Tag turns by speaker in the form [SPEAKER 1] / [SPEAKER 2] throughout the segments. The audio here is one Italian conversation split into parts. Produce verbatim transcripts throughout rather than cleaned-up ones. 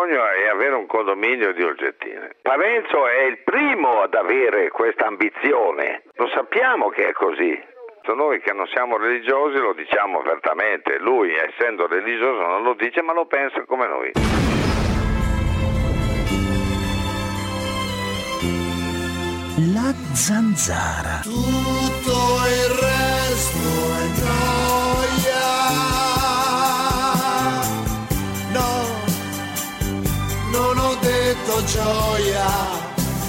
[SPEAKER 1] sogno è avere un condominio di oggettine. Parenzo è il primo ad avere questa ambizione, lo sappiamo che è così. Noi che non siamo religiosi lo diciamo apertamente, lui essendo religioso non lo dice ma lo pensa come noi.
[SPEAKER 2] La zanzara.
[SPEAKER 3] Tutto il resto è gioia. No, non ho detto gioia.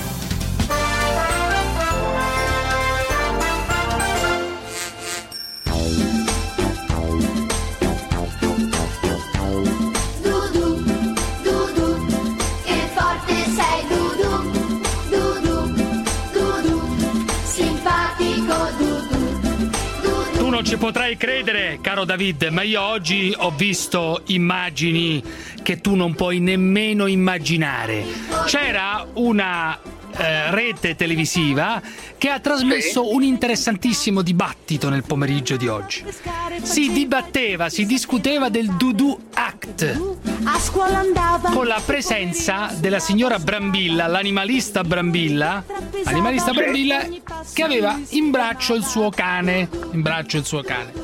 [SPEAKER 4] Non ci potrai credere, caro David, ma io oggi ho visto immagini che tu non puoi nemmeno immaginare. C'era una eh, rete televisiva che ha trasmesso sì. un interessantissimo dibattito nel pomeriggio di oggi. Si dibatteva, si discuteva del Dudu Act,
[SPEAKER 5] a scuola andava
[SPEAKER 4] con la presenza della signora Brambilla, l'animalista Brambilla, animalista Brambilla che aveva in braccio il suo cane, in braccio il suo cane.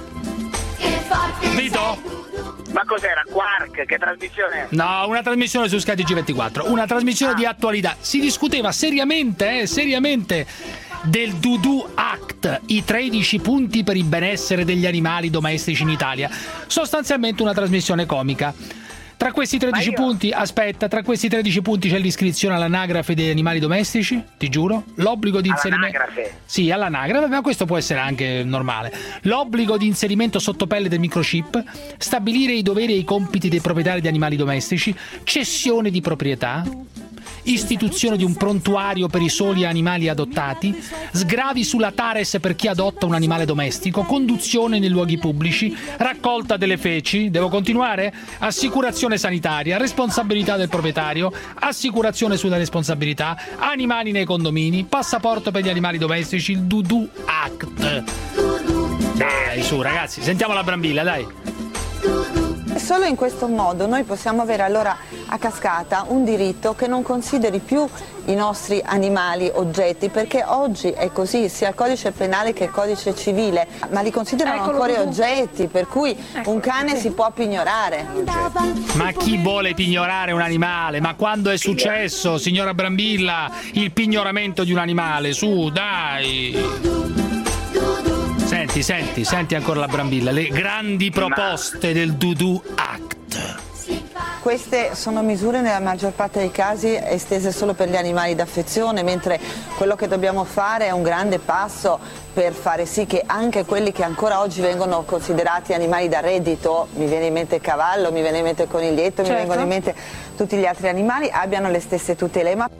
[SPEAKER 4] Vito?
[SPEAKER 6] Ma cos'era? Quark? Che trasmissione?
[SPEAKER 4] No, una trasmissione su Sky T G ventiquattro, una trasmissione ah. di attualità. Si discuteva seriamente, eh, seriamente del Dudu Act, i tredici punti per il benessere degli animali domestici in Italia. Sostanzialmente una trasmissione comica. Tra questi tredici io... punti, aspetta, tra questi tredici punti c'è l'iscrizione all'anagrafe degli animali domestici, ti giuro, l'obbligo di inserimento...
[SPEAKER 6] All'anagrafe?
[SPEAKER 4] Sì, all'anagrafe, ma questo può essere anche normale. L'obbligo di inserimento sotto pelle del microchip, stabilire i doveri e i compiti dei proprietari di animali domestici, cessione di proprietà, istituzione di un prontuario per i soli animali adottati, sgravi sulla Tares per chi adotta un animale domestico, conduzione nei luoghi pubblici, raccolta delle feci, devo continuare? Assicurazione sanitaria, responsabilità del proprietario, assicurazione sulla responsabilità, animali nei condomini, passaporto per gli animali domestici, il Dudu Act. Dai, su ragazzi, sentiamo la Brambilla, dai.
[SPEAKER 7] Solo in questo modo noi possiamo avere allora a cascata un diritto che non consideri più i nostri animali oggetti, perché oggi è così, sia il codice penale che il codice civile, ma li considerano Eccolo ancora tu. oggetti, per cui Eccolo un cane sì. si può pignorare.
[SPEAKER 4] Ma chi vuole pignorare un animale? Ma quando è successo, signora Brambilla, il pignoramento di un animale? Su, dai! Senti, senti, senti ancora la Brambilla, le grandi proposte del Dudu Act.
[SPEAKER 7] Queste sono misure nella maggior parte dei casi estese solo per gli animali d'affezione, mentre quello che dobbiamo fare è un grande passo per fare sì che anche quelli che ancora oggi vengono considerati animali da reddito, mi viene in mente il cavallo, mi viene in mente il coniglietto, certo. mi vengono in mente tutti gli altri animali, abbiano le stesse tutele. Ma...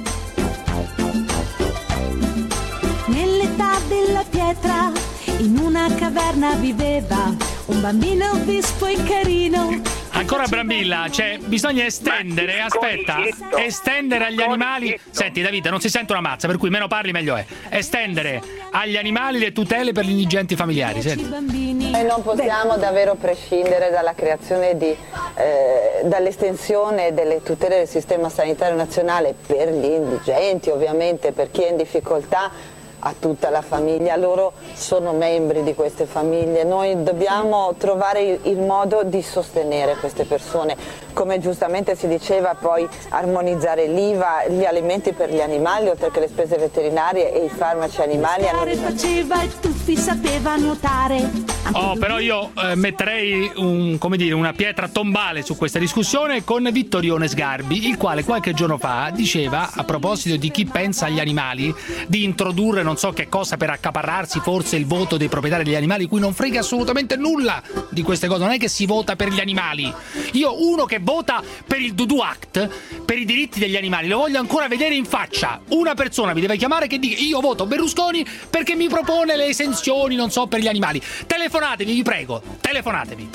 [SPEAKER 5] Nell'età della pietra, in una caverna viveva un bambino vispo e carino.
[SPEAKER 4] Ancora Brambilla, cioè bisogna estendere, aspetta, estendere agli animali. Senti Davide, non si sente una mazza, per cui meno parli meglio è. Estendere agli animali le tutele per gli indigenti familiari. Senti.
[SPEAKER 7] Noi non possiamo davvero prescindere dalla creazione di eh, dall'estensione delle tutele del sistema sanitario nazionale per gli indigenti, ovviamente, per chi è in difficoltà, a tutta la famiglia, loro sono membri di queste famiglie, noi dobbiamo trovare il, il modo di sostenere queste persone, come giustamente si diceva, poi armonizzare l'I V A, gli alimenti per gli animali, oltre che le spese veterinarie e i farmaci animali. Hanno
[SPEAKER 5] faceva e tutti sapeva nuotare.
[SPEAKER 4] Oh, però io eh, metterei un, come dire, una pietra tombale su questa discussione con Vittorione Sgarbi, il quale qualche giorno fa diceva, a proposito di chi pensa agli animali, di introdurre non so che cosa per accaparrarsi forse il voto dei proprietari degli animali, cui non frega assolutamente nulla di queste cose, non è che si vota per gli animali. Io uno che vota per il Dudu Act, per i diritti degli animali, lo voglio ancora vedere in faccia. Una persona mi deve chiamare che dica io voto Berlusconi perché mi propone le esenzioni, non so, per gli animali. Telefonatevi, vi prego, telefonatevi.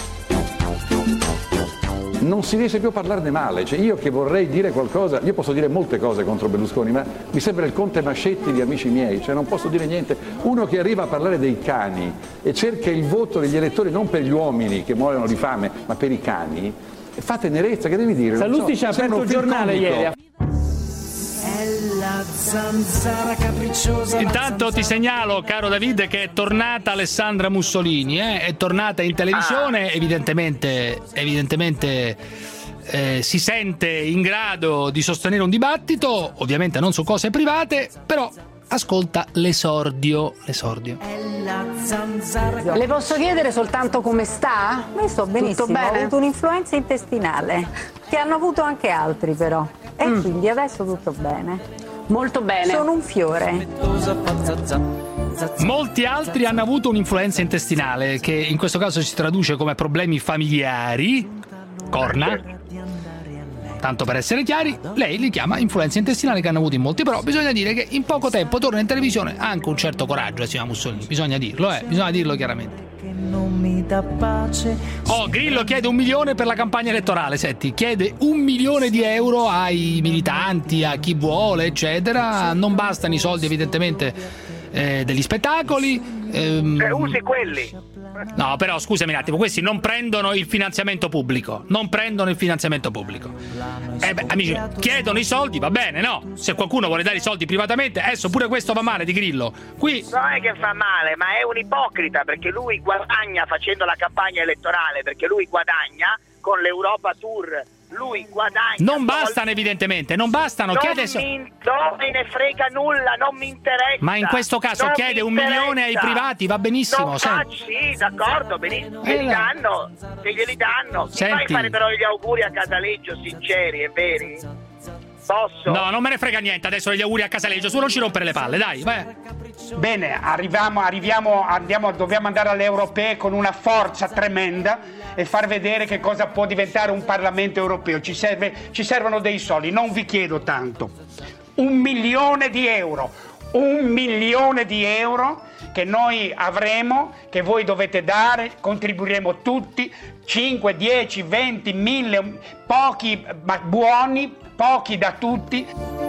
[SPEAKER 8] Non si riesce più a parlarne male, cioè io che vorrei dire qualcosa, io posso dire molte cose contro Berlusconi, ma mi sembra il Conte Mascetti di Amici miei, cioè non posso dire niente. Uno che arriva a parlare dei cani e cerca il voto degli elettori non per gli uomini che muoiono di fame, ma per i cani, fa tenerezza, che devi dire?
[SPEAKER 9] Sallusti ci ha aperto il giornale ieri.
[SPEAKER 2] È la zanzara capricciosa.
[SPEAKER 4] Intanto ti segnalo, caro David, che è tornata Alessandra Mussolini, eh? È tornata in televisione, ah. evidentemente, evidentemente eh, si sente in grado di sostenere un dibattito, ovviamente non su cose private, però ascolta l'esordio. l'esordio.
[SPEAKER 10] Le posso chiedere soltanto come sta?
[SPEAKER 11] Io sto benissimo,
[SPEAKER 10] Tutto bene?
[SPEAKER 11] Ho avuto un'influenza intestinale, che hanno avuto anche altri però, e mm. quindi adesso tutto bene.
[SPEAKER 10] Molto bene.
[SPEAKER 11] Sono un fiore.
[SPEAKER 4] Molti altri hanno avuto un'influenza intestinale, che in questo caso si traduce come problemi familiari, corna. Tanto per essere chiari, lei li chiama influenza intestinale, che hanno avuto in molti, però bisogna dire che in poco tempo torna in televisione anche un certo coraggio, signora Mussolini, bisogna dirlo, eh, bisogna dirlo chiaramente. Oh, Grillo chiede un milione per la campagna elettorale, senti, chiede un milione di euro ai militanti, a chi vuole, eccetera, non bastano i soldi evidentemente eh, degli spettacoli. Ehm...
[SPEAKER 6] Eh, usi quelli.
[SPEAKER 4] No, però scusami un attimo, questi non prendono il finanziamento pubblico, non prendono il finanziamento pubblico. Eh beh, amici, chiedono i soldi, va bene, no? Se qualcuno vuole dare i soldi privatamente, adesso pure questo va male di Grillo. Qui
[SPEAKER 6] non è che fa male, ma è un ipocrita, perché lui guadagna facendo la campagna elettorale, perché lui guadagna con l'Europa Tour. Lui guadagna.
[SPEAKER 4] Non bastano, evidentemente, non bastano.
[SPEAKER 6] Non,
[SPEAKER 4] chiede...
[SPEAKER 6] mi, non me ne frega nulla, non mi interessa.
[SPEAKER 4] Ma in questo caso
[SPEAKER 6] non
[SPEAKER 4] chiede un milione ai privati, va benissimo.
[SPEAKER 6] Non fa, sì, d'accordo, benissimo. Se
[SPEAKER 4] eh,
[SPEAKER 6] li danno, se glieli danno. Mi fai fare però gli auguri a Casaleggio, sinceri e veri? Posso?
[SPEAKER 4] No, non me ne frega niente adesso degli auguri a Casaleggio, su non ci rompere le palle, dai, vai.
[SPEAKER 12] Bene, arriviamo, arriviamo, andiamo, dobbiamo andare alle europee con una forza tremenda e far vedere che cosa può diventare un Parlamento europeo. Ci, serve, ci servono dei soldi, non vi chiedo tanto. Un milione di euro, un milione di euro che noi avremo, che voi dovete dare, contribuiremo tutti, cinque, dieci, venti, mille, pochi ma buoni, pochi da tutti.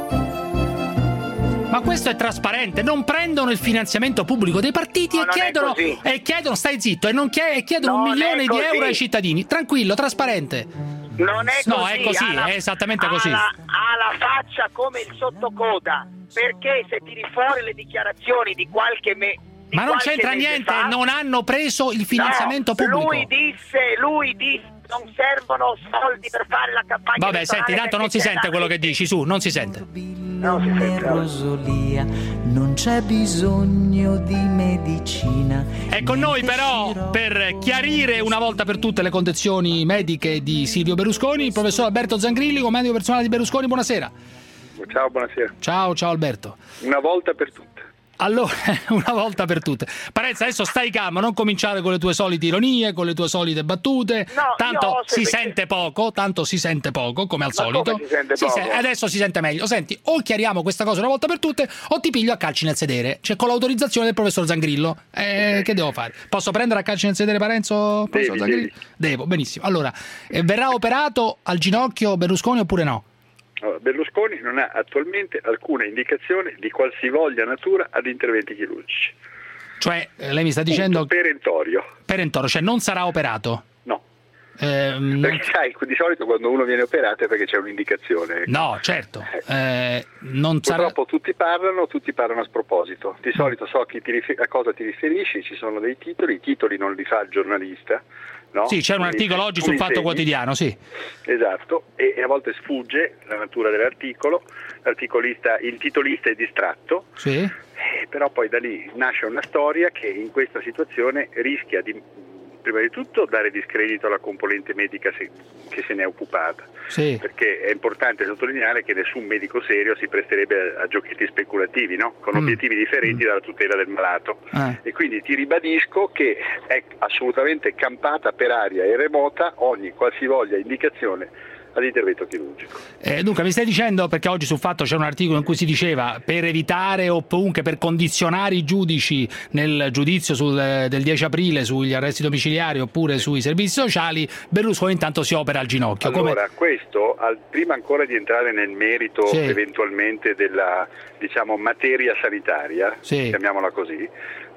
[SPEAKER 4] Ma questo è trasparente, non prendono il finanziamento pubblico dei partiti no, e, chiedono, e chiedono, stai zitto, e, non chie- e chiedono non un milione di euro ai cittadini. Tranquillo, trasparente.
[SPEAKER 6] Non è così.
[SPEAKER 4] No, è così, la, è esattamente così.
[SPEAKER 6] Ha la, ha la faccia come il sottocoda, perché se tiri fuori le dichiarazioni di qualche me di
[SPEAKER 4] Ma non
[SPEAKER 6] qualche
[SPEAKER 4] c'entra niente,
[SPEAKER 6] fa,
[SPEAKER 4] non hanno preso il finanziamento
[SPEAKER 6] no,
[SPEAKER 4] pubblico.
[SPEAKER 6] Lui disse, lui disse non servono soldi per fare la campagna.
[SPEAKER 4] Vabbè, senti, tanto non si sente quello che dici, su, non si sente.
[SPEAKER 6] Non si sente.
[SPEAKER 2] Rosolia, non c'è bisogno di medicina.
[SPEAKER 4] È con noi però, per chiarire una volta per tutte le condizioni mediche di Silvio Berlusconi, il professor Alberto Zangrilli, medico personale di Berlusconi. Buonasera.
[SPEAKER 13] Ciao, buonasera.
[SPEAKER 4] Ciao, ciao Alberto.
[SPEAKER 13] Una volta per tutte.
[SPEAKER 4] Allora, una volta per tutte. Parenza, adesso stai calmo, non cominciare con le tue solite ironie, con le tue solite battute.
[SPEAKER 6] No,
[SPEAKER 4] tanto si
[SPEAKER 6] perché...
[SPEAKER 4] sente poco, tanto si sente poco, come al
[SPEAKER 6] Ma
[SPEAKER 4] solito.
[SPEAKER 6] Come si sente
[SPEAKER 4] si
[SPEAKER 6] poco?
[SPEAKER 4] Se- adesso si sente meglio. Senti, o chiariamo questa cosa una volta per tutte, o ti piglio a calci nel sedere. Cioè, con l'autorizzazione del professor Zangrillo. Eh, che devo fare? Posso prendere a calci nel sedere, Parenzo?
[SPEAKER 13] Devi, devi.
[SPEAKER 4] Devo, benissimo. Allora, eh, verrà operato al ginocchio Berlusconi oppure no?
[SPEAKER 13] Berlusconi non ha attualmente alcuna indicazione di qualsivoglia natura ad interventi chirurgici.
[SPEAKER 4] Cioè, lei mi sta dicendo...
[SPEAKER 13] Punto perentorio.
[SPEAKER 4] Perentorio, cioè non sarà operato?
[SPEAKER 13] No.
[SPEAKER 4] Eh, non...
[SPEAKER 13] Perché sai, di solito quando uno viene operato è perché c'è un'indicazione.
[SPEAKER 4] No, certo. Eh, non
[SPEAKER 13] Purtroppo
[SPEAKER 4] sarà...
[SPEAKER 13] tutti parlano, tutti parlano a sproposito. Di solito so chi ti rifer- a cosa ti riferisci, ci sono dei titoli, i titoli non li fa il giornalista. No?
[SPEAKER 4] Sì, c'è un
[SPEAKER 13] Quindi,
[SPEAKER 4] articolo oggi sul Fatto Quotidiano, sì.
[SPEAKER 13] Esatto, e, e a volte sfugge la natura dell'articolo, l'articolista, il titolista è distratto,
[SPEAKER 4] sì.
[SPEAKER 13] eh, però poi da lì nasce una storia che in questa situazione rischia di, prima di tutto, dare discredito alla componente medica se, che se ne è occupata,
[SPEAKER 4] sì.
[SPEAKER 13] Perché è importante sottolineare che nessun medico serio si presterebbe a, a giochetti speculativi, no? Con mm. obiettivi differenti mm. dalla tutela del malato.
[SPEAKER 4] Ah.
[SPEAKER 13] E quindi ti ribadisco che è assolutamente campata per aria e remota ogni qualsivoglia indicazione ad intervento chirurgico.
[SPEAKER 4] Eh, dunque mi stai dicendo, perché oggi sul Fatto c'è un articolo in cui si diceva, per evitare o comunque per condizionare i giudici nel giudizio sul, del dieci aprile sugli arresti domiciliari oppure sui servizi sociali, Berlusconi intanto si opera al ginocchio.
[SPEAKER 13] Allora,
[SPEAKER 4] come...
[SPEAKER 13] questo, al, prima ancora di entrare nel merito
[SPEAKER 4] sì.
[SPEAKER 13] eventualmente della, diciamo, materia sanitaria,
[SPEAKER 4] sì.
[SPEAKER 13] chiamiamola così,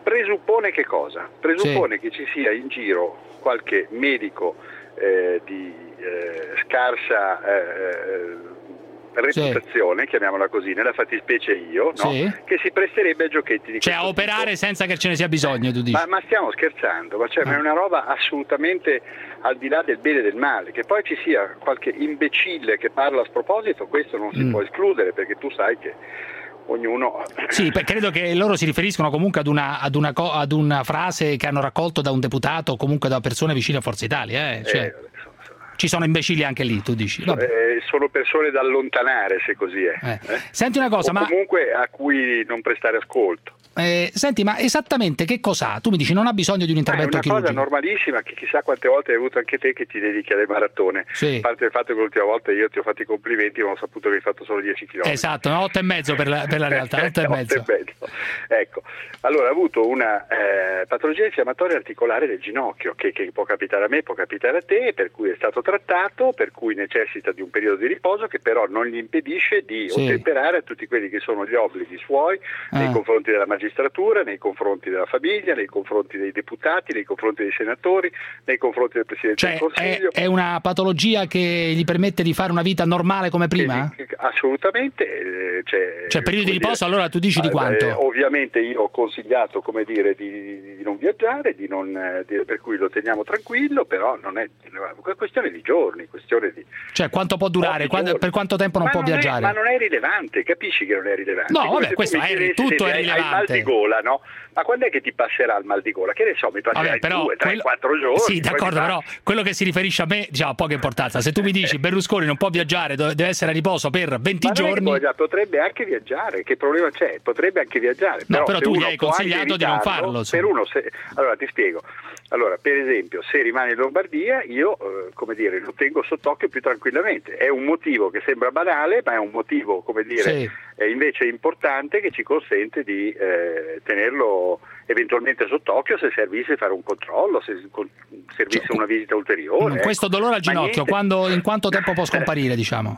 [SPEAKER 13] presuppone che cosa? Presuppone
[SPEAKER 4] sì.
[SPEAKER 13] che ci sia in giro qualche medico eh, di eh, scarsa eh, reputazione, sì. chiamiamola così, nella fattispecie io, no?
[SPEAKER 4] sì.
[SPEAKER 13] che si presterebbe a giochetti di
[SPEAKER 4] cioè
[SPEAKER 13] questo
[SPEAKER 4] a operare
[SPEAKER 13] tipo.
[SPEAKER 4] senza che ce ne sia bisogno, tu dici.
[SPEAKER 13] Ma, ma stiamo scherzando, ma, cioè,
[SPEAKER 4] ah.
[SPEAKER 13] ma è una roba assolutamente al di là del bene e del male. Che poi ci sia qualche imbecille che parla a sproposito, questo non si mm. può escludere, perché tu sai che ognuno...
[SPEAKER 4] Sì, credo che loro si riferiscono comunque ad una, ad una, ad una frase che hanno raccolto da un deputato o comunque da persone vicine a Forza Italia, eh? Cioè...
[SPEAKER 13] Eh,
[SPEAKER 4] ci sono imbecilli anche lì, tu dici.
[SPEAKER 13] Eh, sono persone da allontanare, se così è.
[SPEAKER 4] Eh.
[SPEAKER 13] Eh?
[SPEAKER 4] Senti una cosa,
[SPEAKER 13] o
[SPEAKER 4] ma
[SPEAKER 13] comunque a cui non prestare ascolto.
[SPEAKER 4] Eh, senti, ma esattamente che cos'ha? Tu mi dici non ha bisogno di un intervento chirurgico.
[SPEAKER 13] È una cosa normalissima che chissà quante volte hai avuto anche te, che ti dedichi alle maratone.
[SPEAKER 4] Sì.
[SPEAKER 13] A parte il fatto che l'ultima volta io ti ho fatto i complimenti, ma ho saputo che hai fatto solo dieci chilometri.
[SPEAKER 4] Esatto, no, otto e mezzo per la, per la realtà, otto e mezzo.
[SPEAKER 13] otto e mezzo. Ecco, allora ha avuto una eh, patologia infiammatoria articolare del ginocchio, che, che può capitare a me, può capitare a te, per cui è stato trattato, per cui necessita di un periodo di riposo che però non gli impedisce di
[SPEAKER 4] sì.
[SPEAKER 13] ottemperare a tutti quelli che sono gli obblighi suoi ah. nei confronti della magistratura, nei confronti della famiglia, nei confronti dei deputati, nei confronti dei senatori, nei confronti del Presidente
[SPEAKER 4] cioè,
[SPEAKER 13] del Consiglio.
[SPEAKER 4] È, è una patologia che gli permette di fare una vita normale come prima?
[SPEAKER 13] Eh, assolutamente. Cioè,
[SPEAKER 4] cioè periodi di riposo, allora tu dici di
[SPEAKER 13] eh,
[SPEAKER 4] quanto?
[SPEAKER 13] Ovviamente io ho consigliato, come dire, di, di non viaggiare, di non, di, per cui lo teniamo tranquillo, però non è una questione di giorni, questione di...
[SPEAKER 4] Cioè quanto può durare, quando, per quanto tempo non
[SPEAKER 13] ma
[SPEAKER 4] può
[SPEAKER 13] non
[SPEAKER 4] viaggiare?
[SPEAKER 13] È, ma non è rilevante, capisci che non è rilevante?
[SPEAKER 4] No, vabbè, questo è, tutto è rilevante.
[SPEAKER 13] Hai il mal di gola, no? Ma quando è che ti passerà il mal di gola? Che ne so, mi passerà
[SPEAKER 4] vabbè, però,
[SPEAKER 13] due, tre,
[SPEAKER 4] quello...
[SPEAKER 13] quattro giorni.
[SPEAKER 4] Sì, d'accordo, però quello che si riferisce a me diciamo, ha poca importanza. Se tu mi dici Berlusconi non può viaggiare, deve essere a riposo per venti
[SPEAKER 13] ma
[SPEAKER 4] giorni...
[SPEAKER 13] Poi, potrebbe anche viaggiare, che problema c'è? Potrebbe anche viaggiare.
[SPEAKER 4] No,
[SPEAKER 13] però,
[SPEAKER 4] però tu gli hai consigliato di non farlo.
[SPEAKER 13] Per uno, se... Allora ti spiego. Allora, per esempio, se rimane in Lombardia, io, eh, come dire, lo tengo sott'occhio più tranquillamente. È un motivo che sembra banale, ma è un motivo, come dire,
[SPEAKER 4] sì.
[SPEAKER 13] è invece importante, che ci consente di eh, tenerlo eventualmente sott'occhio se servisse fare un controllo, se servisse cioè, una visita ulteriore.
[SPEAKER 4] Questo
[SPEAKER 13] ecco.
[SPEAKER 4] dolore al ginocchio, quando, in quanto tempo può scomparire, diciamo?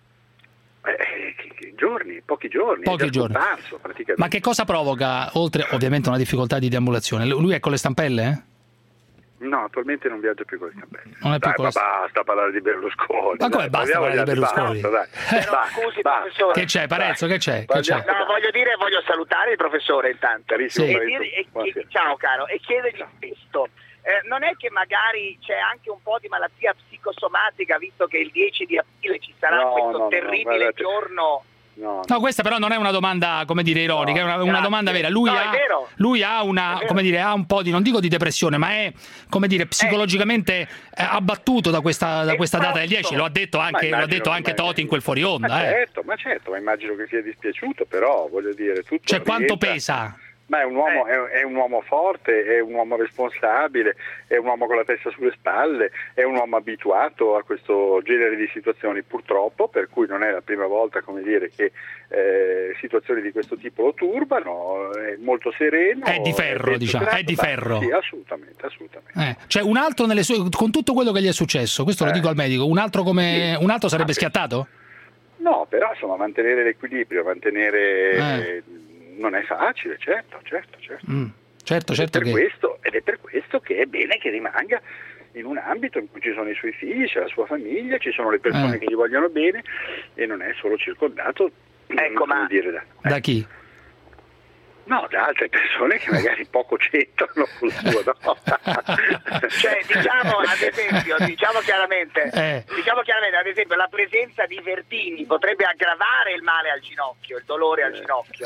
[SPEAKER 13] Eh, che, che giorni, pochi giorni.
[SPEAKER 4] Pochi
[SPEAKER 13] è già
[SPEAKER 4] giorni.
[SPEAKER 13] scomparso, praticamente.
[SPEAKER 4] Ma che cosa provoca, oltre ovviamente una difficoltà di deambulazione? Lui è con le stampelle, eh?
[SPEAKER 13] No, attualmente non viaggia più con le stampelle.
[SPEAKER 4] Non è più
[SPEAKER 13] dai,
[SPEAKER 4] con
[SPEAKER 13] ma
[SPEAKER 4] le...
[SPEAKER 13] basta parlare di Berlusconi.
[SPEAKER 4] Ma come
[SPEAKER 13] dai,
[SPEAKER 4] basta parlare di Berlusconi?
[SPEAKER 13] Basta, dai.
[SPEAKER 6] Però,
[SPEAKER 13] Bah,
[SPEAKER 6] scusi,
[SPEAKER 13] bah.
[SPEAKER 6] professore.
[SPEAKER 4] Che c'è, Parenzo, che c'è? Che c'è?
[SPEAKER 6] No, voglio dire, voglio salutare il professore intanto.
[SPEAKER 13] Carissimo,
[SPEAKER 6] e
[SPEAKER 13] carissimo.
[SPEAKER 6] dire, e, e, ciao caro, e chiedergli questo. Eh, non è che magari c'è anche un po' di malattia psicosomatica, visto che il dieci di aprile ci sarà
[SPEAKER 13] no,
[SPEAKER 6] questo
[SPEAKER 13] no,
[SPEAKER 6] terribile
[SPEAKER 13] no,
[SPEAKER 6] giorno...
[SPEAKER 13] No,
[SPEAKER 4] no, questa però non è una domanda, come dire, ironica, no, è una, una domanda vera. Lui,
[SPEAKER 6] no,
[SPEAKER 4] ha,
[SPEAKER 6] vero.
[SPEAKER 4] lui ha una, come dire, ha un po' di, non dico di depressione, ma è, come dire, psicologicamente eh. abbattuto da questa, da questa data del dieci. Lo ha detto anche, lo ha detto anche Toti in quel fuori onda.
[SPEAKER 13] Ma
[SPEAKER 4] eh.
[SPEAKER 13] certo, ma certo, ma immagino che sia dispiaciuto, però voglio dire tutto.
[SPEAKER 4] Cioè, quanto
[SPEAKER 13] rientra...
[SPEAKER 4] pesa?
[SPEAKER 13] Ma è un uomo,
[SPEAKER 6] eh.
[SPEAKER 13] è, è un uomo forte, è un uomo responsabile, è un uomo con la testa sulle spalle, è un uomo abituato a questo genere di situazioni, purtroppo, per cui non è la prima volta, come dire, che eh, situazioni di questo tipo lo turbano, è molto sereno.
[SPEAKER 4] È di ferro,
[SPEAKER 13] è
[SPEAKER 4] diciamo, è di ferro.
[SPEAKER 13] Sì, assolutamente, assolutamente.
[SPEAKER 4] Eh. Cioè, un altro nelle sue, con tutto quello che gli è successo, questo eh. lo dico al medico, un altro come
[SPEAKER 13] sì.
[SPEAKER 4] un altro sarebbe schiattato?
[SPEAKER 13] No, però insomma mantenere l'equilibrio, mantenere
[SPEAKER 4] eh.
[SPEAKER 13] non è facile, certo, certo, certo.
[SPEAKER 4] Mm, certo, certo
[SPEAKER 13] ed, è per
[SPEAKER 4] che...
[SPEAKER 13] questo, ed è per questo che è bene che rimanga in un ambito in cui ci sono i suoi figli, c'è la sua famiglia, ci sono le persone
[SPEAKER 4] eh.
[SPEAKER 13] che gli vogliono bene e non è solo circondato,
[SPEAKER 6] ecco, ma...
[SPEAKER 13] dire, da,
[SPEAKER 4] da
[SPEAKER 13] eh.
[SPEAKER 4] chi?
[SPEAKER 13] No, da altre persone che magari poco c'entrano col suo, no?
[SPEAKER 6] Cioè, diciamo, ad esempio, diciamo chiaramente,
[SPEAKER 4] eh.
[SPEAKER 6] diciamo chiaramente, ad esempio, la presenza di Vertini potrebbe aggravare il male al ginocchio, il dolore al ginocchio.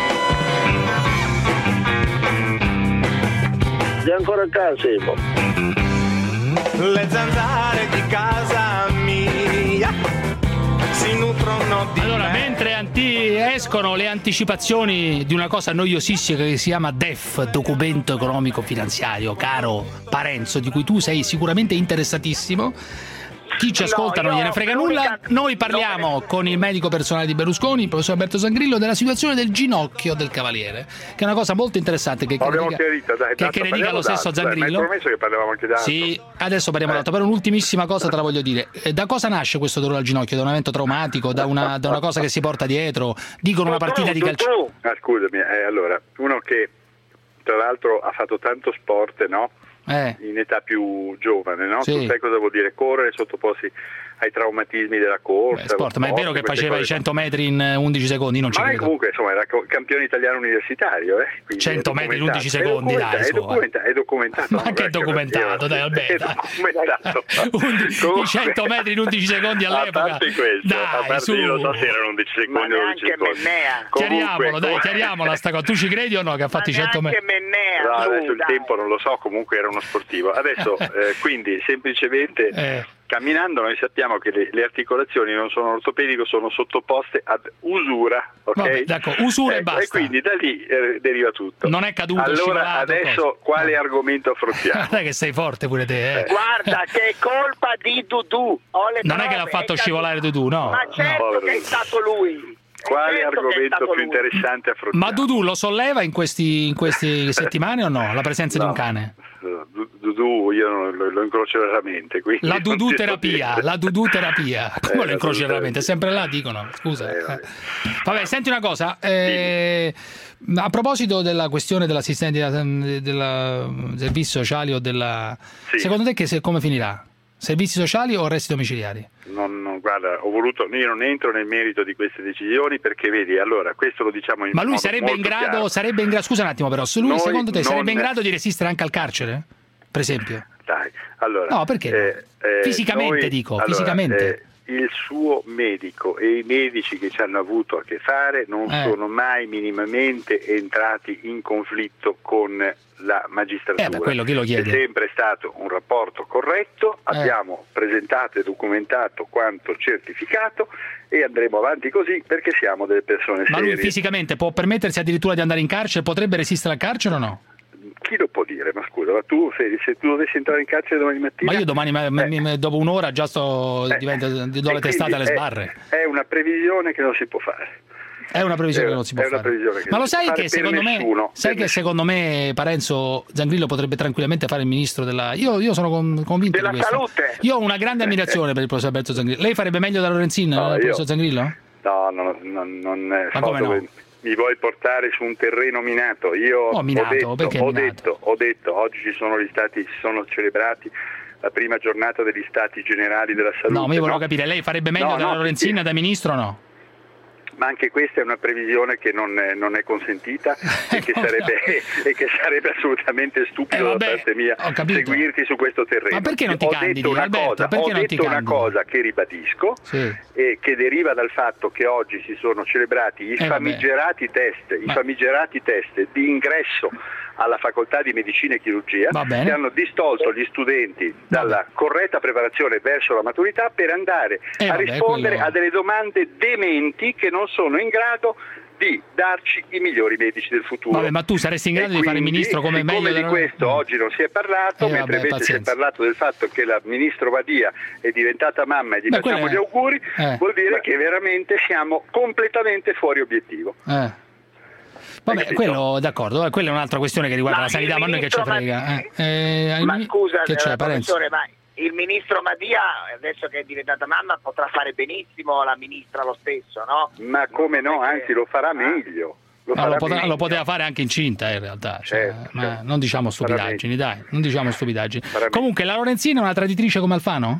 [SPEAKER 14] Sei ancora a casa, Simo?
[SPEAKER 3] Le zanzare di casa mia si nutrono di
[SPEAKER 4] allora,
[SPEAKER 3] me.
[SPEAKER 4] mentre anti- escono le anticipazioni di una cosa noiosissima che si chiama D E F, Documento Economico Finanziario, caro Parenzo, di cui tu sei sicuramente interessatissimo. Chi ci ascolta no, non gliene frega nulla. Noi parliamo con il medico personale di Berlusconi, il professor Alberto Zangrillo, della situazione del ginocchio del Cavaliere, che è una cosa molto interessante che, che ne dica,
[SPEAKER 13] chiarito, dai,
[SPEAKER 4] che, che ne dica lo stesso Zangrillo.
[SPEAKER 13] Ma hai promesso che parlavamo anche d'altro.
[SPEAKER 4] Sì, adesso parliamo d'altro, però un'ultimissima cosa te la voglio dire. Da cosa nasce questo dolore al ginocchio? Da un evento traumatico? Da una, da una cosa che si porta dietro? Dicono una partita di calcio.
[SPEAKER 13] Ah, scusami, eh, allora, uno che tra l'altro ha fatto tanto sport, no?
[SPEAKER 4] Eh.
[SPEAKER 13] In età più giovane, no?
[SPEAKER 4] Sì.
[SPEAKER 13] Tu sai cosa vuol dire correre sottoposti ai traumatismi della corsa?
[SPEAKER 4] Beh, sport, ma è vero che faceva i cento metri in undici secondi, non ci
[SPEAKER 13] ma
[SPEAKER 4] credo.
[SPEAKER 13] comunque insomma era campione italiano universitario, eh?
[SPEAKER 4] cento metri in undici secondi,
[SPEAKER 13] è
[SPEAKER 4] dai,
[SPEAKER 13] è, documenta- è documentato.
[SPEAKER 4] Ma che è documentato, dai, Alberto. I cento metri in undici secondi all'epoca.
[SPEAKER 13] A parte questo,
[SPEAKER 4] dai,
[SPEAKER 13] a parte
[SPEAKER 4] su.
[SPEAKER 13] io non so se erano undici secondi o undici secondi.
[SPEAKER 4] Chiariamolo, dai, chiariamola sta cosa. Tu ci credi o no che ha fatto i cento metri?
[SPEAKER 13] No, adesso il tempo non lo so, comunque era uno sportivo. Adesso eh, quindi semplicemente
[SPEAKER 4] eh.
[SPEAKER 13] camminando noi sappiamo che le, le articolazioni non sono ortopediche, sono sottoposte ad usura, ok?
[SPEAKER 4] Vabbè, d'accordo, usura e
[SPEAKER 13] ecco,
[SPEAKER 4] basta.
[SPEAKER 13] E quindi da lì eh, deriva tutto.
[SPEAKER 4] Non è caduto,
[SPEAKER 13] allora
[SPEAKER 4] scivolato,
[SPEAKER 13] adesso
[SPEAKER 4] cosa?
[SPEAKER 13] quale argomento affrontiamo?
[SPEAKER 4] Guarda che sei forte pure te, eh.
[SPEAKER 6] Guarda che è colpa di Dudu. Ho le
[SPEAKER 4] Non è che
[SPEAKER 6] prove,
[SPEAKER 4] l'ha fatto
[SPEAKER 6] è
[SPEAKER 4] scivolare Dudu, no.
[SPEAKER 6] Ma certo
[SPEAKER 4] no.
[SPEAKER 6] che è stato lui.
[SPEAKER 13] Quale
[SPEAKER 6] certo
[SPEAKER 13] argomento più
[SPEAKER 6] lui.
[SPEAKER 13] interessante affrontare?
[SPEAKER 4] Ma Dudu lo solleva in questi in queste settimane o no? La presenza
[SPEAKER 13] no.
[SPEAKER 4] di un cane?
[SPEAKER 13] Dudu io non, lo, lo incrocio raramente.
[SPEAKER 4] La Dudu terapia, la Dudu terapia. Come
[SPEAKER 13] eh,
[SPEAKER 4] lo incroci raramente? È sempre là, dicono. Scusa. Eh, vabbè. vabbè, senti una cosa. Eh, a proposito della questione dell'assistente del servizi sociali o della.
[SPEAKER 13] Sì.
[SPEAKER 4] Secondo te che se, come finirà? Servizi sociali o arresti domiciliari?
[SPEAKER 13] Non, non, guarda, ho voluto, io non entro nel merito di queste decisioni perché vedi, allora, questo lo diciamo in
[SPEAKER 4] Ma lui
[SPEAKER 13] modo
[SPEAKER 4] sarebbe in grado,
[SPEAKER 13] chiaro.
[SPEAKER 4] sarebbe in grado, scusa un attimo però, lui
[SPEAKER 13] Noi
[SPEAKER 4] secondo te
[SPEAKER 13] non...
[SPEAKER 4] sarebbe in grado di resistere anche al carcere? Per esempio?
[SPEAKER 13] Dai, allora.
[SPEAKER 4] No, perché?
[SPEAKER 13] Eh, eh,
[SPEAKER 4] fisicamente
[SPEAKER 13] noi,
[SPEAKER 4] dico,
[SPEAKER 13] allora,
[SPEAKER 4] fisicamente.
[SPEAKER 13] Eh, il suo medico e i medici che ci hanno avuto a che fare non
[SPEAKER 4] eh.
[SPEAKER 13] sono mai minimamente entrati in conflitto con la magistratura.
[SPEAKER 4] Eh, beh, quello chi lo chiede?
[SPEAKER 13] È sempre stato un rapporto corretto,
[SPEAKER 4] eh.
[SPEAKER 13] abbiamo presentato e documentato quanto certificato e andremo avanti così perché siamo delle persone
[SPEAKER 4] Ma
[SPEAKER 13] serie.
[SPEAKER 4] lui fisicamente può permettersi addirittura di andare in carcere? Potrebbe resistere al carcere o no?
[SPEAKER 13] Chi lo può dire? Ma scusa, ma tu se, se tu dovessi entrare in carcere domani mattina...
[SPEAKER 4] Ma io domani, eh. dopo un'ora già sto
[SPEAKER 13] eh.
[SPEAKER 4] divento, do le testate alle sbarre.
[SPEAKER 13] È, è una previsione che non si può fare.
[SPEAKER 4] È una previsione
[SPEAKER 13] è,
[SPEAKER 4] che non si può fare.
[SPEAKER 13] Ma
[SPEAKER 4] lo sai che secondo
[SPEAKER 13] nessuno,
[SPEAKER 4] me sai che nessuno. secondo me Parenzo Zangrillo potrebbe tranquillamente fare il ministro della io, io sono convinto
[SPEAKER 6] della
[SPEAKER 4] di questo.
[SPEAKER 6] salute.
[SPEAKER 4] Io ho una grande ammirazione per il professor Alberto Zangrillo. Lei farebbe meglio da Lorenzin,
[SPEAKER 13] no,
[SPEAKER 4] il professor
[SPEAKER 13] io,
[SPEAKER 4] Zangrillo?
[SPEAKER 13] No, no, no, non è
[SPEAKER 4] Ma come no?
[SPEAKER 13] Mi vuoi portare su un terreno minato? Io
[SPEAKER 4] oh, minato,
[SPEAKER 13] ho, detto,
[SPEAKER 4] perché
[SPEAKER 13] ho,
[SPEAKER 4] minato?
[SPEAKER 13] detto, ho detto, oggi ci sono gli stati, si sono celebrati la prima giornata degli stati generali della salute.
[SPEAKER 4] No, ma io volevo
[SPEAKER 13] no?
[SPEAKER 4] capire, lei farebbe meglio
[SPEAKER 13] no,
[SPEAKER 4] da
[SPEAKER 13] no,
[SPEAKER 4] Lorenzin
[SPEAKER 13] sì.
[SPEAKER 4] da ministro o no?
[SPEAKER 13] Ma anche questa è una previsione che non è, non è consentita e, che sarebbe, e che sarebbe assolutamente stupido
[SPEAKER 4] eh, vabbè,
[SPEAKER 13] da parte mia seguirti su questo terreno.
[SPEAKER 4] Ma perché non ti
[SPEAKER 13] ho
[SPEAKER 4] candidi,
[SPEAKER 13] detto una
[SPEAKER 4] Alberto?
[SPEAKER 13] cosa,
[SPEAKER 4] perché
[SPEAKER 13] ho
[SPEAKER 4] non
[SPEAKER 13] detto
[SPEAKER 4] ti
[SPEAKER 13] una cosa che ribadisco
[SPEAKER 4] sì.
[SPEAKER 13] e che deriva dal fatto che oggi si sono celebrati i
[SPEAKER 4] eh,
[SPEAKER 13] famigerati test,
[SPEAKER 4] Ma...
[SPEAKER 13] i famigerati test di ingresso alla facoltà di medicina e chirurgia che hanno distolto gli studenti dalla vabbè. corretta preparazione verso la maturità per andare
[SPEAKER 4] eh,
[SPEAKER 13] a
[SPEAKER 4] vabbè,
[SPEAKER 13] rispondere
[SPEAKER 4] quello...
[SPEAKER 13] a delle domande dementi che non sono in grado di darci i migliori medici del futuro.
[SPEAKER 4] Vabbè, ma tu saresti in grado
[SPEAKER 13] e
[SPEAKER 4] di fare il
[SPEAKER 13] quindi,
[SPEAKER 4] ministro come meglio
[SPEAKER 13] come di
[SPEAKER 4] della...
[SPEAKER 13] questo oggi non si è parlato,
[SPEAKER 4] eh,
[SPEAKER 13] mentre
[SPEAKER 4] vabbè,
[SPEAKER 13] invece
[SPEAKER 4] pazienza.
[SPEAKER 13] si è parlato del fatto che la ministro Badia è diventata mamma e gli
[SPEAKER 4] Beh,
[SPEAKER 13] facciamo
[SPEAKER 4] è...
[SPEAKER 13] gli auguri,
[SPEAKER 4] eh.
[SPEAKER 13] vuol dire
[SPEAKER 4] Beh.
[SPEAKER 13] che veramente siamo completamente fuori obiettivo.
[SPEAKER 4] Eh. Vabbè, quello d'accordo, quella è un'altra questione che riguarda
[SPEAKER 6] ma
[SPEAKER 4] la sanità, ma noi che ci frega.
[SPEAKER 6] Ma,
[SPEAKER 4] eh, eh,
[SPEAKER 6] ma scusa,
[SPEAKER 4] che c'è,
[SPEAKER 6] professore, ma il ministro Madia, adesso che è diventata mamma, potrà fare benissimo la ministra lo stesso, no?
[SPEAKER 13] Ma come no, anzi lo farà meglio. Lo,
[SPEAKER 4] no, lo,
[SPEAKER 13] farà
[SPEAKER 4] poteva, lo poteva fare anche incinta in realtà, cioè,
[SPEAKER 13] certo,
[SPEAKER 4] ma
[SPEAKER 13] certo.
[SPEAKER 4] non diciamo stupidaggini, dai, non diciamo stupidaggini.
[SPEAKER 13] Farà
[SPEAKER 4] Comunque la Lorenzin è una traditrice come Alfano?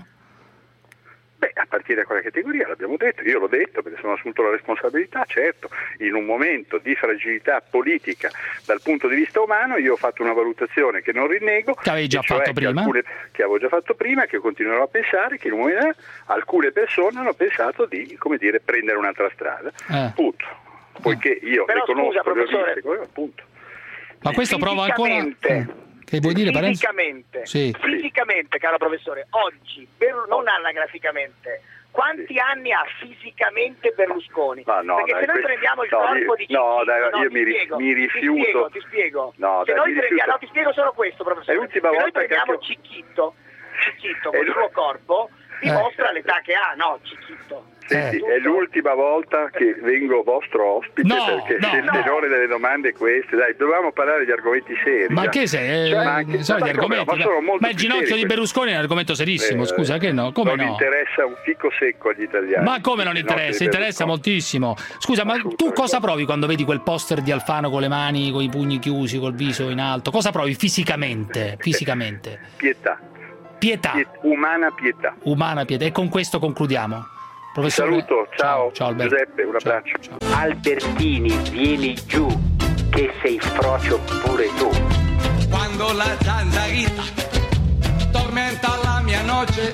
[SPEAKER 13] Beh, a partire da quella categoria, l'abbiamo detto, io l'ho detto perché sono assunto la responsabilità, certo, in un momento di fragilità politica dal punto di vista umano io ho fatto una valutazione che non rinnego,
[SPEAKER 4] che avevi già
[SPEAKER 13] cioè
[SPEAKER 4] fatto
[SPEAKER 13] che
[SPEAKER 4] prima,
[SPEAKER 13] alcune, che avevo già fatto prima, che continuerò a pensare che in un momento alcune persone hanno pensato di, come dire, prendere un'altra strada,
[SPEAKER 4] eh.
[SPEAKER 13] punto, poiché io
[SPEAKER 6] Però
[SPEAKER 13] riconosco
[SPEAKER 6] scusa, professore,
[SPEAKER 13] viste, appunto.
[SPEAKER 4] Ma questo prova ancora... Eh. Che vuoi dire,
[SPEAKER 6] fisicamente,
[SPEAKER 4] sì.
[SPEAKER 6] fisicamente, caro professore, oggi, per, non anagraficamente, quanti sì. anni ha fisicamente Berlusconi?
[SPEAKER 13] Ma no,
[SPEAKER 6] perché
[SPEAKER 13] dai,
[SPEAKER 6] se noi
[SPEAKER 13] questo...
[SPEAKER 6] prendiamo il
[SPEAKER 13] no,
[SPEAKER 6] corpo
[SPEAKER 13] io...
[SPEAKER 6] di Cicchito,
[SPEAKER 13] no, dai,
[SPEAKER 6] no,
[SPEAKER 13] io
[SPEAKER 6] ti
[SPEAKER 13] mi,
[SPEAKER 6] spiego,
[SPEAKER 13] mi rifiuto.
[SPEAKER 6] Ti spiego, ti spiego.
[SPEAKER 13] No,
[SPEAKER 6] se
[SPEAKER 13] dai,
[SPEAKER 6] noi
[SPEAKER 13] mi
[SPEAKER 6] prendiamo,
[SPEAKER 13] rifiuto.
[SPEAKER 6] no, ti spiego solo questo, professore.
[SPEAKER 13] È l'ultima
[SPEAKER 6] se
[SPEAKER 13] volta
[SPEAKER 6] noi prendiamo
[SPEAKER 13] che...
[SPEAKER 6] Cicchito, Cicchito con il suo corpo, dimostra eh. l'età che ha, no, Cicchito.
[SPEAKER 13] Senti,
[SPEAKER 4] Eh.
[SPEAKER 13] è l'ultima volta che vengo vostro ospite,
[SPEAKER 4] No,
[SPEAKER 13] perché
[SPEAKER 4] no,
[SPEAKER 13] se il
[SPEAKER 4] no.
[SPEAKER 13] tenore delle domande è questo, dai, dovevamo parlare di argomenti seri.
[SPEAKER 4] Ma
[SPEAKER 13] già.
[SPEAKER 4] che sei?
[SPEAKER 13] Cioè,
[SPEAKER 4] Eh,
[SPEAKER 13] ma anche-
[SPEAKER 4] so,
[SPEAKER 13] ma
[SPEAKER 4] gli
[SPEAKER 13] come no,
[SPEAKER 4] argomenti,
[SPEAKER 13] ma sono molto
[SPEAKER 4] ma il
[SPEAKER 13] più
[SPEAKER 4] ginocchio
[SPEAKER 13] seri
[SPEAKER 4] di
[SPEAKER 13] questi.
[SPEAKER 4] Berlusconi è un argomento serissimo,
[SPEAKER 13] Eh,
[SPEAKER 4] scusa, che no? Come
[SPEAKER 13] non
[SPEAKER 4] no?
[SPEAKER 13] interessa un fico secco agli italiani.
[SPEAKER 4] Ma come non
[SPEAKER 13] I nostri
[SPEAKER 4] interessa? Interessa moltissimo. Scusa, ma tu cosa provi quando vedi quel poster di Alfano con le mani, con i pugni chiusi, col viso in alto? Cosa provi fisicamente? Fisicamente?
[SPEAKER 13] Pietà.
[SPEAKER 4] Pietà.
[SPEAKER 13] Piet- umana pietà.
[SPEAKER 4] Umana pietà. E con questo concludiamo.
[SPEAKER 13] Ti saluto, ciao,
[SPEAKER 4] ciao Alberto.
[SPEAKER 13] Giuseppe, un abbraccio.
[SPEAKER 15] Albertini, vieni giù, che sei frocio pure tu.
[SPEAKER 16] Quando la zanzarita tormenta la mia noche,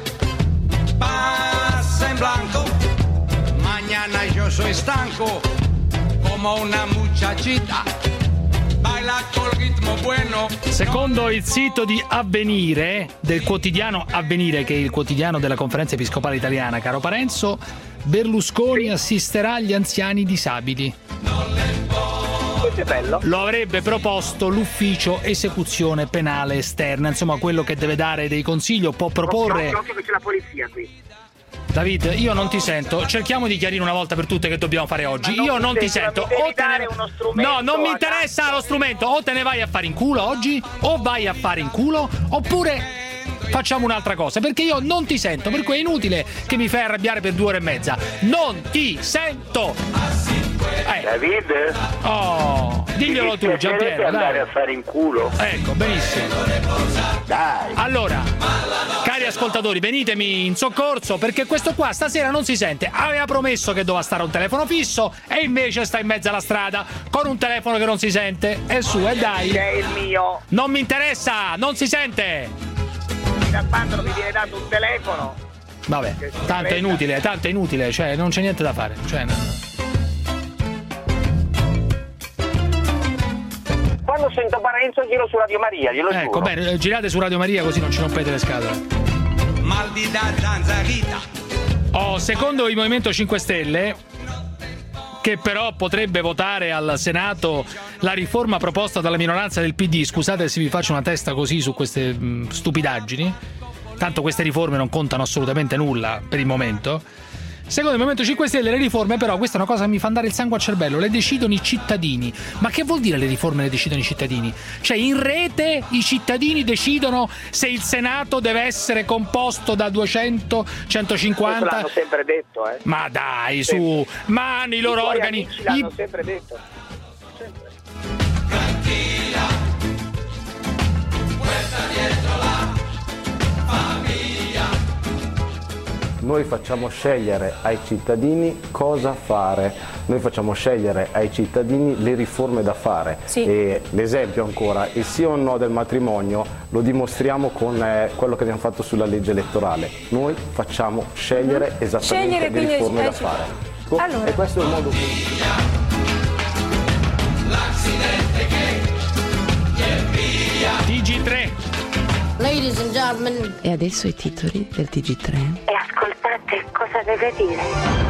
[SPEAKER 16] passa in blanco, mañana yo soy stanco, como una muchachita, baila col ritmo bueno.
[SPEAKER 4] Secondo il sito di Avvenire, del quotidiano Avvenire, che è il quotidiano della Conferenza Episcopale Italiana, caro Parenzo, Berlusconi assisterà gli anziani disabili.
[SPEAKER 6] Questo è bello.
[SPEAKER 4] Lo avrebbe proposto l'ufficio esecuzione penale esterna, insomma quello che deve dare dei consigli, o può proporre...
[SPEAKER 6] Occhio, occhio che c'è la polizia qui.
[SPEAKER 4] David, io non ti sento. Cerchiamo di chiarire una volta per tutte che dobbiamo fare oggi.
[SPEAKER 6] Ma non
[SPEAKER 4] Io
[SPEAKER 6] ti
[SPEAKER 4] non ti
[SPEAKER 6] sento,
[SPEAKER 4] sento.
[SPEAKER 6] mi devi
[SPEAKER 4] O te ne...
[SPEAKER 6] dare uno strumento
[SPEAKER 4] No, non mi
[SPEAKER 6] adatto.
[SPEAKER 4] interessa lo strumento. O te ne vai a fare in culo oggi, o vai a fare in culo, oppure facciamo un'altra cosa. Perché io non ti sento. Per cui è inutile che mi fai arrabbiare per due ore e mezza. Non ti sento. Eh.
[SPEAKER 15] David?
[SPEAKER 4] Oh, diglielo tu, Giampiero.
[SPEAKER 15] andare
[SPEAKER 4] Dai.
[SPEAKER 15] a fare in culo.
[SPEAKER 4] Ecco, benissimo.
[SPEAKER 15] Dai.
[SPEAKER 4] Allora, cari ascoltatori, venitemi in soccorso perché questo qua stasera non si sente. Aveva promesso che doveva stare a un telefono fisso e invece sta in mezzo alla strada con un telefono che non si sente. E su, e dai.
[SPEAKER 6] Che è il mio.
[SPEAKER 4] Non mi interessa, non si sente.
[SPEAKER 6] Da quando non mi viene dato un telefono?
[SPEAKER 4] Vabbè, tanto è inutile, tanto è inutile, cioè non c'è niente da fare. Cioè, no.
[SPEAKER 15] Quando sento Parenzo giro su Radio Maria, glielo giuro.
[SPEAKER 4] Ecco, bene, girate su Radio Maria così non ci rompete le scatole.
[SPEAKER 16] Mal di da zanzarita.
[SPEAKER 4] Oh, secondo il Movimento cinque Stelle, che però potrebbe votare al Senato la riforma proposta dalla minoranza del P D, scusate se vi faccio una testa così su queste mh, stupidaggini, tanto queste riforme non contano assolutamente nulla per il momento. Secondo il Movimento cinque Stelle le riforme, però, questa è una cosa che mi fa andare il sangue al cervello, le decidono i cittadini. Ma che vuol dire le riforme le decidono i cittadini? Cioè in rete i cittadini decidono se il Senato deve essere composto da duecento, centocinquanta...
[SPEAKER 6] Questo l'hanno sempre detto, eh.
[SPEAKER 4] Ma dai, su, mani i loro
[SPEAKER 6] I tuoi
[SPEAKER 4] organi.
[SPEAKER 6] amici l'hanno
[SPEAKER 4] I-
[SPEAKER 6] sempre detto. Sempre.
[SPEAKER 17] Noi facciamo scegliere ai cittadini cosa fare, noi facciamo scegliere ai cittadini le riforme da fare.
[SPEAKER 18] Sì.
[SPEAKER 17] E l'esempio ancora, il sì o no del matrimonio lo dimostriamo con eh, quello che abbiamo fatto sulla legge elettorale. Noi facciamo scegliere esattamente
[SPEAKER 18] Scegliere,
[SPEAKER 17] le
[SPEAKER 18] quindi,
[SPEAKER 17] riforme
[SPEAKER 18] eh,
[SPEAKER 17] da
[SPEAKER 18] ci-
[SPEAKER 17] fare. Co-
[SPEAKER 18] Allora.
[SPEAKER 17] E questo è il modo
[SPEAKER 4] T G tre.
[SPEAKER 19] Ladies and gentlemen.
[SPEAKER 20] E adesso i titoli del T G tre.
[SPEAKER 19] E ascoltate cosa deve dire.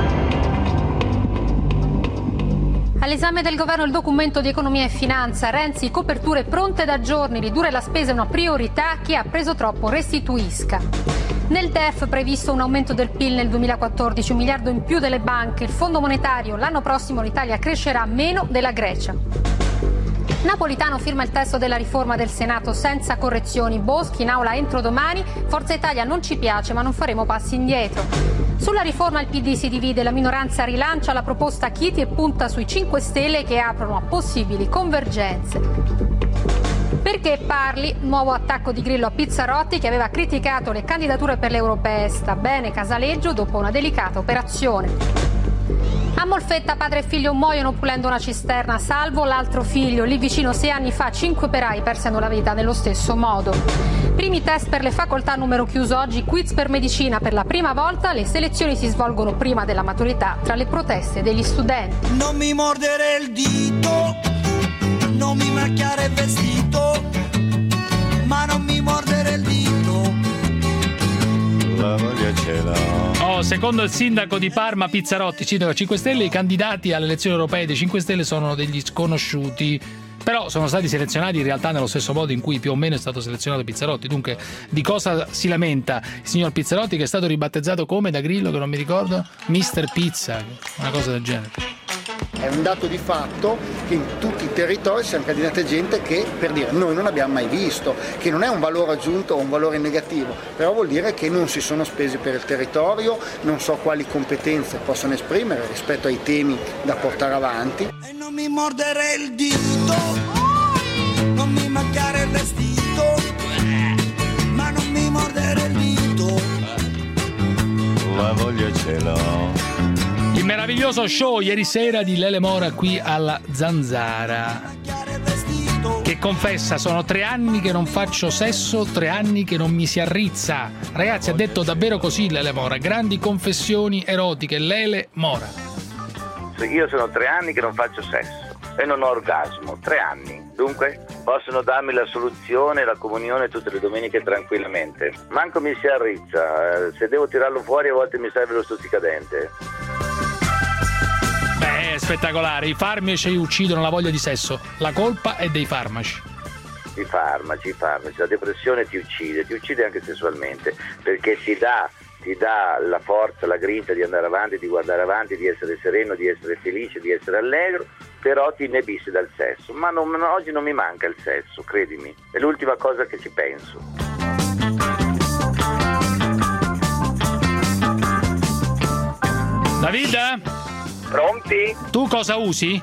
[SPEAKER 21] All'esame del governo il documento di economia e finanza. Renzi, coperture pronte da giorni, ridurre la spesa è una priorità, chi ha preso troppo restituisca. Nel D E F previsto un aumento del P I L nel duemilaquattordici, un miliardo in più delle banche, il Fondo monetario, l'anno prossimo l'Italia crescerà meno della Grecia. Napolitano firma il testo della riforma del Senato senza correzioni. Boschi in aula entro domani. Forza Italia non ci piace ma non faremo passi indietro. Sulla riforma il P D si divide, la minoranza rilancia la proposta Chiti e punta sui cinque Stelle che aprono a possibili convergenze. Perché parli? Nuovo attacco di Grillo a Pizzarotti che aveva criticato le candidature per le europee. Sta bene Casaleggio dopo una delicata operazione. A Molfetta padre e figlio muoiono pulendo una cisterna, salvo l'altro figlio. Lì vicino sei anni fa cinque operai persero la vita nello stesso modo. Primi test per le facoltà, numero chiuso oggi, quiz per medicina per la prima volta. Le selezioni si svolgono prima della maturità tra le proteste degli studenti.
[SPEAKER 2] Non mi mordere il dito, non mi macchiare il vestito, ma non mi mordere il dito.
[SPEAKER 3] La voglia ce l'ho.
[SPEAKER 4] Oh, secondo il sindaco di Parma Pizzarotti, sindaco cinque Stelle, i candidati alle elezioni europee dei cinque Stelle sono degli sconosciuti. Però sono stati selezionati in realtà nello stesso modo in cui più o meno è stato selezionato Pizzarotti. Dunque, di cosa si lamenta il signor Pizzarotti, che è stato ribattezzato come da Grillo, che non mi ricordo, mister Pizza, una cosa del genere.
[SPEAKER 18] È un dato di fatto che in tutti i territori siamo candidate gente che, per dire, noi non abbiamo mai visto, che non è un valore aggiunto o un valore negativo, però vuol dire che non si sono spesi per il territorio, non so quali competenze possono esprimere rispetto ai temi da portare avanti.
[SPEAKER 2] E non mi mordere il dito, non mi mancare il vestito, ma non mi mordere il dito.
[SPEAKER 3] La voglia ce l'ho.
[SPEAKER 4] Il meraviglioso show ieri sera di Lele Mora qui alla Zanzara, che confessa: sono tre anni che non faccio sesso, tre anni che non mi si arrizza. Ragazzi, ha detto davvero così Lele Mora. Grandi confessioni erotiche, Lele Mora.
[SPEAKER 22] Io sono tre anni che non faccio sesso e non ho orgasmo, tre anni. Dunque possono darmi la soluzione, la comunione tutte le domeniche tranquillamente. Manco mi si arrizza, se devo tirarlo fuori a volte mi serve lo stuzzicadente.
[SPEAKER 4] Beh, è spettacolare. I farmaci uccidono la voglia di sesso. La colpa è dei farmaci.
[SPEAKER 22] I farmaci, i farmaci. La depressione ti uccide, ti uccide anche sessualmente, perché ti dà, ti dà la forza, la grinta di andare avanti, di guardare avanti, di essere sereno, di essere felice, di essere allegro, però ti inibisce dal sesso. Ma non, oggi non mi manca il sesso, credimi. È l'ultima cosa che ci penso.
[SPEAKER 4] David?
[SPEAKER 6] Pronti?
[SPEAKER 4] Tu cosa usi?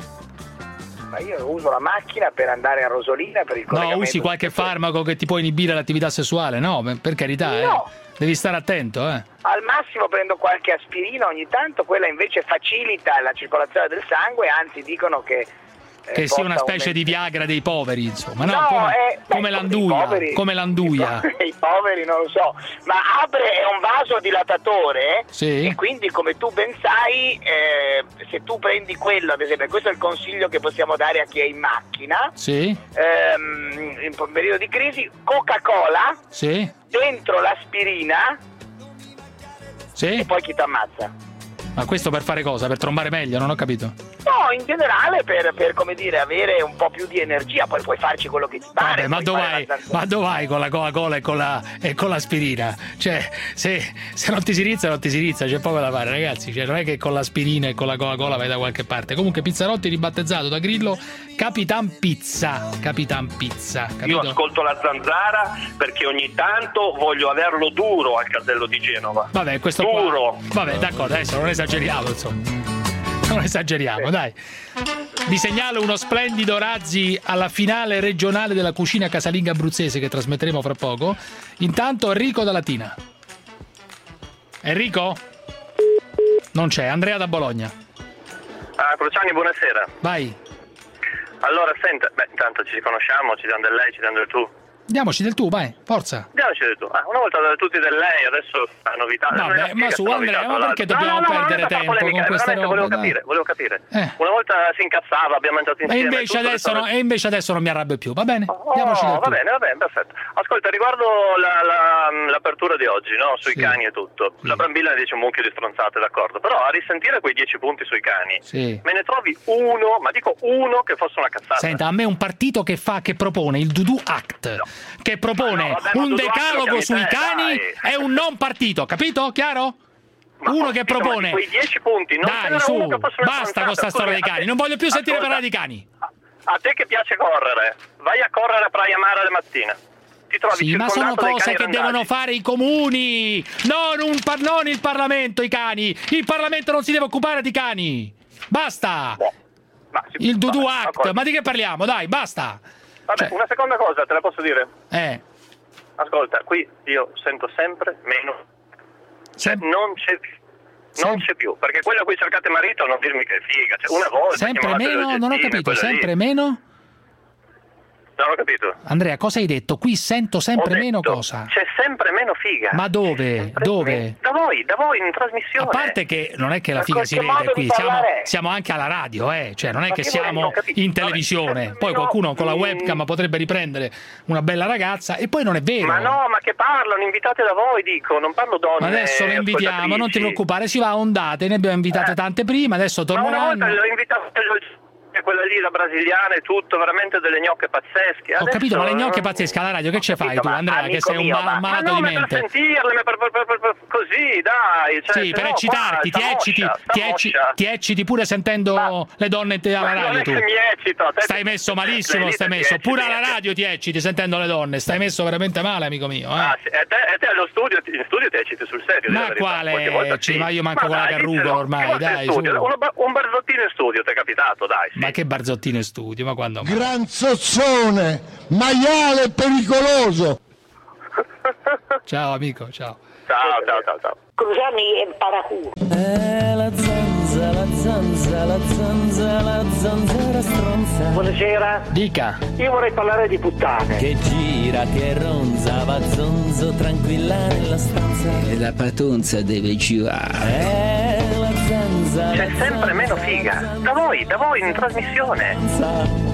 [SPEAKER 6] Ma io uso la macchina per andare a Rosolina per il collegamento.
[SPEAKER 4] No, usi qualche farmaco che ti può inibire l'attività sessuale? No, per carità,
[SPEAKER 6] no.
[SPEAKER 4] eh. Devi stare attento, eh.
[SPEAKER 6] Al massimo prendo qualche aspirina ogni tanto, quella invece facilita la circolazione del sangue, anzi dicono che
[SPEAKER 4] che sia una specie di Viagra dei poveri, insomma, no?
[SPEAKER 6] no
[SPEAKER 4] come
[SPEAKER 6] è,
[SPEAKER 4] come
[SPEAKER 6] beh,
[SPEAKER 4] l'anduia,
[SPEAKER 6] poveri,
[SPEAKER 4] come l'anduia.
[SPEAKER 6] I, I poveri non lo so, ma apre è un vasodilatatore,
[SPEAKER 4] sì.
[SPEAKER 6] E quindi come tu ben sai, eh, se tu prendi quello, ad esempio, questo è il consiglio che possiamo dare a chi è in macchina,
[SPEAKER 4] sì.
[SPEAKER 6] ehm, in un periodo di crisi, Coca-Cola,
[SPEAKER 4] sì.
[SPEAKER 6] Dentro l'aspirina,
[SPEAKER 4] sì.
[SPEAKER 6] E poi chi ti ammazza.
[SPEAKER 4] Ma questo per fare cosa? Per trombare meglio? Non ho capito.
[SPEAKER 6] No, in generale per, per come dire, avere un po' più di energia, poi puoi farci quello che ti pare.
[SPEAKER 4] Vabbè, ma dove vai? Ma dove vai con la Coca-Cola e con, la, e con l'aspirina? Cioè, se, se non ti si rizza, non ti si rizza, c'è poco da fare, ragazzi. Cioè, non è che con l'aspirina e con la Coca-Cola vai da qualche parte. Comunque Pizzarotti ribattezzato da Grillo Capitan Pizza. Capitan Pizza, capito?
[SPEAKER 23] Io ascolto la Zanzara perché ogni tanto voglio averlo duro al casello di Genova.
[SPEAKER 4] Vabbè, questo
[SPEAKER 23] duro.
[SPEAKER 4] Qua... Vabbè, d'accordo, adesso non esageriamo, insomma. Non esageriamo, dai. Vi segnalo uno splendido Razzi alla finale regionale della cucina casalinga abruzzese che trasmetteremo fra poco. Intanto Enrico da Latina. Enrico? Non c'è. Andrea da Bologna.
[SPEAKER 23] Ah, Cruciani, buonasera.
[SPEAKER 4] Vai.
[SPEAKER 23] Allora, senta, beh, intanto ci conosciamo, ci diamo del lei, ci diamo del tu.
[SPEAKER 4] Diamoci del tu, vai, forza.
[SPEAKER 23] Diamoci del tu. Ah, una volta tutti del lei, adesso la novità.
[SPEAKER 4] Vabbè, ma su Andrea, ma perché dobbiamo
[SPEAKER 23] no, no,
[SPEAKER 4] perdere
[SPEAKER 23] no,
[SPEAKER 4] tempo
[SPEAKER 23] polemica,
[SPEAKER 4] con questa roba?
[SPEAKER 23] Volevo capire, volevo capire.
[SPEAKER 4] Eh.
[SPEAKER 23] Una volta si incazzava, abbiamo mangiato insieme.
[SPEAKER 4] E invece, adesso no, e invece adesso non mi arrabbio più, va bene?
[SPEAKER 23] Oh,
[SPEAKER 4] Diamoci del
[SPEAKER 23] va
[SPEAKER 4] tu.
[SPEAKER 23] bene, va bene, perfetto. Ascolta, riguardo la, la, l'apertura di oggi, no? Sui sì. cani e tutto. Sì. La Brambilla ne dice un mucchio di stronzate, d'accordo. Però a risentire quei dieci punti sui cani,
[SPEAKER 4] sì.
[SPEAKER 23] me ne trovi uno, ma dico uno che fosse una cazzata.
[SPEAKER 4] Senta, a me un partito che fa, che propone il Dudu Act, no. che propone no, vabbè, un decalogo sui te, cani, dai. È un non partito, capito? Chiaro?
[SPEAKER 23] Ma
[SPEAKER 4] uno che propone
[SPEAKER 23] quei dieci punti, non
[SPEAKER 4] dai, su, uno che basta con sta storia dei cani, non voglio più sentire
[SPEAKER 23] ascolta,
[SPEAKER 4] parlare di cani.
[SPEAKER 23] A te che piace correre, vai a correre a Praia Mare alle mattine. Ti trovi
[SPEAKER 4] sì, ma sono cose che
[SPEAKER 23] randaggi.
[SPEAKER 4] Devono fare i comuni, non, un par- non il Parlamento, i cani. Il Parlamento non si deve occupare di cani. Basta.
[SPEAKER 23] Boh. Ma si,
[SPEAKER 4] il Dudu
[SPEAKER 23] vabbè,
[SPEAKER 4] Act, ma di che parliamo? Dai, basta.
[SPEAKER 23] Vabbè, cioè, una seconda cosa, te la posso dire?
[SPEAKER 4] Eh.
[SPEAKER 23] Ascolta, qui io sento sempre meno. Cioè,
[SPEAKER 4] Sem-
[SPEAKER 23] non c'è più. Non Sem- c'è più, perché quello a cui cercate marito non dirmi che è figa. Cioè, una volta
[SPEAKER 4] sempre meno, non ho capito, sempre lì. Meno?
[SPEAKER 23] Non ho capito.
[SPEAKER 4] Andrea, cosa hai detto? Qui sento sempre
[SPEAKER 23] detto,
[SPEAKER 4] meno cosa?
[SPEAKER 23] C'è sempre meno figa.
[SPEAKER 4] Ma dove? Dove?
[SPEAKER 23] Meno. Da voi, da voi in trasmissione.
[SPEAKER 4] A parte che non è che la figa si vede qui, siamo, siamo anche alla radio, eh. Cioè non è ma che siamo in televisione. Vabbè, Poi qualcuno con la webcam potrebbe riprendere una bella ragazza e poi non è vero.
[SPEAKER 23] Ma no, ma che parlano, invitate da voi, dico, non parlo donne.
[SPEAKER 4] Ma adesso le invitiamo, non ti preoccupare, si va a ondate, ne abbiamo invitate eh. tante prima, adesso torneranno.
[SPEAKER 23] Ma una volta le ho invitate gnocche, quella lì, la brasiliana e tutto, veramente delle gnocche pazzesche.
[SPEAKER 4] Ho
[SPEAKER 23] Adesso,
[SPEAKER 4] capito, ma le gnocche pazzesche alla radio che ci fai tu, Andrea, che sei un
[SPEAKER 23] mio,
[SPEAKER 4] mal-
[SPEAKER 23] ma,
[SPEAKER 4] malato
[SPEAKER 23] ma
[SPEAKER 4] di
[SPEAKER 23] no,
[SPEAKER 4] mente?
[SPEAKER 23] per sentirle, ma per, per, per, per, per, così, dai. Cioè,
[SPEAKER 4] Sì, per
[SPEAKER 23] no,
[SPEAKER 4] eccitarti,
[SPEAKER 23] qua,
[SPEAKER 4] ti ecciti,
[SPEAKER 23] moscia,
[SPEAKER 4] ti, ecci-
[SPEAKER 23] moscia.
[SPEAKER 4] ti ecciti pure sentendo
[SPEAKER 23] Ma-
[SPEAKER 4] le donne te- alla
[SPEAKER 23] Ma non
[SPEAKER 4] radio
[SPEAKER 23] è
[SPEAKER 4] tu.
[SPEAKER 23] che mi eccito, te-
[SPEAKER 4] Stai messo malissimo,
[SPEAKER 23] Lei
[SPEAKER 4] stai
[SPEAKER 23] ti
[SPEAKER 4] messo.
[SPEAKER 23] ecciti,
[SPEAKER 4] Pure alla
[SPEAKER 23] eh.
[SPEAKER 4] radio ti ecciti sentendo le donne, stai messo veramente male, amico mio. Eh.
[SPEAKER 23] Ah, sì, e te, e te allo studio, in studio ti ecciti sul serio.
[SPEAKER 4] Ma
[SPEAKER 23] di la verità.
[SPEAKER 4] quale?
[SPEAKER 23] Qualche volta
[SPEAKER 4] Ci-
[SPEAKER 23] sì.
[SPEAKER 4] ma io manco con la
[SPEAKER 23] dai,
[SPEAKER 4] carrucola
[SPEAKER 23] diccelo.
[SPEAKER 4] ormai,
[SPEAKER 23] Che volte in
[SPEAKER 4] dai,
[SPEAKER 23] studio?
[SPEAKER 4] su.
[SPEAKER 23] Uno ba- un barzottino in studio ti è capitato, dai. Sì.
[SPEAKER 4] Ma che barzottino in studio, ma quando mai?
[SPEAKER 1] Gran sozzone, maiale pericoloso.
[SPEAKER 4] Ciao amico, ciao.
[SPEAKER 23] Ciao, ciao, ciao, ciao.
[SPEAKER 19] Cruciani e paraculo.
[SPEAKER 5] Eh, la zanza, la zanza, la zanza, la zanzara stronza.
[SPEAKER 19] Buonasera.
[SPEAKER 4] Dica.
[SPEAKER 19] Io vorrei parlare di puttane.
[SPEAKER 5] Che gira, che ronza, va zonzo tranquilla nella stanza.
[SPEAKER 7] E la patonza deve girare.
[SPEAKER 5] Eh, la zanza.
[SPEAKER 23] C'è sempre meno figa. Da voi, da voi in trasmissione.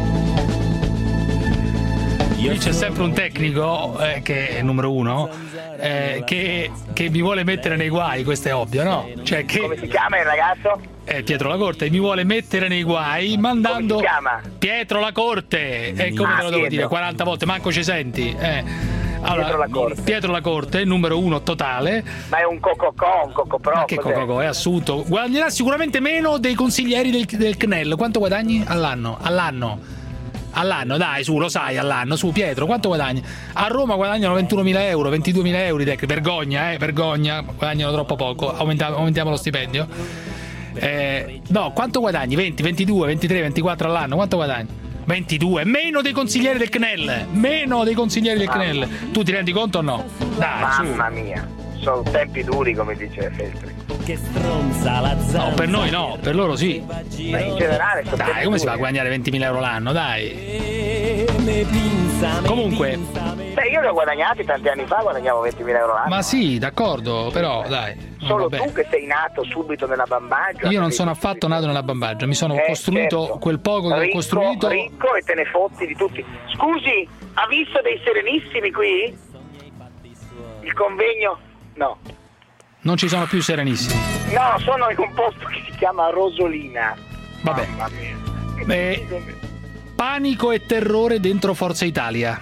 [SPEAKER 4] Lì c'è sempre un tecnico, eh, che è il numero uno, eh, che, che mi vuole mettere nei guai, questo è ovvio, no? Cioè che,
[SPEAKER 6] Come si chiama il ragazzo?
[SPEAKER 4] eh, Pietro La Corte mi vuole mettere nei guai mandando...
[SPEAKER 6] Come si chiama?
[SPEAKER 4] Pietro La Corte, e come
[SPEAKER 6] Ah,
[SPEAKER 4] te lo devo
[SPEAKER 6] Pietro.
[SPEAKER 4] dire, quaranta volte, manco ci senti. Eh. Allora,
[SPEAKER 6] Pietro La Corte.
[SPEAKER 4] Pietro La Corte, numero uno totale.
[SPEAKER 6] Ma è un cococò, un cocopro.
[SPEAKER 4] Ma che
[SPEAKER 6] cos'è?
[SPEAKER 4] cococò, è assunto. Guadagnerà sicuramente meno dei consiglieri del, del C N E L. Quanto guadagni all'anno? All'anno? All'anno, dai, su, lo sai, all'anno, su, Pietro, quanto guadagni? A Roma guadagnano ventunomila euro, ventiduemila euro i tecnici, vergogna, eh, vergogna, guadagnano troppo poco, aumentiamo, aumentiamo lo stipendio. Eh, no, quanto guadagni? venti, ventidue, ventitré, ventiquattro all'anno, quanto guadagni? ventidue, meno dei consiglieri del C N E L, meno dei consiglieri del C N E L. Tu ti rendi conto o no? Dai, su.
[SPEAKER 6] Mamma mia, sono tempi duri, come dice Feltri.
[SPEAKER 5] Che stronza la zanza.
[SPEAKER 4] No, per noi no, per loro sì.
[SPEAKER 6] Ma in generale sono
[SPEAKER 4] Dai,
[SPEAKER 6] tempi
[SPEAKER 4] come si
[SPEAKER 6] duri.
[SPEAKER 4] fa a guadagnare ventimila euro l'anno, dai?
[SPEAKER 5] Me pinza, me
[SPEAKER 4] Comunque,
[SPEAKER 6] Beh, io li ho guadagnati tanti anni fa, guadagnavo ventimila euro l'anno.
[SPEAKER 4] ma sì, d'accordo, però dai.
[SPEAKER 6] Solo
[SPEAKER 4] vabbè.
[SPEAKER 6] tu che sei nato subito nella bambagia.
[SPEAKER 4] Io non sono affatto nato nella bambagia, mi sono
[SPEAKER 6] Eh,
[SPEAKER 4] costruito
[SPEAKER 6] certo.
[SPEAKER 4] quel poco che ho
[SPEAKER 6] Ricco,
[SPEAKER 4] costruito.
[SPEAKER 6] ricco e te ne fotti di tutti. Scusi, ha visto dei serenissimi qui? Il convegno? No.
[SPEAKER 4] Non ci sono più serenissimi.
[SPEAKER 6] No, sono in un posto che si chiama Rosolina.
[SPEAKER 4] Vabbè.
[SPEAKER 6] Mamma mia.
[SPEAKER 4] Eh, panico e terrore dentro Forza Italia.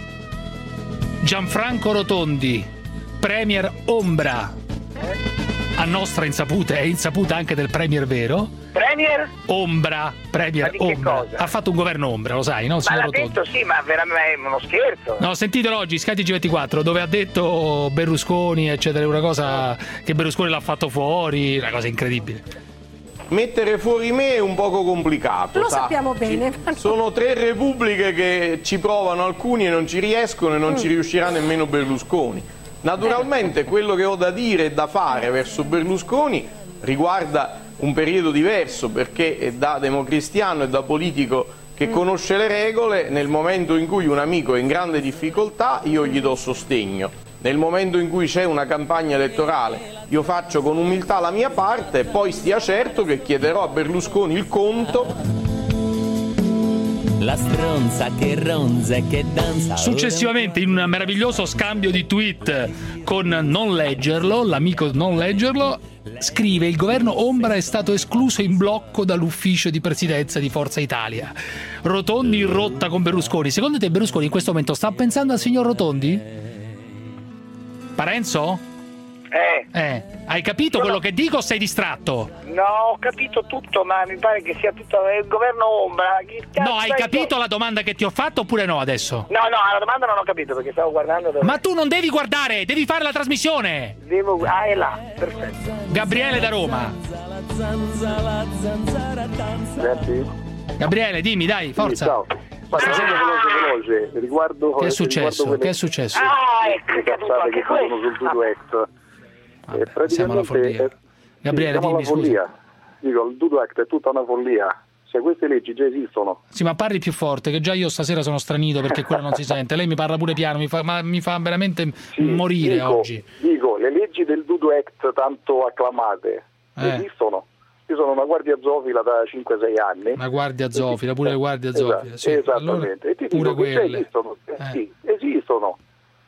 [SPEAKER 4] Gianfranco Rotondi, premier ombra. A nostra insaputa, è insaputa anche del premier vero.
[SPEAKER 6] Premier?
[SPEAKER 4] Ombra, premier
[SPEAKER 6] Ma di che
[SPEAKER 4] ombra.
[SPEAKER 6] cosa?
[SPEAKER 4] Ha fatto un governo ombra, lo sai, no?
[SPEAKER 6] Ma
[SPEAKER 4] Signor
[SPEAKER 6] l'ha
[SPEAKER 4] Rotondi.
[SPEAKER 6] detto sì, ma veramente è uno scherzo.
[SPEAKER 4] No, sentitelo oggi, Sky T G ventiquattro, dove ha detto Berlusconi, eccetera, una cosa che Berlusconi l'ha fatto fuori, una cosa incredibile.
[SPEAKER 24] Mettere fuori me è un poco complicato.
[SPEAKER 11] Lo
[SPEAKER 24] sa?
[SPEAKER 11] sappiamo bene.
[SPEAKER 24] Sono tre repubbliche che ci provano alcuni e non ci riescono e non
[SPEAKER 11] Mm.
[SPEAKER 24] ci riuscirà nemmeno Berlusconi. Naturalmente quello che ho da dire e da fare verso Berlusconi riguarda un periodo diverso, perché da democristiano e da politico che conosce le regole, nel momento in cui un amico è in grande difficoltà io gli do sostegno. Nel momento in cui c'è una campagna elettorale io faccio con umiltà la mia parte e poi stia certo che chiederò a Berlusconi il conto.
[SPEAKER 5] La stronza che ronza e che danza.
[SPEAKER 4] Successivamente, in un meraviglioso scambio di tweet con Non Leggerlo, l'amico Non Leggerlo, scrive: il governo ombra è stato escluso in blocco dall'ufficio di presidenza di Forza Italia. Rotondi in rotta con Berlusconi. Secondo te Berlusconi in questo momento sta pensando al signor Rotondi? Parenzo?
[SPEAKER 6] Eh.
[SPEAKER 4] Eh, hai capito quello che dico o sei distratto?
[SPEAKER 6] No, ho capito tutto, ma mi pare che sia tutto il governo ombra. Che cazzo
[SPEAKER 4] No, hai
[SPEAKER 6] è
[SPEAKER 4] capito
[SPEAKER 6] che-
[SPEAKER 4] la domanda che ti ho fatto oppure no adesso?
[SPEAKER 6] No, no, la domanda non ho capito perché stavo guardando dove...
[SPEAKER 4] Ma tu non devi guardare, devi fare la trasmissione.
[SPEAKER 6] Devo... Ah, è là, perfetto.
[SPEAKER 4] Gabriele da Roma.
[SPEAKER 25] Grazie.
[SPEAKER 4] Gabriele, dimmi, dai, forza.
[SPEAKER 25] Sì, ciao. Ma facendo veloce, veloce, riguardo...
[SPEAKER 4] Che è successo?
[SPEAKER 25] riguardo quelle-
[SPEAKER 4] Che è successo?
[SPEAKER 6] Ah, ecco,
[SPEAKER 25] le
[SPEAKER 6] è caduto
[SPEAKER 25] cazzate
[SPEAKER 6] anche
[SPEAKER 25] che dicono sul
[SPEAKER 6] questo.
[SPEAKER 25] Dudu Act. Eh,
[SPEAKER 4] siamo alla follia.
[SPEAKER 25] praticamente, eh,
[SPEAKER 4] Gabriele,
[SPEAKER 25] sì, siamo
[SPEAKER 4] dimmi,
[SPEAKER 25] alla follia. Dico, il Dudu Act è tutta una follia. Se queste leggi già esistono.
[SPEAKER 4] Sì, ma parli più forte, che già io stasera sono stranito perché quello non si sente. Lei mi parla pure piano, mi fa, ma mi fa veramente morire
[SPEAKER 25] dico,
[SPEAKER 4] oggi.
[SPEAKER 25] Dico, le leggi del Dudu Act tanto acclamate
[SPEAKER 4] Eh.
[SPEAKER 25] esistono. Io sono una guardia zoofila da cinque sei anni.
[SPEAKER 4] La guardia zoofila, pure le guardie zoofile.
[SPEAKER 25] Esatto,
[SPEAKER 4] Sì,
[SPEAKER 25] esattamente.
[SPEAKER 4] allora,
[SPEAKER 25] e ti
[SPEAKER 4] pure
[SPEAKER 25] dico che già
[SPEAKER 4] quelle.
[SPEAKER 25] esistono.
[SPEAKER 4] Eh.
[SPEAKER 25] Sì, esistono.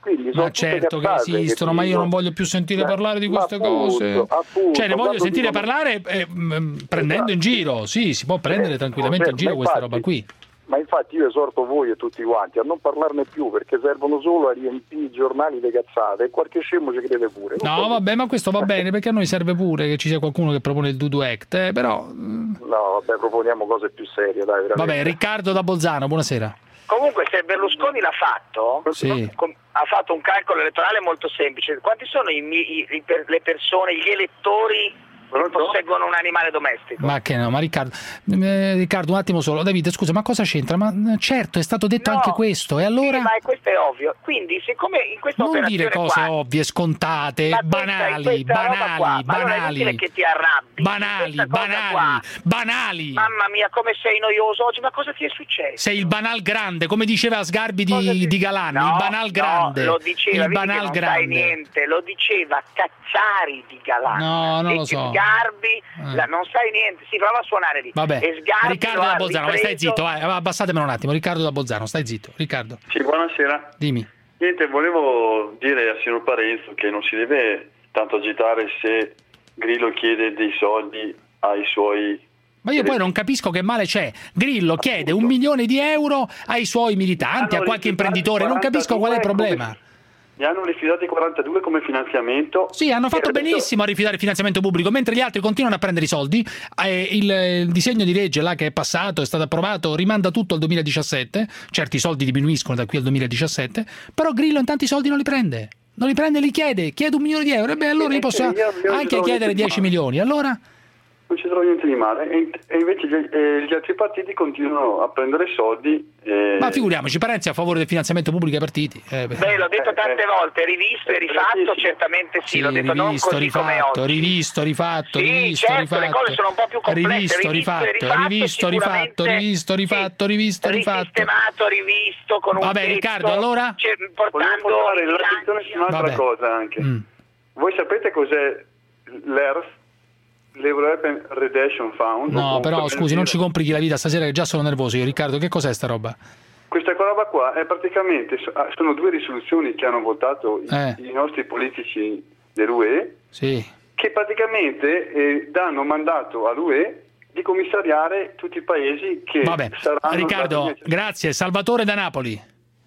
[SPEAKER 25] Quindi sono
[SPEAKER 4] ma certo che
[SPEAKER 25] cazzate
[SPEAKER 4] esistono,
[SPEAKER 25] che
[SPEAKER 4] ma io
[SPEAKER 25] dico-
[SPEAKER 4] non voglio più sentire
[SPEAKER 25] Ma-
[SPEAKER 4] parlare di
[SPEAKER 25] ma
[SPEAKER 4] queste
[SPEAKER 25] appunto,
[SPEAKER 4] cose.
[SPEAKER 25] appunto,
[SPEAKER 4] Cioè, ne voglio
[SPEAKER 25] quando
[SPEAKER 4] sentire
[SPEAKER 25] dicono-
[SPEAKER 4] parlare eh, mh, prendendo in giro. Sì, si può prendere
[SPEAKER 25] Eh,
[SPEAKER 4] tranquillamente in
[SPEAKER 25] ma
[SPEAKER 4] giro questa
[SPEAKER 25] infatti-
[SPEAKER 4] roba qui.
[SPEAKER 25] Ma infatti io esorto voi e tutti quanti a non parlarne più, perché servono solo a riempire i giornali di cazzate e qualche scemo ci crede pure. Non
[SPEAKER 4] No,
[SPEAKER 25] so-
[SPEAKER 4] vabbè, ma questo va bene, perché a noi serve pure che ci sia qualcuno che propone il Dudu Act, eh, però... mh,
[SPEAKER 25] No, vabbè, proponiamo cose più serie, dai, veramente.
[SPEAKER 4] Vabbè, Riccardo da Bolzano, buonasera.
[SPEAKER 6] Comunque se Berlusconi l'ha fatto,
[SPEAKER 4] Sì.
[SPEAKER 6] com- ha fatto un calcolo elettorale molto semplice. Quanti sono i, mi- i- i- per- le persone, gli elettori che posseggono un animale domestico?
[SPEAKER 4] Ma che no, ma Riccardo, eh, Riccardo, un attimo solo. Davide, scusa, ma cosa c'entra? Ma eh, certo, è stato detto
[SPEAKER 6] No,
[SPEAKER 4] anche questo, e allora...
[SPEAKER 6] Sì, ma questo è ovvio. Quindi siccome in questa
[SPEAKER 4] Non
[SPEAKER 6] operazione
[SPEAKER 4] dire cose
[SPEAKER 6] qua,
[SPEAKER 4] ovvie, scontate,
[SPEAKER 6] Ma questa-
[SPEAKER 4] banali,
[SPEAKER 6] questa roba
[SPEAKER 4] banali,
[SPEAKER 6] qua, ma non è
[SPEAKER 4] banali,
[SPEAKER 6] inutile che ti arrabbi.
[SPEAKER 4] banali,
[SPEAKER 6] Questa cosa
[SPEAKER 4] banali,
[SPEAKER 6] qua-
[SPEAKER 4] banali.
[SPEAKER 6] Mamma mia, come sei noioso oggi, ma cosa ti è successo?
[SPEAKER 4] Sei il banal grande, come diceva Sgarbi di, di Galan,
[SPEAKER 6] No,
[SPEAKER 4] il banal grande.
[SPEAKER 6] no, lo diceva,
[SPEAKER 4] il
[SPEAKER 6] vedi che
[SPEAKER 4] banal
[SPEAKER 6] non
[SPEAKER 4] grande.
[SPEAKER 6] sai niente, lo diceva Cacciari di Galan.
[SPEAKER 4] No, non
[SPEAKER 6] E
[SPEAKER 4] lo so.
[SPEAKER 6] Sgarbi,
[SPEAKER 4] Eh.
[SPEAKER 6] la- non sai niente, si prova a suonare lì.
[SPEAKER 4] Vabbè,
[SPEAKER 6] E Sgarbi
[SPEAKER 4] Riccardo
[SPEAKER 6] lo
[SPEAKER 4] da
[SPEAKER 6] ha
[SPEAKER 4] Bolzano, stai
[SPEAKER 6] ripreso-
[SPEAKER 4] zitto, vai, abbassatemelo un attimo. Riccardo da Bolzano, stai zitto. Riccardo,
[SPEAKER 8] Sì, buonasera.
[SPEAKER 4] dimmi.
[SPEAKER 8] Niente, volevo dire al signor Parenzo che non si deve tanto agitare se Grillo chiede dei soldi ai suoi...
[SPEAKER 4] Ma io poi non capisco che male c'è. Grillo chiede un milione di euro ai suoi militanti, a qualche imprenditore, non capisco qual è il problema.
[SPEAKER 8] Mi hanno rifiutato i quarantadue come finanziamento.
[SPEAKER 4] Sì, hanno fatto
[SPEAKER 8] E adesso-
[SPEAKER 4] benissimo a rifiutare il finanziamento pubblico, mentre gli altri continuano a prendere i soldi. Eh, il, il disegno di legge là che è passato, è stato approvato, rimanda tutto al duemiladiciassette. Certi soldi diminuiscono da qui al duemiladiciassette, però Grillo in tanti soldi non li prende. Non li prende, li chiede. Chiede un milione di euro. E beh, allora io posso
[SPEAKER 8] io- io ci
[SPEAKER 4] anche
[SPEAKER 8] trovo
[SPEAKER 4] chiedere
[SPEAKER 8] niente di
[SPEAKER 4] dieci
[SPEAKER 8] male.
[SPEAKER 4] milioni. Allora?
[SPEAKER 8] Non ci trovo niente di male. E, e invece gli, eh, gli altri partiti continuano a prendere soldi. eh,
[SPEAKER 4] Ma figuriamoci, Parenzi è a favore del finanziamento pubblico ai partiti. Eh, beh.
[SPEAKER 6] Beh, l'ho detto tante volte, rivisto e rifatto, certamente sì, l'ho detto non
[SPEAKER 4] rivisto,
[SPEAKER 6] così come
[SPEAKER 4] rifatto,
[SPEAKER 6] oggi.
[SPEAKER 4] rivisto, rifatto,
[SPEAKER 6] Sì,
[SPEAKER 4] rivisto,
[SPEAKER 6] certo,
[SPEAKER 4] rifatto.
[SPEAKER 6] le cose sono un po' più complesse,
[SPEAKER 4] Rivisto,
[SPEAKER 6] rivisto e
[SPEAKER 4] rifatto,
[SPEAKER 6] rifatto,
[SPEAKER 4] rivisto, rifatto,
[SPEAKER 6] sicuramente,
[SPEAKER 4] rivisto, rifatto, rivisto, rifatto.
[SPEAKER 6] Risistemato, rivisto con un
[SPEAKER 4] Vabbè,
[SPEAKER 6] tetto,
[SPEAKER 4] Riccardo, allora?
[SPEAKER 6] cioè,
[SPEAKER 8] Volevo
[SPEAKER 6] portando
[SPEAKER 8] portare
[SPEAKER 6] i
[SPEAKER 8] l'attenzione su un'altra
[SPEAKER 4] Vabbè.
[SPEAKER 8] cosa anche.
[SPEAKER 4] Mm.
[SPEAKER 8] Voi sapete cos'è l'E R F? L'European Redemption Fund?
[SPEAKER 4] No,
[SPEAKER 8] O
[SPEAKER 4] però
[SPEAKER 8] come
[SPEAKER 4] scusi,
[SPEAKER 8] dire.
[SPEAKER 4] non ci complichi la vita stasera che già sono nervoso io. Riccardo, che cos'è sta roba?
[SPEAKER 8] Questa roba qua è praticamente, ah, sono due risoluzioni che hanno votato i-
[SPEAKER 4] Eh.
[SPEAKER 8] i nostri politici dell'U E,
[SPEAKER 4] Sì.
[SPEAKER 8] che praticamente eh, danno mandato all'U E di commissariare tutti i paesi che
[SPEAKER 4] Vabbè,
[SPEAKER 8] saranno...
[SPEAKER 4] Riccardo, grazie. Salvatore da Napoli.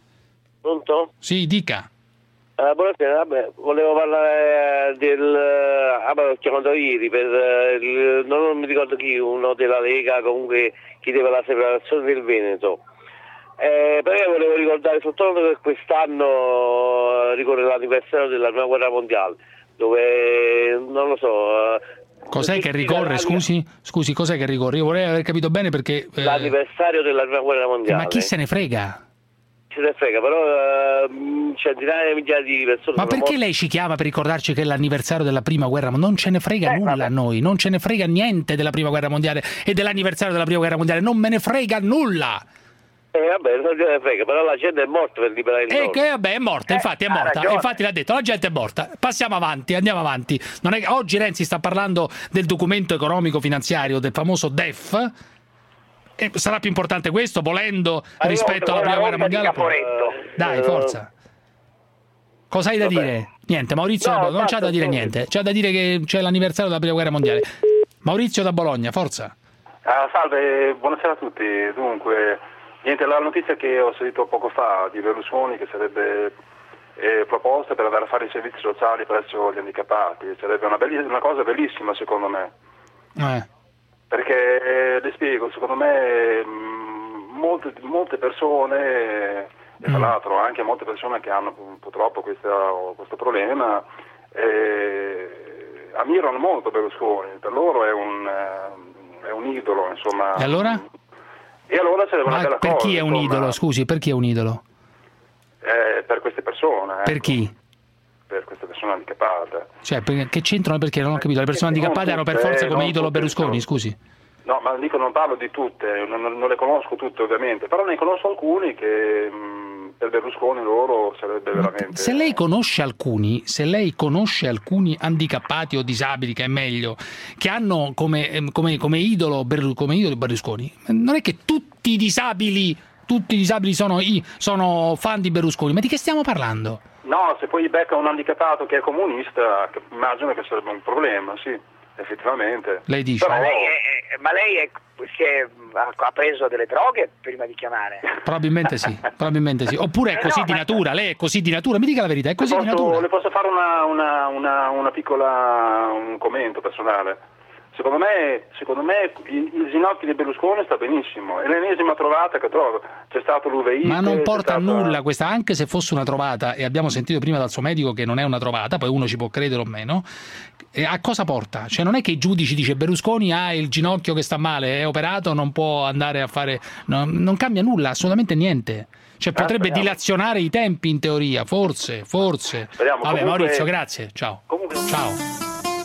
[SPEAKER 9] Pronto?
[SPEAKER 4] Sì, dica.
[SPEAKER 9] Eh, buonasera, vabbè, volevo parlare del... Ah, ma l'ho chiamato ieri per... eh, il- non, non mi ricordo chi, uno della Lega, comunque chiedeva la separazione del Veneto. Eh, però io volevo ricordare soltanto che quest'anno eh, ricorre l'anniversario della prima guerra mondiale, dove, non lo so... eh,
[SPEAKER 4] Cos'è che ricorre? Scusi, scusi, cos'è che ricorre? Io vorrei aver capito bene perché... eh,
[SPEAKER 9] l'anniversario della prima guerra mondiale.
[SPEAKER 4] ma chi se ne frega?
[SPEAKER 9] Se ne frega, però eh, mh, centinaia di migliaia di persone...
[SPEAKER 4] Ma
[SPEAKER 9] sono
[SPEAKER 4] perché
[SPEAKER 9] morte.
[SPEAKER 4] lei ci chiama per ricordarci che è l'anniversario della prima guerra mondiale? Non ce ne frega nulla a noi, non ce ne frega niente della prima guerra mondiale e dell'anniversario della prima guerra mondiale, non me ne frega nulla!
[SPEAKER 9] Eh vabbè, non se ne frega, però la gente è morta per liberare il
[SPEAKER 4] E
[SPEAKER 9] nord.
[SPEAKER 4] che vabbè, è morta, infatti è
[SPEAKER 9] ha
[SPEAKER 4] morta,
[SPEAKER 9] ragione.
[SPEAKER 4] infatti l'ha detto, la gente è morta. Passiamo avanti, andiamo avanti. Non è che oggi Renzi sta parlando del documento economico finanziario, del famoso D E F. E sarà più importante questo, volendo, rispetto alla prima guerra mondiale? Dai, forza. Cosa hai da dire? Niente, Maurizio
[SPEAKER 9] No,
[SPEAKER 4] non c'ha da dire niente, c'ha da dire che c'è l'anniversario della prima guerra mondiale. Maurizio da Bologna, forza.
[SPEAKER 25] Ah, salve, buonasera a tutti. Dunque, niente, la notizia che ho sentito poco fa di Berlusconi che sarebbe eh, proposta per andare a fare i servizi sociali presso gli handicappati, sarebbe una, belli- una cosa bellissima secondo me,
[SPEAKER 4] Eh.
[SPEAKER 25] perché eh, le spiego, secondo me mh, molte, molte persone, e tra l'altro anche molte persone che hanno pu- purtroppo questa, questo problema, eh, ammirano molto Berlusconi, per loro è un, eh, è un idolo, insomma.
[SPEAKER 4] E allora?
[SPEAKER 25] E allora sarebbe una
[SPEAKER 4] Ma
[SPEAKER 25] bella
[SPEAKER 4] per
[SPEAKER 25] cosa.
[SPEAKER 4] chi è un
[SPEAKER 25] insomma,
[SPEAKER 4] idolo? Scusi, per chi è un idolo?
[SPEAKER 25] eh, per queste persone.
[SPEAKER 4] Per
[SPEAKER 25] ecco,
[SPEAKER 4] chi?
[SPEAKER 25] Per queste persone handicappate.
[SPEAKER 4] Cioè, per- che c'entrano? Perché non ho capito. Le persone
[SPEAKER 25] Non
[SPEAKER 4] handicappate hanno per
[SPEAKER 25] tutte,
[SPEAKER 4] forza come
[SPEAKER 25] non
[SPEAKER 4] idolo
[SPEAKER 25] tutte,
[SPEAKER 4] Berlusconi,
[SPEAKER 25] no.
[SPEAKER 4] scusi.
[SPEAKER 25] No, ma dico, non parlo di tutte, non, non le conosco tutte ovviamente, però ne conosco alcuni che mh, per Berlusconi loro sarebbe veramente...
[SPEAKER 4] Se lei conosce alcuni, se lei conosce alcuni handicappati o disabili, che è meglio, che hanno come, ehm, come, come idolo Berlu- come idolo Berlusconi, non è che tutti i disabili, tutti i disabili sono, i, sono fan di Berlusconi, ma di che stiamo parlando?
[SPEAKER 25] No, se poi becca un handicappato che è comunista, immagino che sarebbe un problema, sì, effettivamente.
[SPEAKER 4] Lei dice?
[SPEAKER 25] Però...
[SPEAKER 6] Ma lei, è, ma lei è, si è, ha preso delle droghe prima di chiamare?
[SPEAKER 4] Probabilmente sì, probabilmente sì. Oppure è
[SPEAKER 6] Eh
[SPEAKER 4] così
[SPEAKER 6] no,
[SPEAKER 4] di
[SPEAKER 6] ma-
[SPEAKER 4] natura, lei è così di natura, mi dica la verità, è così
[SPEAKER 25] le
[SPEAKER 4] di
[SPEAKER 25] posso,
[SPEAKER 4] natura.
[SPEAKER 25] le posso fare una, una, una, una piccola un commento personale. Secondo me, secondo me il, il ginocchio di Berlusconi sta benissimo, è l'ennesima trovata che trovo. C'è stato l'U V I.
[SPEAKER 4] Ma non porta a
[SPEAKER 25] stata...
[SPEAKER 4] nulla questa, anche se fosse una trovata, e abbiamo sentito prima dal suo medico che non è una trovata, poi uno ci può credere o meno, e a cosa porta? Cioè non è che i giudici dice Berlusconi ha il ginocchio che sta male, è operato, non può andare a fare... No, non cambia nulla, assolutamente niente. Cioè potrebbe
[SPEAKER 25] speriamo.
[SPEAKER 4] dilazionare i tempi in teoria, forse, forse.
[SPEAKER 25] Speriamo.
[SPEAKER 4] Vabbè,
[SPEAKER 25] Comunque-
[SPEAKER 4] Maurizio, grazie, ciao.
[SPEAKER 25] Comunque-
[SPEAKER 4] Ciao.